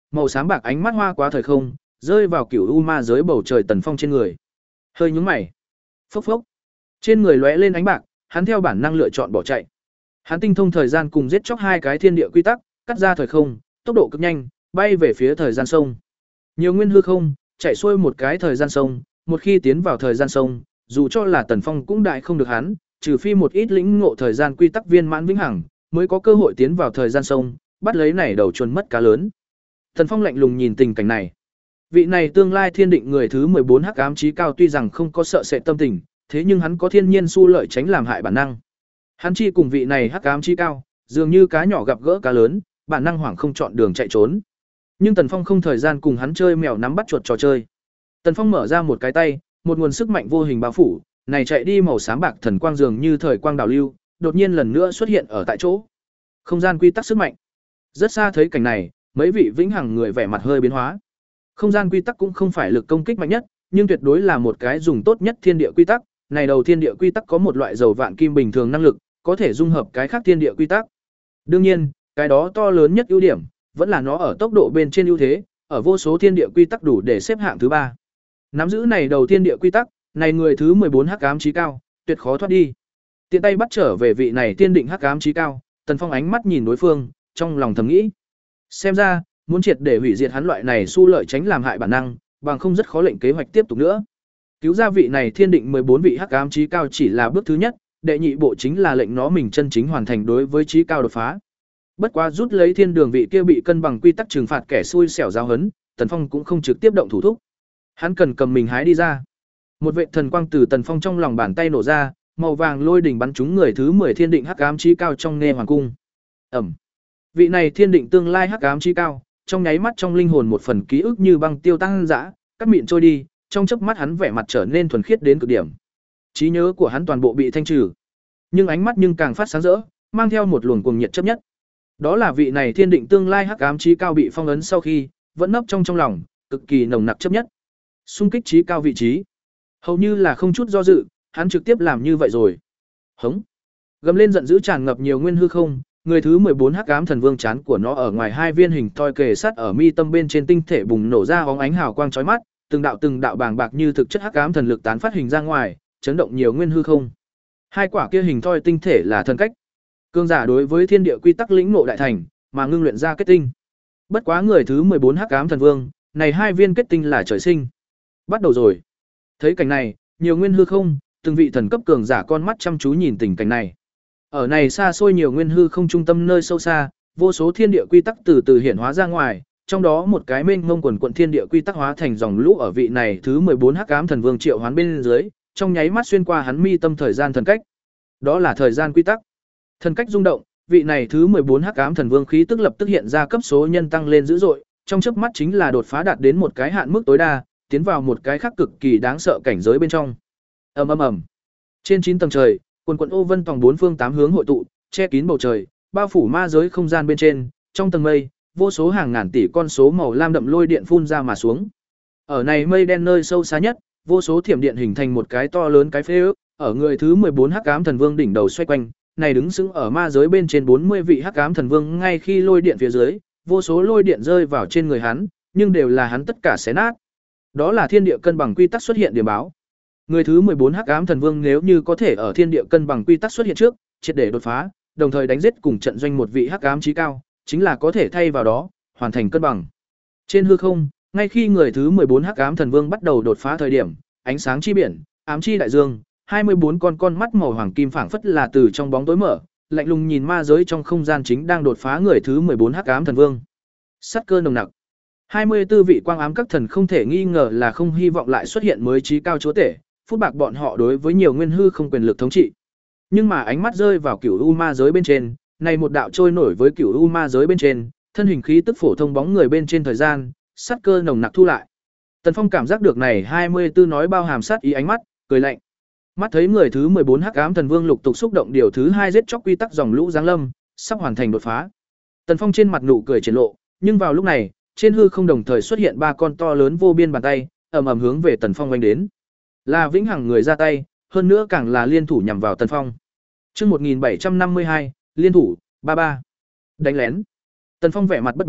S1: màu xám bạc ánh mắt hoa quá thời không, rơi vào cửu u ma giới bầu trời Tần Phong trên người. Hơi nhướng mày. Phốc phốc. Trên người lóe lên ánh bạc, hắn theo bản năng lựa chọn bỏ chạy. Hắn tinh thông thời gian cùng giết chóc hai cái thiên địa quy tắc, cắt ra thời không, tốc độ cực nhanh, bay về phía thời gian sông. Nhiều nguyên hư không, chạy xuôi một cái thời gian sông, một khi tiến vào thời gian sông, dù cho là Tần Phong cũng đại không được hắn, trừ phi một ít lĩnh ngộ thời gian quy tắc viên mãn vĩnh hằng, mới có cơ hội tiến vào thời gian sông, bắt lấy này đầu chuồn mất cá lớn. Tần Phong lạnh lùng nhìn tình cảnh này. Vị này tương lai thiên định người thứ mười bốn hắc ám chí cao tuy rằng không có sợ sệt tâm tình, thế nhưng hắn có thiên nhiên xu lợi tránh làm hại bản năng. Hắn chi cùng vị này hắc ám chí cao, dường như cá nhỏ gặp gỡ cá lớn, bản năng hoảng không chọn đường chạy trốn. Nhưng Tần Phong không thời gian cùng hắn chơi mèo nắm bắt chuột trò chơi. Tần Phong mở ra một cái tay, một nguồn sức mạnh vô hình bao phủ, này chạy đi màu xám bạc thần quang dường như thời quang đảo lưu, đột nhiên lần nữa xuất hiện ở tại chỗ. Không gian quy tắc sức mạnh. Rất xa thấy cảnh này, mấy vị vĩnh hằng người vẻ mặt hơi biến hóa. Không gian quy tắc cũng không phải lực công kích mạnh nhất, nhưng tuyệt đối là một cái dùng tốt nhất thiên địa quy tắc, này đầu thiên địa quy tắc có một loại dầu vạn kim bình thường năng lực, có thể dung hợp cái khác thiên địa quy tắc. Đương nhiên, cái đó to lớn nhất ưu điểm vẫn là nó ở tốc độ bên trên ưu thế, ở vô số thiên địa quy tắc đủ để xếp hạng thứ ba. Nắm giữ này đầu thiên địa quy tắc, này người thứ mười bốn hắc ám chí cao, tuyệt khó thoát đi. Tiện tay bắt trở về vị này tiên định hắc ám chí cao, Tần Phong ánh mắt nhìn đối phương, trong lòng thầm nghĩ, xem ra muốn triệt để hủy diệt hắn loại này xu lợi tránh làm hại bản năng, bằng không rất khó lệnh kế hoạch tiếp tục nữa. Cứu ra vị này thiên định mười bốn vị hắc ám chí cao chỉ là bước thứ nhất, đệ nhị bộ chính là lệnh nó mình chân chính hoàn thành đối với chí cao đột phá. Bất quá rút lấy thiên đường vị kia bị cân bằng quy tắc trừng phạt kẻ xui xẻo giáo hấn, Tần Phong cũng không trực tiếp động thủ thúc. Hắn cần cầm mình hái đi ra. Một vệ thần quang từ Tần Phong trong lòng bàn tay nổ ra, màu vàng lôi đỉnh bắn trúng người thứ mười thiên định hắc ám chí cao trong nghe hoàng cung. Ẩm. Vị này thiên định tương lai hắc ám chí cao, trong nháy mắt trong linh hồn một phần ký ức như băng tiêu tăng dã, cắt mịn trôi đi, trong chớp mắt hắn vẻ mặt trở nên thuần khiết đến cực điểm. Trí nhớ của hắn toàn bộ bị thanh trừ, nhưng ánh mắt nhưng càng phát sáng rỡ, mang theo một luồng cuồng nhiệt chấp nhất. Đó là vị này thiên định tương lai hắc ám chí cao bị phong ấn sau khi, vẫn nấp trong trong lòng, cực kỳ nồng nặc chấp nhất. Xung kích chí cao vị trí. Hầu như là không chút do dự, hắn trực tiếp làm như vậy rồi. Hống. Gầm lên giận dữ tràn ngập nhiều nguyên hư không, người thứ mười bốn hắc ám thần vương chán của nó ở ngoài hai viên hình thoi kề sát ở mi tâm bên trên tinh thể bùng nổ ra bóng ánh hào quang chói mắt, từng đạo từng đạo bàng bạc như thực chất hắc ám thần lực tán phát hình ra ngoài, chấn động nhiều nguyên hư không. Hai quả kia hình thoi tinh thể là thần cách. Cương giả đối với thiên địa quy tắc lĩnh ngộ đại thành, mà ngưng luyện ra kết tinh. Bất quá người thứ mười bốn hắc ám thần vương, này hai viên kết tinh là trời sinh. Bắt đầu rồi. Thấy cảnh này, nhiều nguyên hư không, từng vị thần cấp cường giả con mắt chăm chú nhìn tình cảnh này. Ở này xa xôi nhiều nguyên hư không trung tâm nơi sâu xa, vô số thiên địa quy tắc từ từ hiện hóa ra ngoài, trong đó một cái mênh mông quần quận thiên địa quy tắc hóa thành dòng lũ ở vị này thứ mười bốn hắc ám thần vương triệu hoán bên dưới, trong nháy mắt xuyên qua hắn mi tâm thời gian thần cách. Đó là thời gian quy tắc. Thần cách rung động, vị này thứ mười bốn hắc ám thần vương khí tức lập tức hiện ra cấp số nhân tăng lên dữ dội, trong chớp mắt chính là đột phá đạt đến một cái hạn mức tối đa, tiến vào một cái khác cực kỳ đáng sợ cảnh giới bên trong. Ầm ầm ầm. Trên chín tầng trời, quần quần ô vân tòng bốn phương tám hướng hội tụ, che kín bầu trời, bao phủ ma giới không gian bên trên, trong tầng mây, vô số hàng ngàn tỷ con số màu lam đậm lôi điện phun ra mà xuống. Ở này mây đen nơi sâu xa nhất, vô số thiểm điện hình thành một cái to lớn cái phế ước, ở người thứ mười bốn hắc ám thần vương đỉnh đầu xoay quanh, này đứng sững ở ma giới bên trên bốn mươi vị hắc ám thần vương ngay khi lôi điện phía dưới, vô số lôi điện rơi vào trên người hắn, nhưng đều là hắn tất cả xé nát. Đó là thiên địa cân bằng quy tắc xuất hiện điểm báo. Người thứ mười bốn hắc ám thần vương nếu như có thể ở thiên địa cân bằng quy tắc xuất hiện trước, triệt để đột phá, đồng thời đánh giết cùng trận doanh một vị hắc ám chí cao, chính là có thể thay vào đó, hoàn thành cân bằng. Trên hư không, ngay khi người thứ mười bốn hắc ám thần vương bắt đầu đột phá thời điểm, ánh sáng chi biển, ám chi đại dương, hai mươi bốn con con mắt màu hoàng kim phảng phất là từ trong bóng tối mở, lạnh lùng nhìn ma giới trong không gian chính đang đột phá người thứ mười bốn hắc ám thần vương. Sát cơ nồng nặc. hai mươi tư vị quang ám các thần không thể nghi ngờ là không hy vọng lại xuất hiện mới chí cao chúa tể, phút bạc bọn họ đối với nhiều nguyên hư không quyền lực thống trị. Nhưng mà ánh mắt rơi vào cửu u ma giới bên trên, này một đạo trôi nổi với cửu u ma giới bên trên, thân hình khí tức phổ thông bóng người bên trên thời gian, sát cơ nồng nặc thu lại. Tần Phong cảm giác được này hai mươi tư nói bao hàm sát ý ánh mắt, cười lạnh. Mắt thấy người thứ mười bốn hắc ám thần vương lục tục xúc động điều thứ hai giết chóc quy tắc dòng lũ giáng lâm, sắp hoàn thành đột phá. Tần Phong trên mặt nụ cười triển lộ, nhưng vào lúc này, trên hư không đồng thời xuất hiện ba con to lớn vô biên bàn tay, ầm ầm hướng về Tần Phong vành đến. Là vĩnh hằng người ra tay, hơn nữa càng là liên thủ nhằm vào Tần Phong. Chương một nghìn bảy trăm năm mươi hai, liên thủ, ba ba. Đánh lén. Tần Phong vẻ mặt bất biến,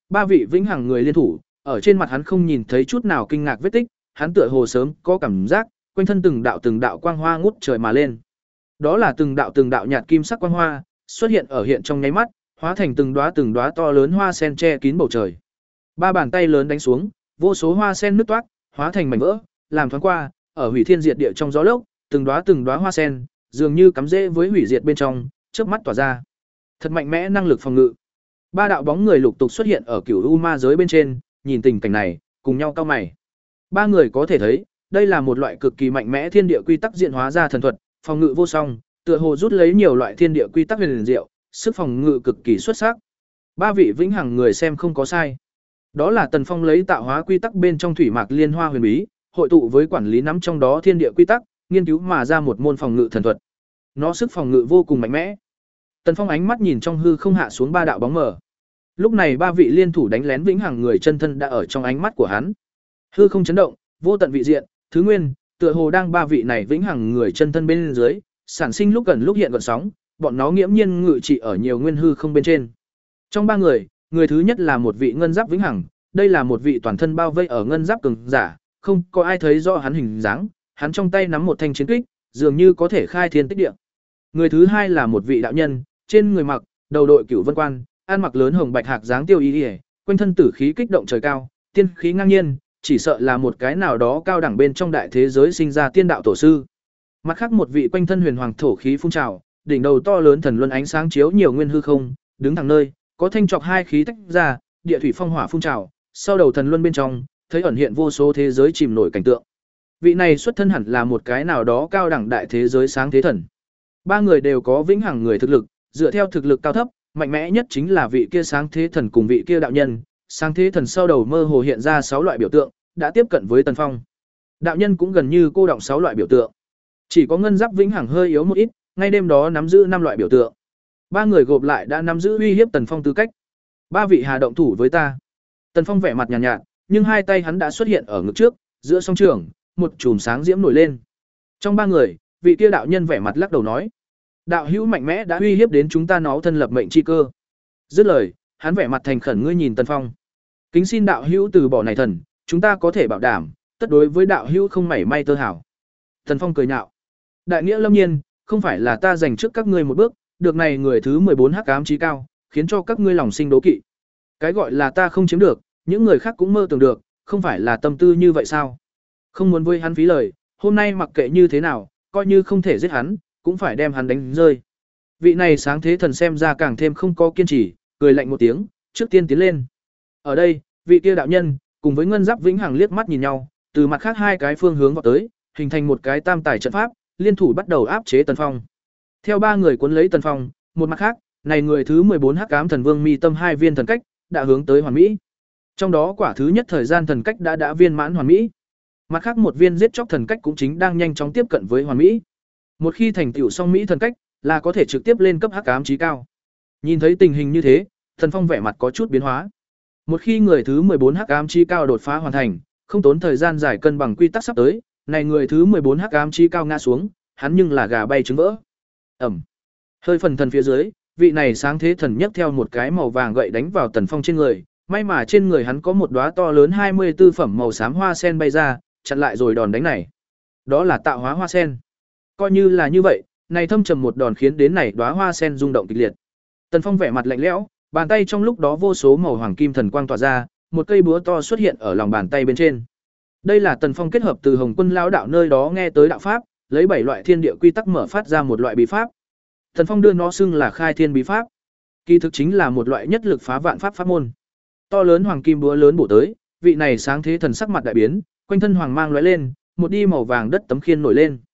S1: ba vị vĩnh hằng người liên thủ, ở trên mặt hắn không nhìn thấy chút nào kinh ngạc vết tích, hắn tựa hồ sớm có cảm giác, quanh thân từng đạo từng đạo quang hoa ngút trời mà lên. Đó là từng đạo từng đạo nhạt kim sắc quang hoa, xuất hiện ở hiện trong nháy mắt, hóa thành từng đóa từng đóa to lớn hoa sen che kín bầu trời. Ba bàn tay lớn đánh xuống, vô số hoa sen nứt toác, hóa thành mảnh vỡ, làm thoáng qua, ở hủy thiên diệt địa trong gió lốc, từng đóa từng đóa hoa sen, dường như cắm rễ với hủy diệt bên trong, chớp mắt tỏa ra. Thật mạnh mẽ năng lực phòng ngự. Ba đạo bóng người lục tục xuất hiện ở Cửu U Ma giới bên trên, nhìn tình cảnh này, cùng nhau cau mày. Ba người có thể thấy, đây là một loại cực kỳ mạnh mẽ thiên địa quy tắc diễn hóa ra thần thuật, phòng ngự vô song, tựa hồ rút lấy nhiều loại thiên địa quy tắc huyền diệu, sức phòng ngự cực kỳ xuất sắc. Ba vị vĩnh hằng người xem không có sai. Đó là Tần Phong lấy tạo hóa quy tắc bên trong thủy mạc liên hoa huyền bí, hội tụ với quản lý nắm trong đó thiên địa quy tắc, nghiên cứu mà ra một môn phòng ngự thần thuật. Nó sức phòng ngự vô cùng mạnh mẽ. Tần Phong ánh mắt nhìn trong hư không hạ xuống ba đạo bóng mờ. Lúc này ba vị liên thủ đánh lén vĩnh hằng người chân thân đã ở trong ánh mắt của hắn. Hư không chấn động, vô tận vị diện, thứ nguyên, tựa hồ đang ba vị này vĩnh hằng người chân thân bên dưới, sản sinh lúc gần lúc hiện gợn sóng, bọn nó nghiễm nhiên ngự trị ở nhiều nguyên hư không bên trên. Trong ba người, người thứ nhất là một vị ngân giáp vĩnh hằng, đây là một vị toàn thân bao vây ở ngân giáp cường giả, không có ai thấy rõ hắn hình dáng, hắn trong tay nắm một thanh chiến kích, dường như có thể khai thiên tích địa. Người thứ hai là một vị đạo nhân, trên người mặc đầu đội cửu vân quan, ăn mặc lớn hồng bạch hạc dáng tiêu y, quanh thân tử khí kích động trời cao, tiên khí ngang nhiên, chỉ sợ là một cái nào đó cao đẳng bên trong đại thế giới sinh ra tiên đạo tổ sư. Mặt khác một vị quanh thân huyền hoàng thổ khí phun trào, đỉnh đầu to lớn thần luân ánh sáng chiếu nhiều nguyên hư không, đứng thẳng nơi, có thanh trọc hai khí tách ra, địa thủy phong hỏa phun trào, sau đầu thần luân bên trong, thấy ẩn hiện vô số thế giới chìm nổi cảnh tượng. Vị này xuất thân hẳn là một cái nào đó cao đẳng đại thế giới sáng thế thần. Ba người đều có vĩnh hằng người thực lực, dựa theo thực lực cao thấp, mạnh mẽ nhất chính là vị kia sáng thế thần cùng vị kia đạo nhân. Sáng thế thần sau đầu mơ hồ hiện ra sáu loại biểu tượng, đã tiếp cận với Tần Phong. Đạo nhân cũng gần như cô động sáu loại biểu tượng. Chỉ có ngân giáp vĩnh hằng hơi yếu một ít, ngay đêm đó nắm giữ năm loại biểu tượng. Ba người gộp lại đã nắm giữ uy hiếp Tần Phong tư cách. Ba vị hà động thủ với ta. Tần Phong vẻ mặt nhàn nhạt, nhạt, nhưng hai tay hắn đã xuất hiện ở ngực trước, giữa song trường, một chùm sáng diễm nổi lên. Trong ba người, vị kia đạo nhân vẻ mặt lắc đầu nói: "Đạo hữu mạnh mẽ đã uy hiếp đến chúng ta nó thân lập mệnh chi cơ." Dứt lời, hắn vẻ mặt thành khẩn ngươi nhìn Tần Phong. "Kính xin đạo hữu từ bỏ này thần, chúng ta có thể bảo đảm, tất đối với đạo hữu không mảy may tơ hảo." Tần Phong cười nhạo: "Đại nghĩa lâm nhiên, không phải là ta giành trước các ngươi một bước, được này người thứ mười bốn hắc ám chí cao, khiến cho các ngươi lòng sinh đố kỵ. Cái gọi là ta không chiếm được, những người khác cũng mơ tưởng được, không phải là tâm tư như vậy sao? Không muốn với hắn phí lời, hôm nay mặc kệ như thế nào, coi như không thể giết hắn, cũng phải đem hắn đánh rơi." Vị này sáng thế thần xem ra càng thêm không có kiên trì, cười lạnh một tiếng, trước tiên tiến lên. Ở đây, vị kia đạo nhân cùng với ngân giáp vĩnh hằng liếc mắt nhìn nhau, từ mặt khác hai cái phương hướng vào tới, hình thành một cái tam tài trận pháp, liên thủ bắt đầu áp chế Tần Phong. Theo ba người cuốn lấy Tần Phong, một mặt khác, này người thứ mười bốn hắc ám thần vương mi tâm hai viên thần cách đã hướng tới hoàn mỹ. Trong đó quả thứ nhất thời gian thần cách đã đã viên mãn hoàn mỹ. Mặt khác một viên giết chóc thần cách cũng chính đang nhanh chóng tiếp cận với hoàn mỹ. Một khi thành tựu xong mỹ thần cách, là có thể trực tiếp lên cấp hắc ám chí cao. Nhìn thấy tình hình như thế, Tần Phong vẻ mặt có chút biến hóa. Một khi người thứ mười bốn hắc ám chí cao đột phá hoàn thành, không tốn thời gian giải cân bằng quy tắc sắp tới, này người thứ mười bốn hắc ám chí cao ngã xuống, hắn nhưng là gà bay trứng vỡ. Ầm. Hơi phần thần phía dưới, vị này sáng thế thần nhấc theo một cái màu vàng gậy đánh vào Tần Phong trên người, may mà trên người hắn có một đóa to lớn hai mươi tư phẩm màu xám hoa sen bay ra, chặn lại rồi đòn đánh này. Đó là tạo hóa hoa sen. Coi như là như vậy, này thâm trầm một đòn khiến đến này đóa hoa sen rung động kịch liệt. Tần Phong vẻ mặt lạnh lẽo, bàn tay trong lúc đó vô số màu hoàng kim thần quang tỏa ra, một cây búa to xuất hiện ở lòng bàn tay bên trên. Đây là Tần Phong kết hợp từ Hồng Quân lão đạo nơi đó nghe tới đạo pháp, lấy bảy loại thiên địa quy tắc mở phát ra một loại bí pháp. Tần Phong đưa nó xưng là Khai Thiên bí pháp. Kỳ thực chính là một loại nhất lực phá vạn pháp pháp môn. To lớn hoàng kim búa lớn bổ tới, vị này sáng thế thần sắc mặt đại biến, quanh thân hoàng mang lóe lên, một đi màu vàng đất tấm khiên nổi lên.